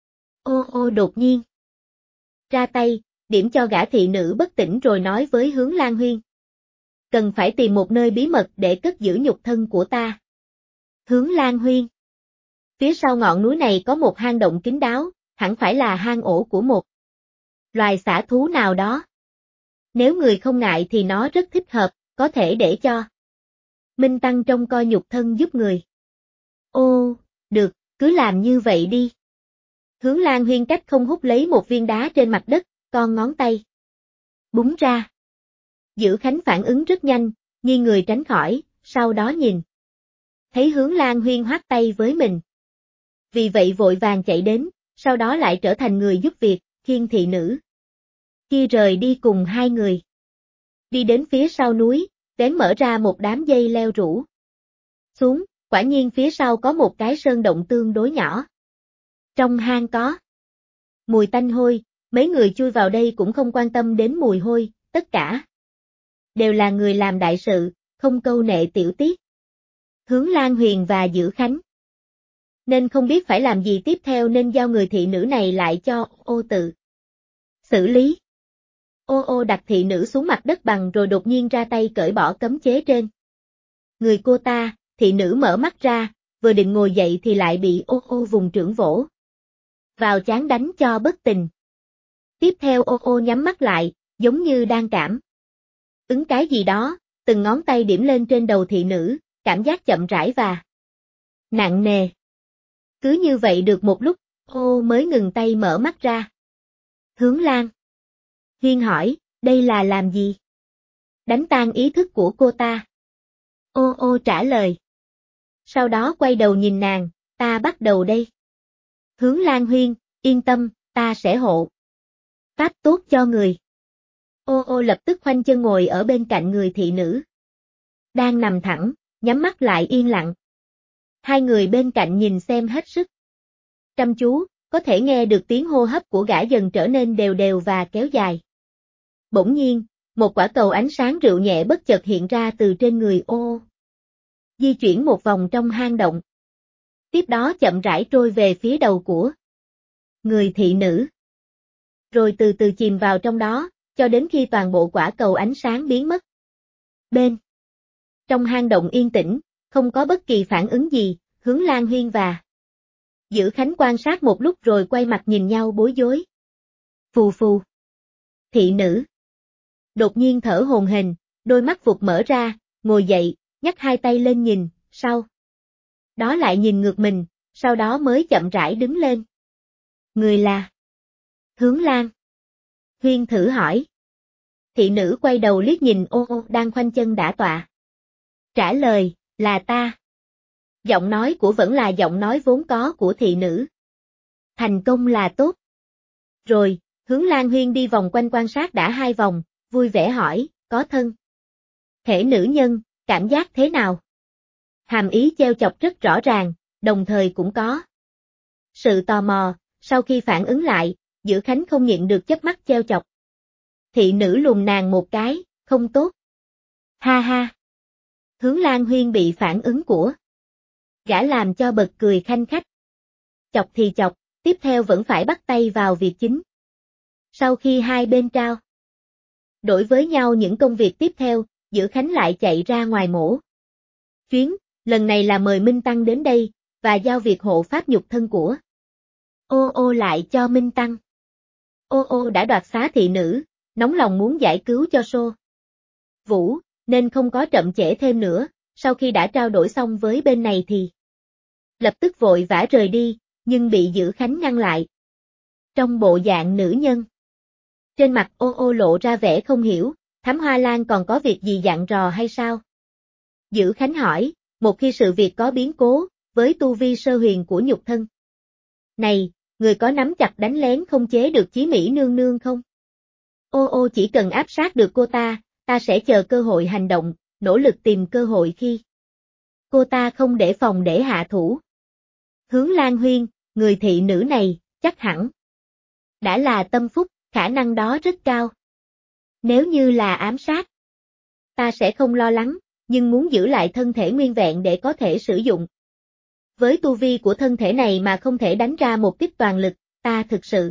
Ô đột nhiên ra tay, điểm cho gã thị nữ bất tỉnh rồi nói với Hướng Lan Huyên. cần phải tìm một nơi bí mật để cất giữ nhục thân của ta. Hướng Lan Huyên. Phía sau ngọn núi này có một hang động kín đáo, hẳn phải là hang ổ của một loài xả thú nào đó. Nếu người không ngại thì nó rất thích hợp, có thể để cho Minh Tăng trông coi nhục thân giúp người. Ô, được, cứ làm như vậy đi. Hướng Lan Huyên cách không hút lấy một viên đá trên mặt đất, con ngón tay búng ra. Dữ Khánh phản ứng rất nhanh, nghiêng người tránh khỏi, sau đó nhìn. Thấy Hướng Lan Huyên hoắt tay với mình. Vì vậy vội vàng chạy đến, sau đó lại trở thành người giúp việc, khiêng thị nữ kia rời đi cùng hai người. Đi đến phía sau núi, vén mở ra một đám dây leo rủ xuống, quả nhiên phía sau có một cái sơn động tương đối nhỏ. Trong hang có mùi tanh hôi, mấy người chui vào đây cũng không quan tâm đến mùi hôi, tất cả đều là người làm đại sự, không câu nệ tiểu tiết. Hướng Lan Huyền và Dữ Khánh nên không biết phải làm gì tiếp theo nên giao người thị nữ này lại cho Ô tự xử lý. Ô đặt thị nữ xuống mặt đất bằng rồi đột nhiên ra tay cởi bỏ cấm chế trên người cô ta, thị nữ mở mắt ra, vừa định ngồi dậy thì lại bị Ô vùng trưởng vỗ vào trán đánh cho bất tỉnh. Tiếp theo Ô nhắm mắt lại, giống như đang cảm ứng cái gì đó, từng ngón tay điểm lên trên đầu thị nữ, cảm giác chậm rãi và nặng nề. Cứ như vậy được một lúc, Ô mới ngừng tay mở mắt ra. Hướng Lan Huyên hỏi, đây là làm gì? Đánh tan ý thức của cô ta. Ô trả lời. Sau đó quay đầu nhìn nàng, ta bắt đầu đây. Hướng Lan Huyên, yên tâm, ta sẽ hộ pháp tốt cho người. Ô lập tức khoanh chân ngồi ở bên cạnh người thị nữ. Đang nằm thẳng, nhắm mắt lại yên lặng. Hai người bên cạnh nhìn xem hết sức chăm chú, có thể nghe được tiếng hô hấp của gã dần trở nên đều đều và kéo dài. Bỗng nhiên, một quả cầu ánh sáng rượu nhẹ bất chợt hiện ra từ trên người Ô. Di chuyển một vòng trong hang động. Tiếp đó chậm rãi trôi về phía đầu của người thị nữ. Rồi từ từ chìm vào trong đó, cho đến khi toàn bộ quả cầu ánh sáng biến mất. Bên trong hang động yên tĩnh, không có bất kỳ phản ứng gì, Hướng Lan Huyên và Dữ Khánh quan sát một lúc rồi quay mặt nhìn nhau bối rối. Phù phù. Thị nữ đột nhiên thở hổn hển, đôi mắt vụt mở ra, ngồi dậy, nhấc hai tay lên nhìn, sau đó lại nhìn ngược mình, sau đó mới chậm rãi đứng lên. Người là Hướng Lan Huyên thử hỏi. Thị nữ quay đầu liếc nhìn Ô đang khoanh chân đả tọa. Trả lời, là ta. Giọng nói của vẫn là giọng nói vốn có của thị nữ. Thành công là tốt. Rồi, Hướng Lan Huyên đi vòng quanh quan sát đã hai vòng, vui vẻ hỏi, có thân thể nữ nhân, cảm giác thế nào? Hàm ý trêu chọc rất rõ ràng, đồng thời cũng có sự tò mò, sau khi phản ứng lại, Dữ Khánh không nhịn được chớp mắt trêu chọc. Thị nữ lườm nàng một cái, không tốt. Ha ha. Hướng Lan Huyên bị phản ứng của gã làm cho bật cười khanh khách. Chọc thì chọc, tiếp theo vẫn phải bắt tay vào việc chính. Sau khi hai bên trao đổi với nhau những công việc tiếp theo, Dữ Khánh lại chạy ra ngoài mổ chuyến, lần này là mời Minh Tăng đến đây, và giao việc hộ pháp nhục thân của Ô lại cho Minh Tăng. Ô đã đoạt xá thị nữ, nóng lòng muốn giải cứu cho Sô Vũ, nên không có chậm trễ thêm nữa, sau khi đã trao đổi xong với bên này thì lập tức vội vã rời đi, nhưng bị Dữ Khánh ngăn lại. Trong bộ dạng nữ nhân. Trên mặt Ô lộ ra vẻ không hiểu, Thám Hoa Lan còn có việc gì dặn dò hay sao? Dữ Khánh hỏi, một khi sự việc có biến cố, với tu vi sơ huyền của nhục thân này, người có nắm chặt đánh lén không chế được Chí Mỹ nương nương không? Ô chỉ cần áp sát được cô ta sẽ chờ cơ hội hành động, nỗ lực tìm cơ hội khi cô ta không để phòng để hạ thủ. Hướng Lan Huyên, người thị nữ này, chắc hẳn đã là tâm phúc, khả năng đó rất cao. Nếu như là ám sát, ta sẽ không lo lắng, nhưng muốn giữ lại thân thể nguyên vẹn để có thể sử dụng. Với tu vi của thân thể này mà không thể đánh ra một kích toàn lực, ta thực sự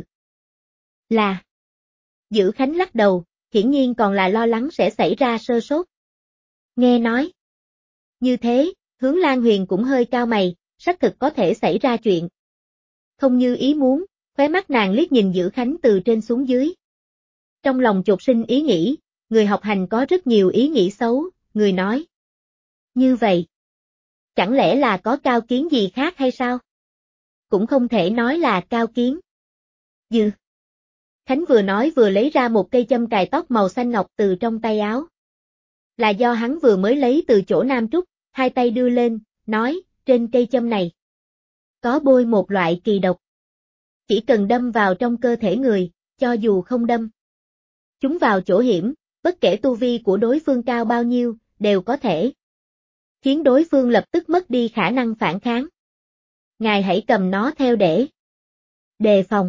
là... Dữ Khánh lắc đầu, hiển nhiên còn là lo lắng sẽ xảy ra sơ sót. Nghe nói như thế, Hướng Lan Huyền cũng hơi cao mày, xác thực có thể xảy ra chuyện. Không như ý muốn, khóe mắt nàng liếc nhìn Dữ Khánh từ trên xuống dưới. Trong lòng chột sinh ý nghĩ, người học hành có rất nhiều ý nghĩ xấu, người nói. Như vậy, chẳng lẽ là có cao kiến gì khác hay sao? Cũng không thể nói là cao kiến. Dư Khánh vừa nói vừa lấy ra một cây châm cài tóc màu xanh ngọc từ trong tay áo. Là do hắn vừa mới lấy từ chỗ Nam Trúc, hai tay đưa lên, nói, trên cây châm này có bôi một loại kỳ độc. Chỉ cần đâm vào trong cơ thể người, cho dù không đâm chúng vào chỗ hiểm, bất kể tu vi của đối phương cao bao nhiêu, đều có thể khiến đối phương lập tức mất đi khả năng phản kháng. Ngài hãy cầm nó theo để đề phòng.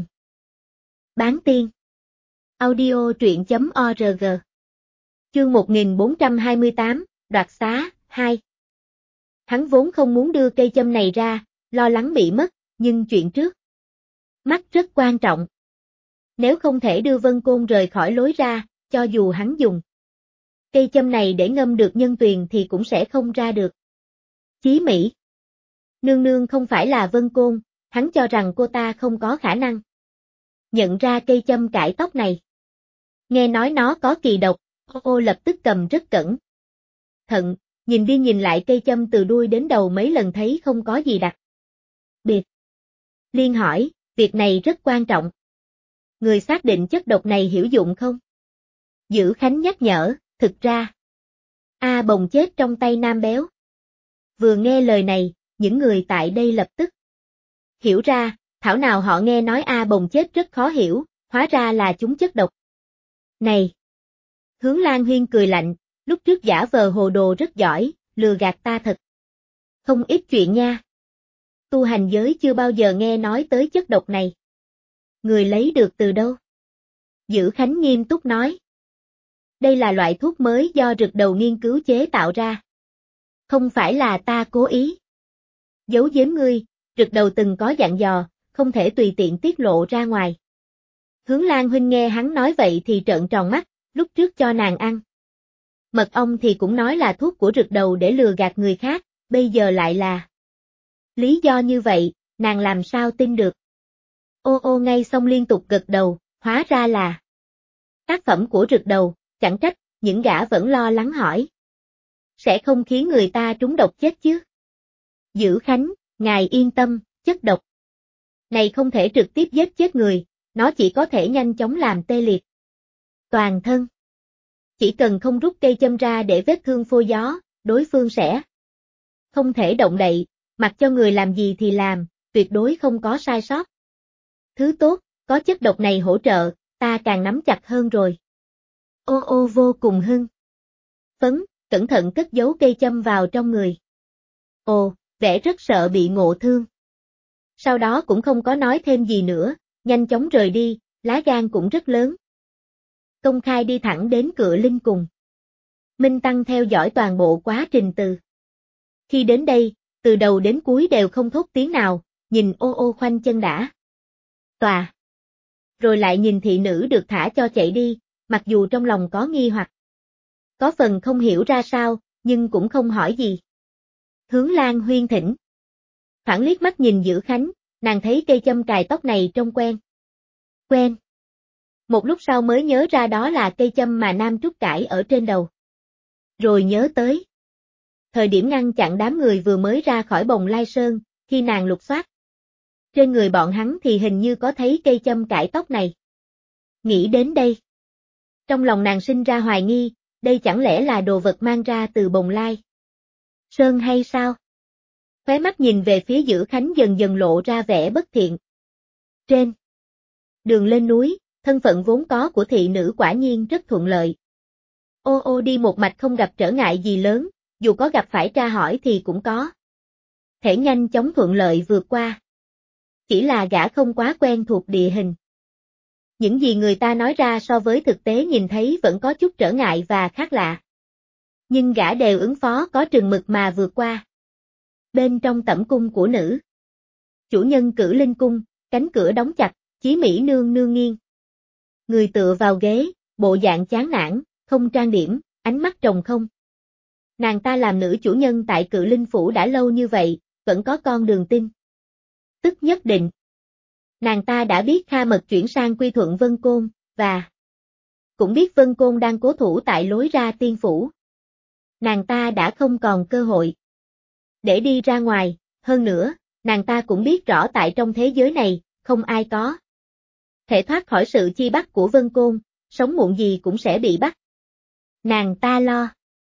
Bán tiên. Audio truyện.org. Chương 1428, Đoạt xá, 2. Hắn vốn không muốn đưa cây châm này ra, lo lắng bị mất, nhưng chuyện trước mắt rất quan trọng. Nếu không thể đưa Vân Côn rời khỏi lối ra, cho dù hắn dùng cây châm này để ngâm được nhân tuyền thì cũng sẽ không ra được. Chí Mỹ. Nương nương không phải là Vân Côn, hắn cho rằng cô ta không có khả năng nhận ra cây châm cải tóc này. Nghe nói nó có kỳ độc, ô lập tức cầm rất cẩn thận, nhìn đi nhìn lại cây châm từ đuôi đến đầu mấy lần thấy không có gì đặc biệt. Liên hỏi, việc này rất quan trọng. Người xác định chất độc này hữu dụng không? Dữ Khánh nhắc nhở, thực ra A Bồng chết trong tay Nam Béo. Vừa nghe lời này, những người tại đây lập tức hiểu ra, thảo nào họ nghe nói A Bồng chết rất khó hiểu, hóa ra là chúng chất độc này. Hướng Lan Huyên cười lạnh, lúc trước giả vờ hồ đồ rất giỏi, lừa gạt ta thật không ít chuyện nha. Tu hành giới chưa bao giờ nghe nói tới chất độc này. Người lấy được từ đâu? Dữ Khánh nghiêm túc nói. Đây là loại thuốc mới do Rực Đầu nghiên cứu chế tạo ra. Không phải là ta cố ý giấu giếm ngươi, Rực Đầu từng có dặn dò, không thể tùy tiện tiết lộ ra ngoài. Hướng Lan Huynh nghe hắn nói vậy thì trợn tròn mắt, lúc trước cho nàng ăn mật ong thì cũng nói là thuốc của Rực Đầu để lừa gạt người khác, bây giờ lại là lý do như vậy, nàng làm sao tin được. Ô ngay xong liên tục gật đầu, hóa ra là tác phẩm của Rực Đầu, chẳng trách, những gã vẫn lo lắng hỏi. Sẽ không khiến người ta trúng độc chết chứ? Dữ Khánh, ngài yên tâm, chất độc này không thể trực tiếp giết chết người, nó chỉ có thể nhanh chóng làm tê liệt toàn thân. Chỉ cần không rút cây châm ra để vết thương phôi gió, đối phương sẽ không thể động đậy, mặc cho người làm gì thì làm, tuyệt đối không có sai sót. Thứ tốt, có chất độc này hỗ trợ, ta càng nắm chặt hơn rồi. Ô vô cùng hưng phấn, cẩn thận cất giấu cây châm vào trong người. Ồ, vẻ rất sợ bị ngộ thương. Sau đó cũng không có nói thêm gì nữa, nhanh chóng rời đi, lá gan cũng rất lớn. Công khai đi thẳng đến Cự Linh cùng Minh Tăng theo dõi toàn bộ quá trình từ. Khi đến đây, từ đầu đến cuối đều không thốt tiếng nào, nhìn ô khoanh chân đã tòa. Rồi lại nhìn thị nữ được thả cho chạy đi, mặc dù trong lòng có nghi hoặc. Có phần không hiểu ra sao, nhưng cũng không hỏi gì. Hướng Lan Huyên thỉnh. Phản liếc mắt nhìn Dữ Khánh, nàng thấy cây châm cài tóc này trông quen. Quen. Một lúc sau mới nhớ ra đó là cây châm mà Nam Trúc cải ở trên đầu. Rồi nhớ tới thời điểm ngăn chặn đám người vừa mới ra khỏi Bồng Lai Sơn, khi nàng lục soát trên người bọn hắn thì hình như có thấy cây châm cải tóc này. Nghĩ đến đây, trong lòng nàng sinh ra hoài nghi, đây chẳng lẽ là đồ vật mang ra từ Bồng Lai Sơn hay sao? Khóe mắt nhìn về phía Dữ Khánh dần dần lộ ra vẻ bất thiện. Trên đường lên núi, thân phận vốn có của thị nữ quả nhiên rất thuận lợi. Ô đi một mạch không gặp trở ngại gì lớn, dù có gặp phải tra hỏi thì cũng có thể nhanh chóng thuận lợi vượt qua. Chỉ là gã không quá quen thuộc địa hình. Những gì người ta nói ra so với thực tế nhìn thấy vẫn có chút trở ngại và khác lạ. Nhưng gã đều ứng phó có chừng mực mà vượt qua. Bên trong tẩm cung của nữ chủ nhân Cử Linh cung, cánh cửa đóng chặt, Chí Mỹ nương nương nghiêng người tựa vào ghế, bộ dạng chán nản, không trang điểm, ánh mắt trống không. Nàng ta làm nữ chủ nhân tại Cự Linh Phủ đã lâu như vậy, vẫn có con đường tin. Tức nhất định. Nàng ta đã biết Kha Mật chuyển sang quy thuận Vân Côn, và cũng biết Vân Côn đang cố thủ tại lối ra tiên phủ. Nàng ta đã không còn cơ hội để đi ra ngoài, hơn nữa, nàng ta cũng biết rõ tại trong thế giới này, không ai có thể thoát khỏi sự chi bắt của Vân Côn, sống muộn gì cũng sẽ bị bắt. Nàng ta lo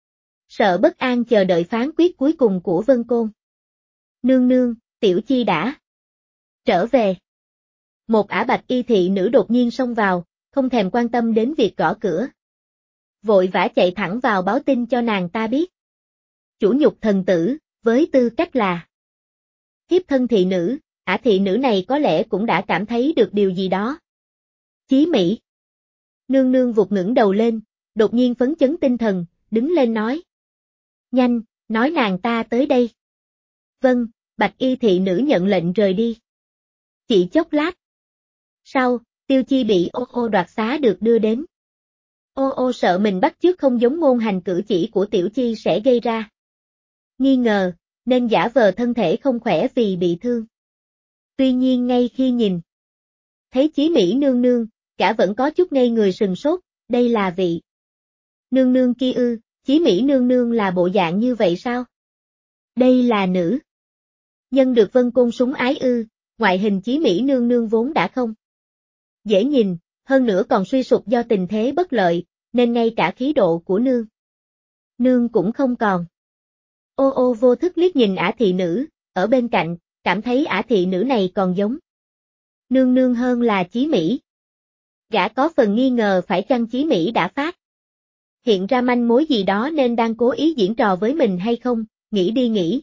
sợ bất an chờ đợi phán quyết cuối cùng của Vân Côn. Nương nương, Tiểu Chi đã trở về. Một ả bạch y thị nữ đột nhiên xông vào, không thèm quan tâm đến việc gõ cửa. Vội vã chạy thẳng vào báo tin cho nàng ta biết. Chủ nhục thần tử, với tư cách là thiếp thân thị nữ, ả thị nữ này có lẽ cũng đã cảm thấy được điều gì đó. Chí Mỹ. Nương nương vụt ngẩng đầu lên, đột nhiên phấn chấn tinh thần, đứng lên nói. Nhanh, nói nàng ta tới đây. Vâng, bạch y thị nữ nhận lệnh rời đi. Chỉ chốc lát. Sau, Tiêu Chi bị Ô Ô đoạt xá được đưa đến. Ô Ô sợ mình bắt chước không giống ngôn hành cử chỉ của Tiểu Chi sẽ gây ra nghi ngờ, nên giả vờ thân thể không khỏe vì bị thương. Tuy nhiên ngay khi nhìn thấy Chí Mỹ nương nương, cả vẫn có chút ngây người sừng sốt, đây là vị nương nương kia ư, Chí Mỹ nương nương là bộ dạng như vậy sao? Đây là nữ nhân được Vân Côn sủng ái ư, ngoại hình Chí Mỹ nương nương vốn đã không dễ nhìn, hơn nữa còn suy sụp do tình thế bất lợi, nên ngay cả khí độ của nương cũng không còn. Ô Ô vô thức liếc nhìn ả thị nữ, ở bên cạnh, cảm thấy ả thị nữ này còn giống nương nương hơn là Chí Mỹ. Gã có phần nghi ngờ phải chăng Chí Mỹ đã phát hiện ra manh mối gì đó nên đang cố ý diễn trò với mình hay không, nghĩ đi nghĩ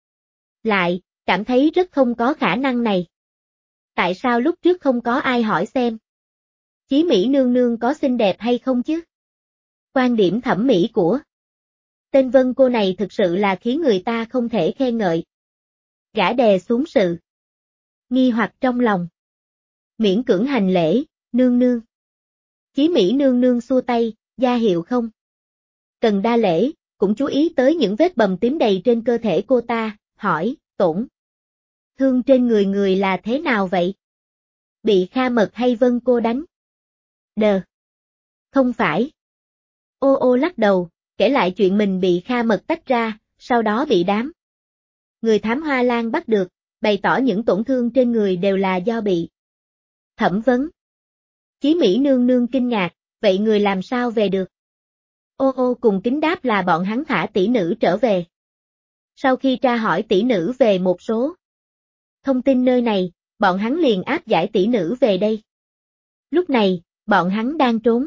lại, cảm thấy rất không có khả năng này. Tại sao lúc trước không có ai hỏi xem Chí Mỹ nương nương có xinh đẹp hay không chứ? Quan điểm thẩm mỹ của tên Vân cô này thực sự là khiến người ta không thể khen ngợi. Gã đè xuống sự nghi hoặc trong lòng. Miễn cưỡng hành lễ, nương nương. Chí Mỹ nương nương xua tay, ra hiệu không cần đa lễ, cũng chú ý tới những vết bầm tím đầy trên cơ thể cô ta, hỏi, tổn thương trên người người là thế nào vậy? Bị Kha Mật hay Vân cô đánh? Đờ. Không phải. Ô Ô lắc đầu, kể lại chuyện mình bị Kha Mật tách ra, sau đó bị đám người thám Hoa Lan bắt được, bày tỏ những tổn thương trên người đều là do bị thẩm vấn. Chí Mỹ nương nương kinh ngạc, vậy người làm sao về được? Ô Ô cùng kính đáp là bọn hắn thả tỷ nữ trở về. Sau khi tra hỏi tỷ nữ về một số thông tin nơi này, bọn hắn liền áp giải tỷ nữ về đây. Lúc này, bọn hắn đang trốn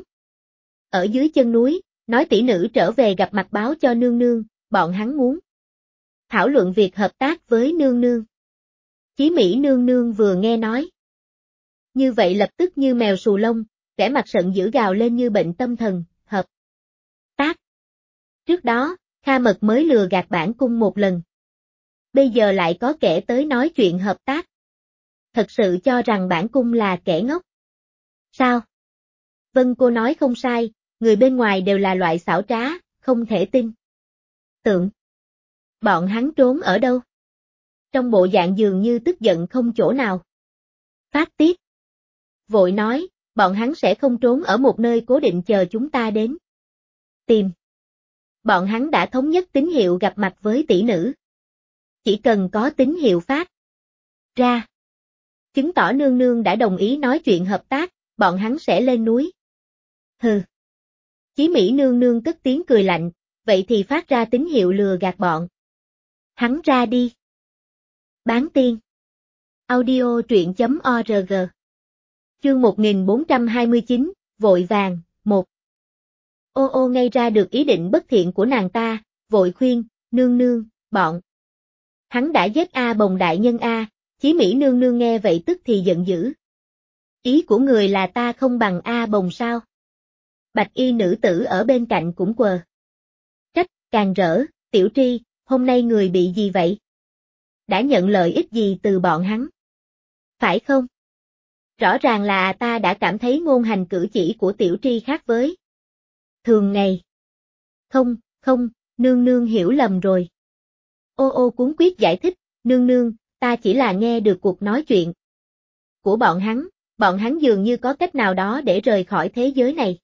ở dưới chân núi, nói tỷ nữ trở về gặp mặt báo cho nương nương, bọn hắn muốn thảo luận việc hợp tác với nương nương. Chí Mỹ nương nương vừa nghe nói như vậy lập tức như mèo xù lông, vẻ mặt giận dữ gào lên như bệnh tâm thần, hợp tác. Trước đó, Kha Mật mới lừa gạt bản cung một lần. Bây giờ lại có kẻ tới nói chuyện hợp tác. Thật sự cho rằng bản cung là kẻ ngốc. Sao? Vân cô nói không sai, người bên ngoài đều là loại xảo trá, không thể tin. Tượng. Bọn hắn trốn ở đâu? Trong bộ dạng dường như tức giận không chỗ nào phát tiết. Vội nói, bọn hắn sẽ không trốn ở một nơi cố định chờ chúng ta đến tìm. Bọn hắn đã thống nhất tín hiệu gặp mặt với tỷ nữ. Chỉ cần có tín hiệu phát ra, chứng tỏ nương nương đã đồng ý nói chuyện hợp tác, bọn hắn sẽ lên núi. Hừ. Chí Mỹ nương nương cất tiếng cười lạnh, vậy thì phát ra tín hiệu lừa gạt bọn hắn ra đi. Bán tiên. Audio truyện.org. Chương 1429, vội vàng, 1. Ô Ô ngay ra được ý định bất thiện của nàng ta, vội khuyên, nương nương, bọn hắn đã giết A Bồng đại nhân A, Chí Mỹ nương nương nghe vậy tức thì giận dữ. Ý của người là ta không bằng A Bồng sao? Bạch y nữ tử ở bên cạnh cũng quờ trách, càng rỡ, Tiểu Tri, hôm nay người bị gì vậy? Đã nhận lợi ích gì từ bọn hắn? Phải không? Rõ ràng là ta đã cảm thấy ngôn hành cử chỉ của Tiểu Tri khác với thường ngày. Không, nương nương hiểu lầm rồi. Ô ô cuống quyết giải thích, nương nương, ta chỉ là nghe được cuộc nói chuyện của bọn hắn dường như có cách nào đó để rời khỏi thế giới này.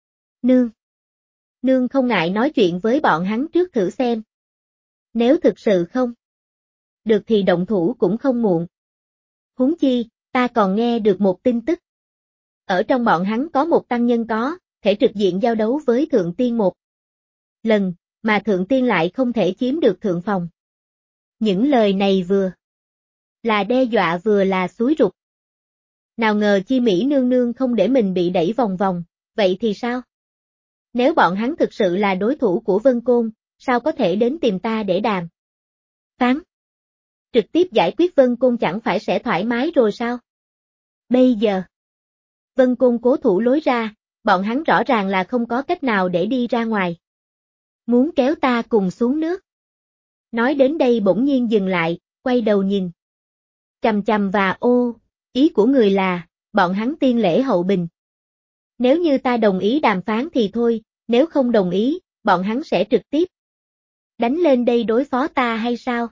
Nương không ngại nói chuyện với bọn hắn trước thử xem. Nếu thực sự không được thì động thủ cũng không muộn. Huống chi, ta còn nghe được một tin tức. Ở trong bọn hắn có một tăng nhân có thể trực diện giao đấu với thượng tiên một lần, mà thượng tiên lại không thể chiếm được thượng phòng. Những lời này vừa là đe dọa vừa là xúi rục. Nào ngờ Chi Mỹ nương nương không để mình bị đẩy vòng vòng, vậy thì sao? Nếu bọn hắn thực sự là đối thủ của Vân Côn, sao có thể đến tìm ta để đàm phán? Trực tiếp giải quyết Vân Côn chẳng phải sẽ thoải mái rồi sao? Bây giờ, Vân Côn cố thủ lối ra, bọn hắn rõ ràng là không có cách nào để đi ra ngoài. Muốn kéo ta cùng xuống nước. Nói đến đây bỗng nhiên dừng lại, quay đầu nhìn. Chằm chằm và ý của người là, bọn hắn tiên lễ hậu bình. Nếu như ta đồng ý đàm phán thì thôi, nếu không đồng ý, bọn hắn sẽ trực tiếp đánh lên đây đối phó ta hay sao?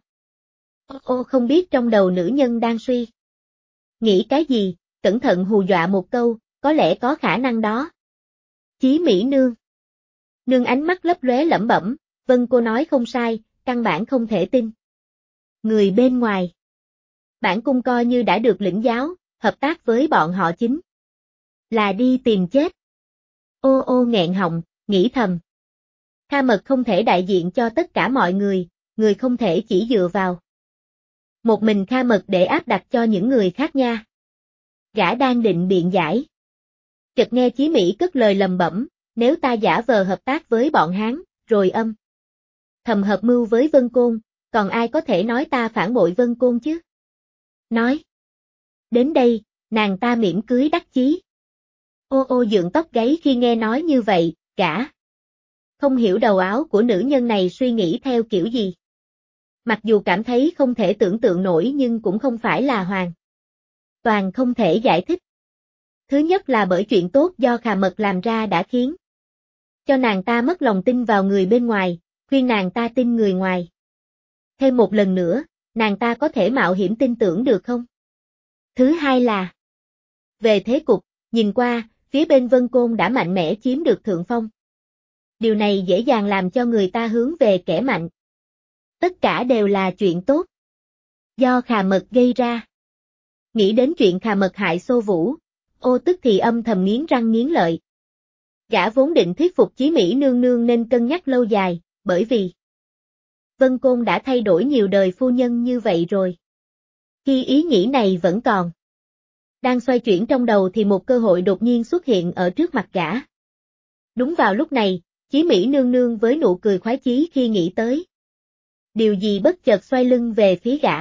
Ô không biết trong đầu nữ nhân đang suy nghĩ cái gì, cẩn thận hù dọa một câu, có lẽ có khả năng đó. Chí Mỹ nương. Nương ánh mắt lấp lóe lẩm bẩm, Vân cô nói không sai, căn bản không thể tin. Người bên ngoài. Bản cung coi như đã được lĩnh giáo, hợp tác với bọn họ chính là đi tìm chết. Ô nghẹn họng, nghĩ thầm. Kha Mật không thể đại diện cho tất cả mọi người không thể chỉ dựa vào một mình Kha Mật để áp đặt cho những người khác nha. Gã đang định biện giải. Chợt nghe Chí Mỹ cất lời lầm bẩm, nếu ta giả vờ hợp tác với bọn Hán, rồi thầm hợp mưu với Vân Côn, còn ai có thể nói ta phản bội Vân Côn chứ? Nói. Đến đây, nàng ta mỉm cưới đắc chí. Ô dựng tóc gáy khi nghe nói như vậy, gã không hiểu đầu áo của nữ nhân này suy nghĩ theo kiểu gì. Mặc dù cảm thấy không thể tưởng tượng nổi nhưng cũng không phải là hoàn toàn không thể giải thích. Thứ nhất là bởi chuyện tốt do Khà Mật làm ra đã khiến cho nàng ta mất lòng tin vào người bên ngoài, khuyên nàng ta tin người ngoài. Thêm một lần nữa, nàng ta có thể mạo hiểm tin tưởng được không? Thứ hai là về thế cục, nhìn qua, phía bên Vân Côn đã mạnh mẽ chiếm được thượng phong. Điều này dễ dàng làm cho người ta hướng về kẻ mạnh. Tất cả đều là chuyện tốt do Khà Mật gây ra. Nghĩ đến chuyện Khà Mật hại Xô Vũ, ô tức thì âm thầm nghiến răng nghiến lợi. Gã vốn định thuyết phục Chí Mỹ nương nương nên cân nhắc lâu dài, bởi vì Vân Côn đã thay đổi nhiều đời phu nhân như vậy rồi. Khi ý nghĩ này vẫn còn đang xoay chuyển trong đầu thì một cơ hội đột nhiên xuất hiện ở trước mặt gã. Đúng vào lúc này, Chí Mỹ nương nương với nụ cười khoái chí khi nghĩ tới điều gì bất chợt xoay lưng về phía gã.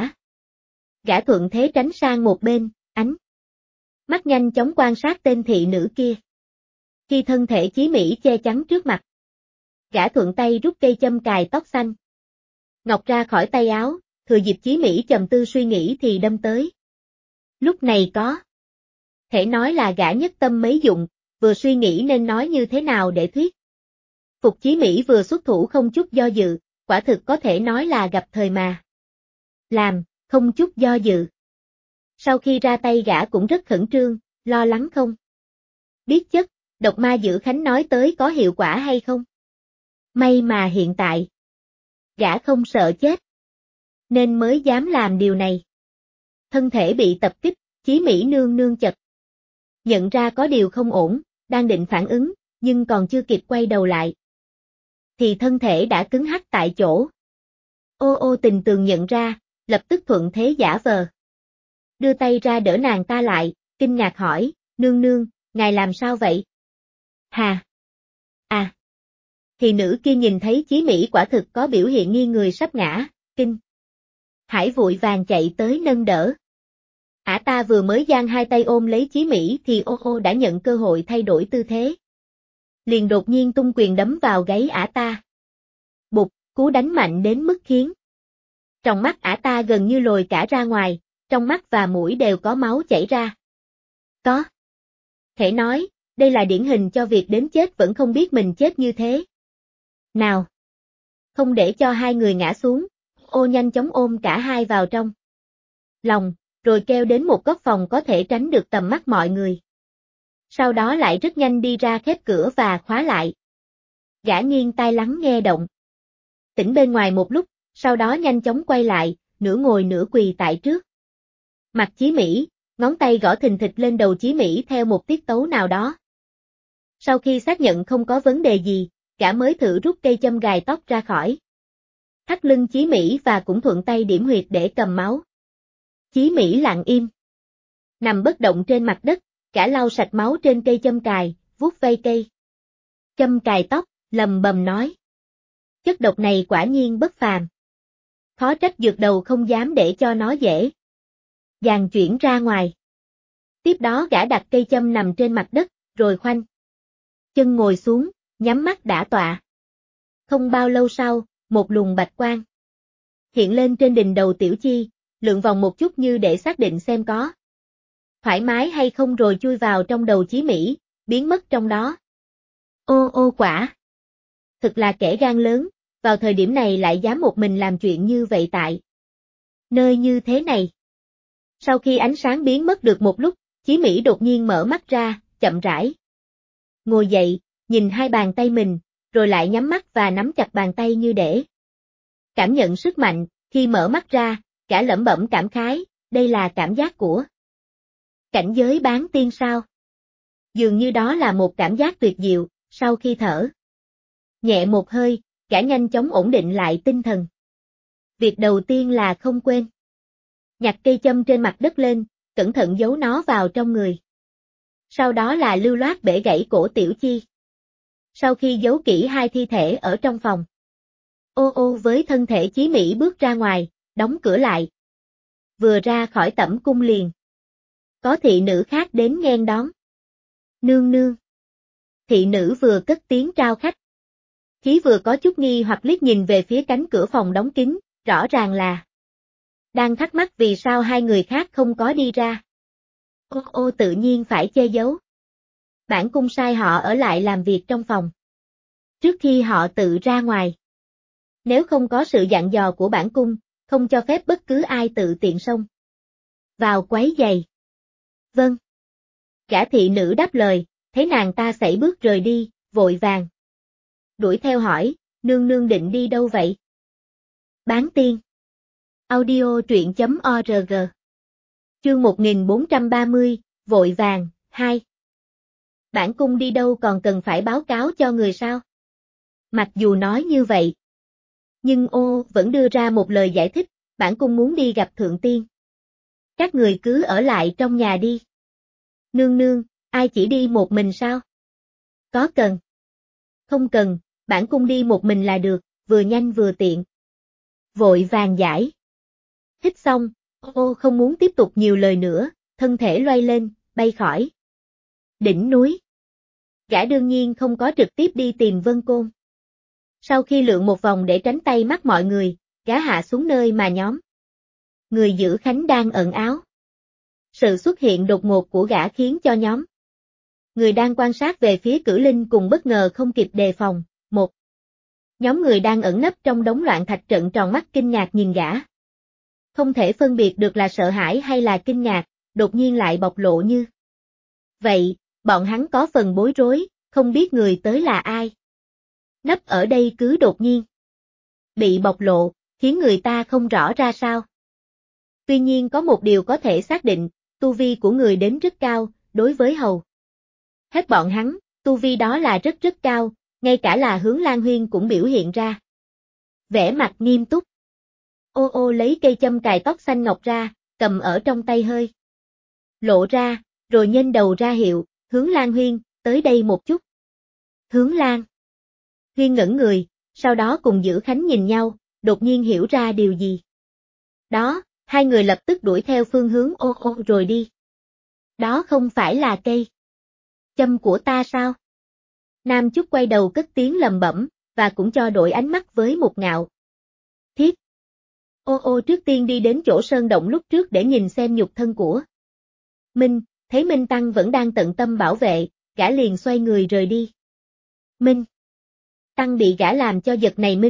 Gã thuận thế tránh sang một bên, ánh mắt nhanh chóng quan sát tên thị nữ kia. Khi thân thể Chí Mỹ che chắn trước mặt, gã thuận tay rút cây châm cài tóc xanh ngọc ra khỏi tay áo, thừa dịp Chí Mỹ trầm tư suy nghĩ thì đâm tới. Lúc này có thể nói là gã nhất tâm mấy dụng, vừa suy nghĩ nên nói như thế nào để thuyết phục Chí Mỹ vừa xuất thủ không chút do dự, quả thực có thể nói là gặp thời mà làm, không chút do dự. Sau khi ra tay gã cũng rất khẩn trương, lo lắng không biết chất độc ma giữ Khánh nói tới có hiệu quả hay không. May mà hiện tại gã không sợ chết, nên mới dám làm điều này. Thân thể bị tập kích, Chí Mỹ nương nương chật nhận ra có điều không ổn, đang định phản ứng, nhưng còn chưa kịp quay đầu lại thì thân thể đã cứng hắc tại chỗ. Ô Tình Tường nhận ra, lập tức thuận thế giả vờ đưa tay ra đỡ nàng ta lại, kinh ngạc hỏi, nương nương, ngài làm sao vậy? Hà! À! Thì nữ kia nhìn thấy Chí Mỹ quả thực có biểu hiện nghi người sắp ngã, kinh hãi vội vàng chạy tới nâng đỡ. Ả ta vừa mới giang hai tay ôm lấy Chí Mỹ thì ô đã nhận cơ hội thay đổi tư thế. Liền đột nhiên tung quyền đấm vào gáy Ả ta. Bụp, cú đánh mạnh đến mức khiến trong mắt Ả ta gần như lồi cả ra ngoài, trong mắt và mũi đều có máu chảy ra. Có thể nói, đây là điển hình cho việc đến chết vẫn không biết mình chết như thế nào. Không để cho hai người ngã xuống, Ô nhanh chóng ôm cả hai vào trong lòng, rồi kêu đến một góc phòng có thể tránh được tầm mắt mọi người. Sau đó lại rất nhanh đi ra khép cửa và khóa lại. Gã nghiêng tai lắng nghe động tĩnh bên ngoài một lúc, sau đó nhanh chóng quay lại, nửa ngồi nửa quỳ tại trước mặt Chí Mỹ, ngón tay gõ thình thịch lên đầu Chí Mỹ theo một tiết tấu nào đó. Sau khi xác nhận không có vấn đề gì, gã mới thử rút cây châm gài tóc ra khỏi thắt lưng Chí Mỹ và cũng thuận tay điểm huyệt để cầm máu. Chí Mỹ lặng im, nằm bất động trên mặt đất, gã lau sạch máu trên cây châm cài, vuốt vây cây châm cài tóc, lầm bầm nói: chất độc này quả nhiên bất phàm. Khó trách dược đầu không dám để cho nó dễ dàng chuyển ra ngoài. Tiếp đó gã đặt cây châm nằm trên mặt đất, rồi khoanh chân ngồi xuống, nhắm mắt đả tọa. Không bao lâu sau, một luồng bạch quang hiện lên trên đỉnh đầu Tiểu Chi, lượn vòng một chút như để xác định xem có thoải mái hay không rồi chui vào trong đầu Chí Mỹ, biến mất trong đó. Ô ô quả! Thực là kẻ gan lớn, vào thời điểm này lại dám một mình làm chuyện như vậy tại nơi như thế này. Sau khi ánh sáng biến mất được một lúc, Chí Mỹ đột nhiên mở mắt ra, chậm rãi ngồi dậy, nhìn hai bàn tay mình, rồi lại nhắm mắt và nắm chặt bàn tay như để cảm nhận sức mạnh. Khi mở mắt ra, cả lẩm bẩm cảm khái, đây là cảm giác của cảnh giới bán tiên sao? Dường như đó là một cảm giác tuyệt diệu. Sau khi thở nhẹ một hơi, cả nhanh chóng ổn định lại tinh thần. Việc đầu tiên là không quên nhặt cây châm trên mặt đất lên, cẩn thận giấu nó vào trong người. Sau đó là lưu loát bể gãy cổ Tiểu Chi. Sau khi giấu kỹ hai thi thể ở trong phòng, Ô ô với thân thể Chí Mỹ bước ra ngoài, đóng cửa lại. Vừa ra khỏi tẩm cung liền có thị nữ khác đến nghênh đón. Nương nương. Thị nữ vừa cất tiếng trao khách khí vừa có chút nghi hoặc liếc nhìn về phía cánh cửa phòng đóng kín, rõ ràng là đang thắc mắc vì sao hai người khác không có đi ra. Ô ô tự nhiên phải che giấu. Bản cung sai họ ở lại làm việc trong phòng trước khi họ tự ra ngoài. Nếu không có sự dặn dò của bản cung, không cho phép bất cứ ai tự tiện xông vào quấy giày. Vâng. Gã thị nữ đáp lời, thấy nàng ta sải bước rời đi, vội vàng đuổi theo hỏi, nương nương định đi đâu vậy? Bán tiên. Audio truyện.org. Chương 1430, vội vàng, 2. Bản cung đi đâu còn cần phải báo cáo cho người sao? Mặc dù nói như vậy, nhưng ô vẫn đưa ra một lời giải thích, bản cung muốn đi gặp thượng tiên. Các người cứ ở lại trong nhà đi. Nương nương, ai chỉ đi một mình sao? Có cần? Không cần, bản cung đi một mình là được, vừa nhanh vừa tiện. Vội vàng giải thích xong, ô không muốn tiếp tục nhiều lời nữa, thân thể loay lên, bay khỏi đỉnh núi. Gã đương nhiên không có trực tiếp đi tìm Vân Côn. Sau khi lượn một vòng để tránh tay mắt mọi người, gã hạ xuống nơi mà nhóm người giữ khánh đang ẩn áo. Sự xuất hiện đột ngột của gã khiến cho nhóm người đang quan sát về phía Cử Linh cùng bất ngờ không kịp đề phòng. Một nhóm người đang ẩn nấp trong đống loạn thạch trợn tròn mắt kinh ngạc nhìn gã. Không thể phân biệt được là sợ hãi hay là kinh ngạc, đột nhiên lại bộc lộ như vậy, bọn hắn có phần bối rối, không biết người tới là ai. Nấp ở đây cứ đột nhiên bị bộc lộ, khiến người ta không rõ ra sao. Tuy nhiên có một điều có thể xác định, tu vi của người đến rất cao, đối với hầu hết bọn hắn, tu vi đó là rất rất cao, ngay cả là Hướng Lan Huyên cũng biểu hiện ra vẻ mặt nghiêm túc. Ô ô lấy cây châm cài tóc xanh ngọc ra, cầm ở trong tay hơi lộ ra, rồi nhênh đầu ra hiệu, Hướng Lan Huyên, tới đây một chút. Hướng Lan Huyên ngẩn người, sau đó cùng Giữ Khánh nhìn nhau, đột nhiên hiểu ra điều gì. Đó, hai người lập tức đuổi theo phương hướng ô ô rồi đi. Đó không phải là cây châm của ta sao? Nam Chúc quay đầu cất tiếng lầm bẩm, và cũng cho đổi ánh mắt với một ngạo thiết. Ô ô trước tiên đi đến chỗ sơn động lúc trước để nhìn xem nhục thân của Minh, thấy Minh Tăng vẫn đang tận tâm bảo vệ, gã liền xoay người rời đi. Minh Tăng bị gã làm cho giật này Minh,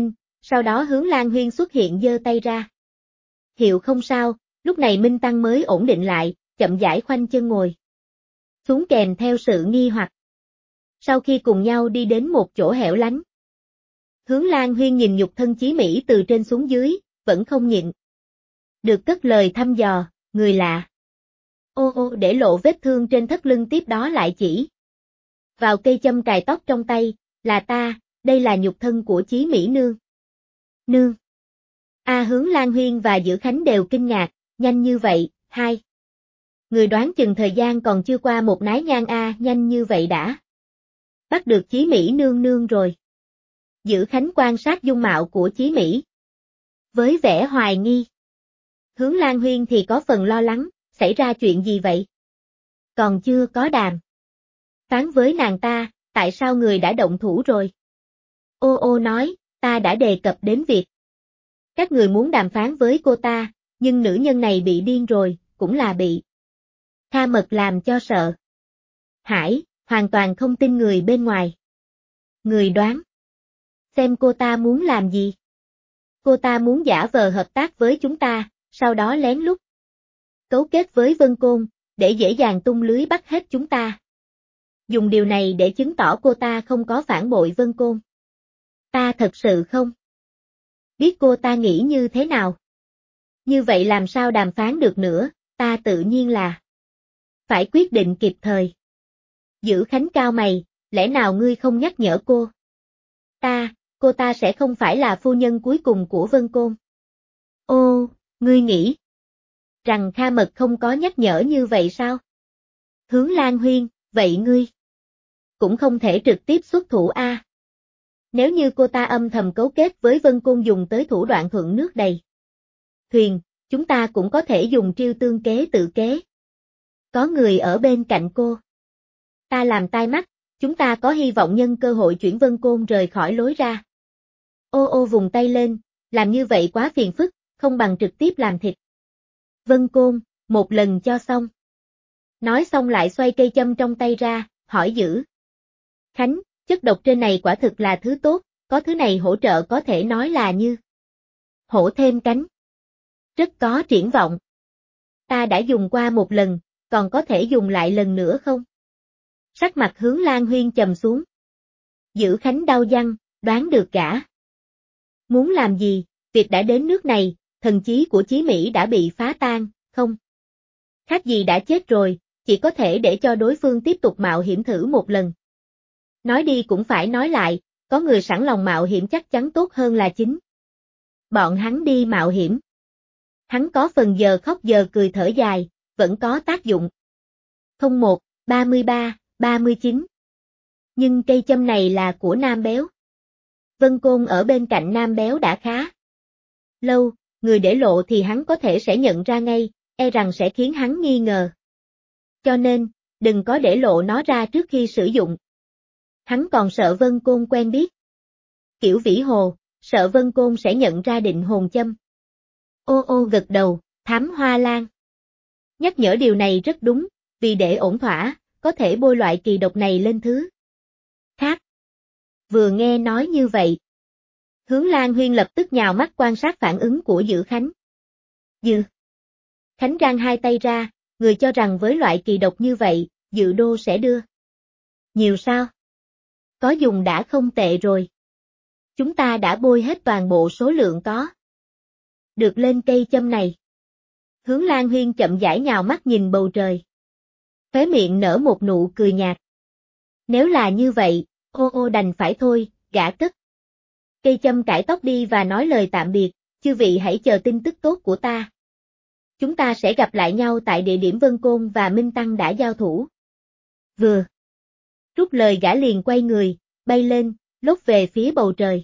Sau đó hướng Lan Huyên xuất hiện giơ tay ra. Hiệu không sao, lúc này Minh Tăng mới ổn định lại, chậm rãi khoanh chân ngồi xuống kèm theo sự nghi hoặc. Sau khi cùng nhau đi đến một chỗ hẻo lánh, hướng Lan Huyên nhìn nhục thân Chí Mỹ từ trên xuống dưới, vẫn không nhịn được cất lời thăm dò, người lạ. Ô ô, để lộ vết thương trên thắt lưng, tiếp đó lại chỉ vào cây châm cài tóc trong tay, là ta, đây là nhục thân của Chí Mỹ nương. Nương. Hướng Lan Huyên và Dữ Khánh đều kinh ngạc, nhanh như vậy, hai người đoán chừng thời gian còn chưa qua một nái nhang, nhanh như vậy đã bắt được Chí Mỹ nương nương rồi. Dữ Khánh quan sát dung mạo của Chí Mỹ với vẻ hoài nghi. Hướng Lan Huyên thì có phần lo lắng, xảy ra chuyện gì vậy? Còn chưa có đàm phán với nàng ta, tại sao người đã động thủ rồi? Ô ô nói, ta đã đề cập đến việc các người muốn đàm phán với cô ta, nhưng nữ nhân này bị điên rồi, cũng là bị Kha Mật làm cho sợ hãi, hoàn toàn không tin người bên ngoài. Người đoán xem cô ta muốn làm gì? Cô ta muốn giả vờ hợp tác với chúng ta, sau đó lén lút cấu kết với Vân Côn, để dễ dàng tung lưới bắt hết chúng ta. Dùng điều này để chứng tỏ cô ta không có phản bội Vân Côn. Ta thật sự không biết cô ta nghĩ như thế nào. Như vậy làm sao đàm phán được nữa, ta tự nhiên là phải quyết định kịp thời. Dữ Khánh cao mày, lẽ nào ngươi không nhắc nhở cô? Cô ta sẽ không phải là phu nhân cuối cùng của Vân Côn. Ô, ngươi nghĩ rằng Kha Mật không có nhắc nhở như vậy sao? Hướng Lan Huyên, vậy ngươi cũng không thể trực tiếp xuất thủ a. Nếu như cô ta âm thầm cấu kết với Vân Côn dùng tới thủ đoạn thuận nước đầy thuyền, chúng ta cũng có thể dùng chiêu tương kế tự kế. Có người ở bên cạnh cô. Ta làm tai mắt, chúng ta có hy vọng nhân cơ hội chuyển Vân Côn rời khỏi lối ra. Ô ô vùng tay lên, làm như vậy quá phiền phức, không bằng trực tiếp làm thịt Vân Côn, một lần cho xong. Nói xong lại xoay cây châm trong tay ra, hỏi Dữ Khánh, chất độc trên này quả thực là thứ tốt, có thứ này hỗ trợ có thể nói là như hổ thêm cánh. Rất có triển vọng. Ta đã dùng qua một lần, còn có thể dùng lại lần nữa không? Sắc mặt Hướng Lan Huyên trầm xuống. Dữ Khánh đau răng, đoán được gã muốn làm gì, việc đã đến nước này, thần chí của Chí Mỹ đã bị phá tan, không khác gì đã chết rồi, chỉ có thể để cho đối phương tiếp tục mạo hiểm thử một lần. Nói đi cũng phải nói lại, có người sẵn lòng mạo hiểm chắc chắn tốt hơn là chính bọn hắn đi mạo hiểm. Hắn có phần giờ khóc giờ cười thở dài, vẫn có tác dụng. 01, 33, 39. Nhưng cây châm này là của Nam Béo. Vân Côn ở bên cạnh Nam Béo đã khá lâu, người để lộ thì hắn có thể sẽ nhận ra ngay, e rằng sẽ khiến hắn nghi ngờ. Cho nên, đừng có để lộ nó ra trước khi sử dụng. Hắn còn sợ Vân Côn quen biết Kiểu Vĩ Hồ, sợ Vân Côn sẽ nhận ra định hồn châm. Ô ô gật đầu, Thám Hoa Lan nhắc nhở điều này rất đúng, vì để ổn thỏa, có thể bôi loại kỳ độc này lên thứ khác. Vừa nghe nói như vậy, Hướng Lan Huyên lập tức nhào mắt quan sát phản ứng của Dữ Khánh. Dữ Khánh giang hai tay ra, người cho rằng với loại kỳ độc như vậy, Dự Đô sẽ đưa nhiều sao? Có dùng đã không tệ rồi. Chúng ta đã bôi hết toàn bộ số lượng có được lên cây châm này. Hướng Lan Huyên chậm rãi nhào mắt nhìn bầu trời. Khóe miệng nở một nụ cười nhạt. Nếu là như vậy, ô ô đành phải thôi, gã cất cây châm cải tóc đi và nói lời tạm biệt, chư vị hãy chờ tin tức tốt của ta. Chúng ta sẽ gặp lại nhau tại địa điểm Vân Côn và Minh Tăng đã giao thủ. Vừa rút lời gã liền quay người, bay lên, lốt về phía bầu trời.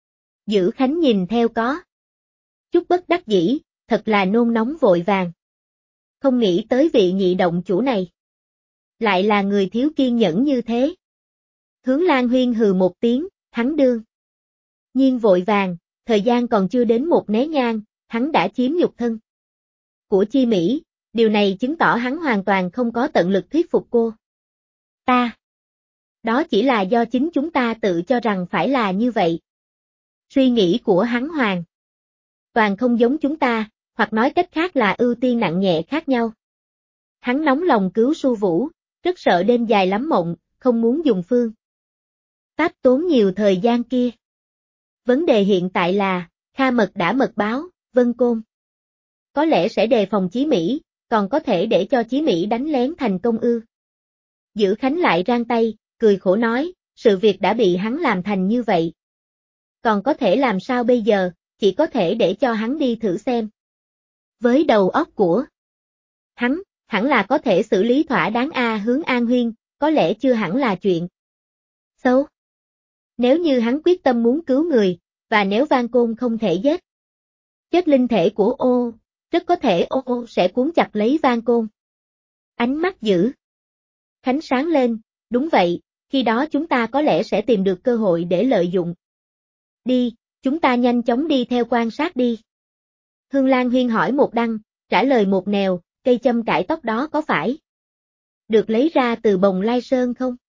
Dữ Khánh nhìn theo có chút bất đắc dĩ, thật là nôn nóng vội vàng. Không nghĩ tới vị nhị động chủ này lại là người thiếu kiên nhẫn như thế. Hướng Lan Huyên hừ một tiếng, hắn đương nhiên vội vàng, thời gian còn chưa đến một nén nhang, hắn đã chiếm nhục thân của Chi Mỹ, điều này chứng tỏ hắn hoàn toàn không có tận lực thuyết phục cô ta. Đó chỉ là do chính chúng ta tự cho rằng phải là như vậy. Suy nghĩ của hắn hoàn toàn không giống chúng ta, hoặc nói cách khác là ưu tiên nặng nhẹ khác nhau. Hắn nóng lòng cứu Su Vũ, rất sợ đêm dài lắm mộng, không muốn dùng phương pháp tốn nhiều thời gian kia. Vấn đề hiện tại là, Kha Mật đã mật báo, Vân Côn có lẽ sẽ đề phòng Chí Mỹ, còn có thể để cho Chí Mỹ đánh lén thành công ư. Dữ Khánh lại rang tay, cười khổ nói, sự việc đã bị hắn làm thành như vậy. Còn có thể làm sao bây giờ, chỉ có thể để cho hắn đi thử xem. Với đầu óc của hắn, hẳn là có thể xử lý thỏa đáng hướng An Huyên, có lẽ chưa hẳn là chuyện xấu. Nếu như hắn quyết tâm muốn cứu người, và nếu Van Côn không thể giết chết linh thể của rất có thể sẽ cuốn chặt lấy Van Côn. Ánh mắt Dữ Khánh sáng lên, đúng vậy, khi đó chúng ta có lẽ sẽ tìm được cơ hội để lợi dụng. Đi, chúng ta nhanh chóng đi theo quan sát đi. Hương Lan Huyên hỏi một đăng, trả lời một nèo, cây châm cải tóc đó có phải được lấy ra từ bồng lai sơn không?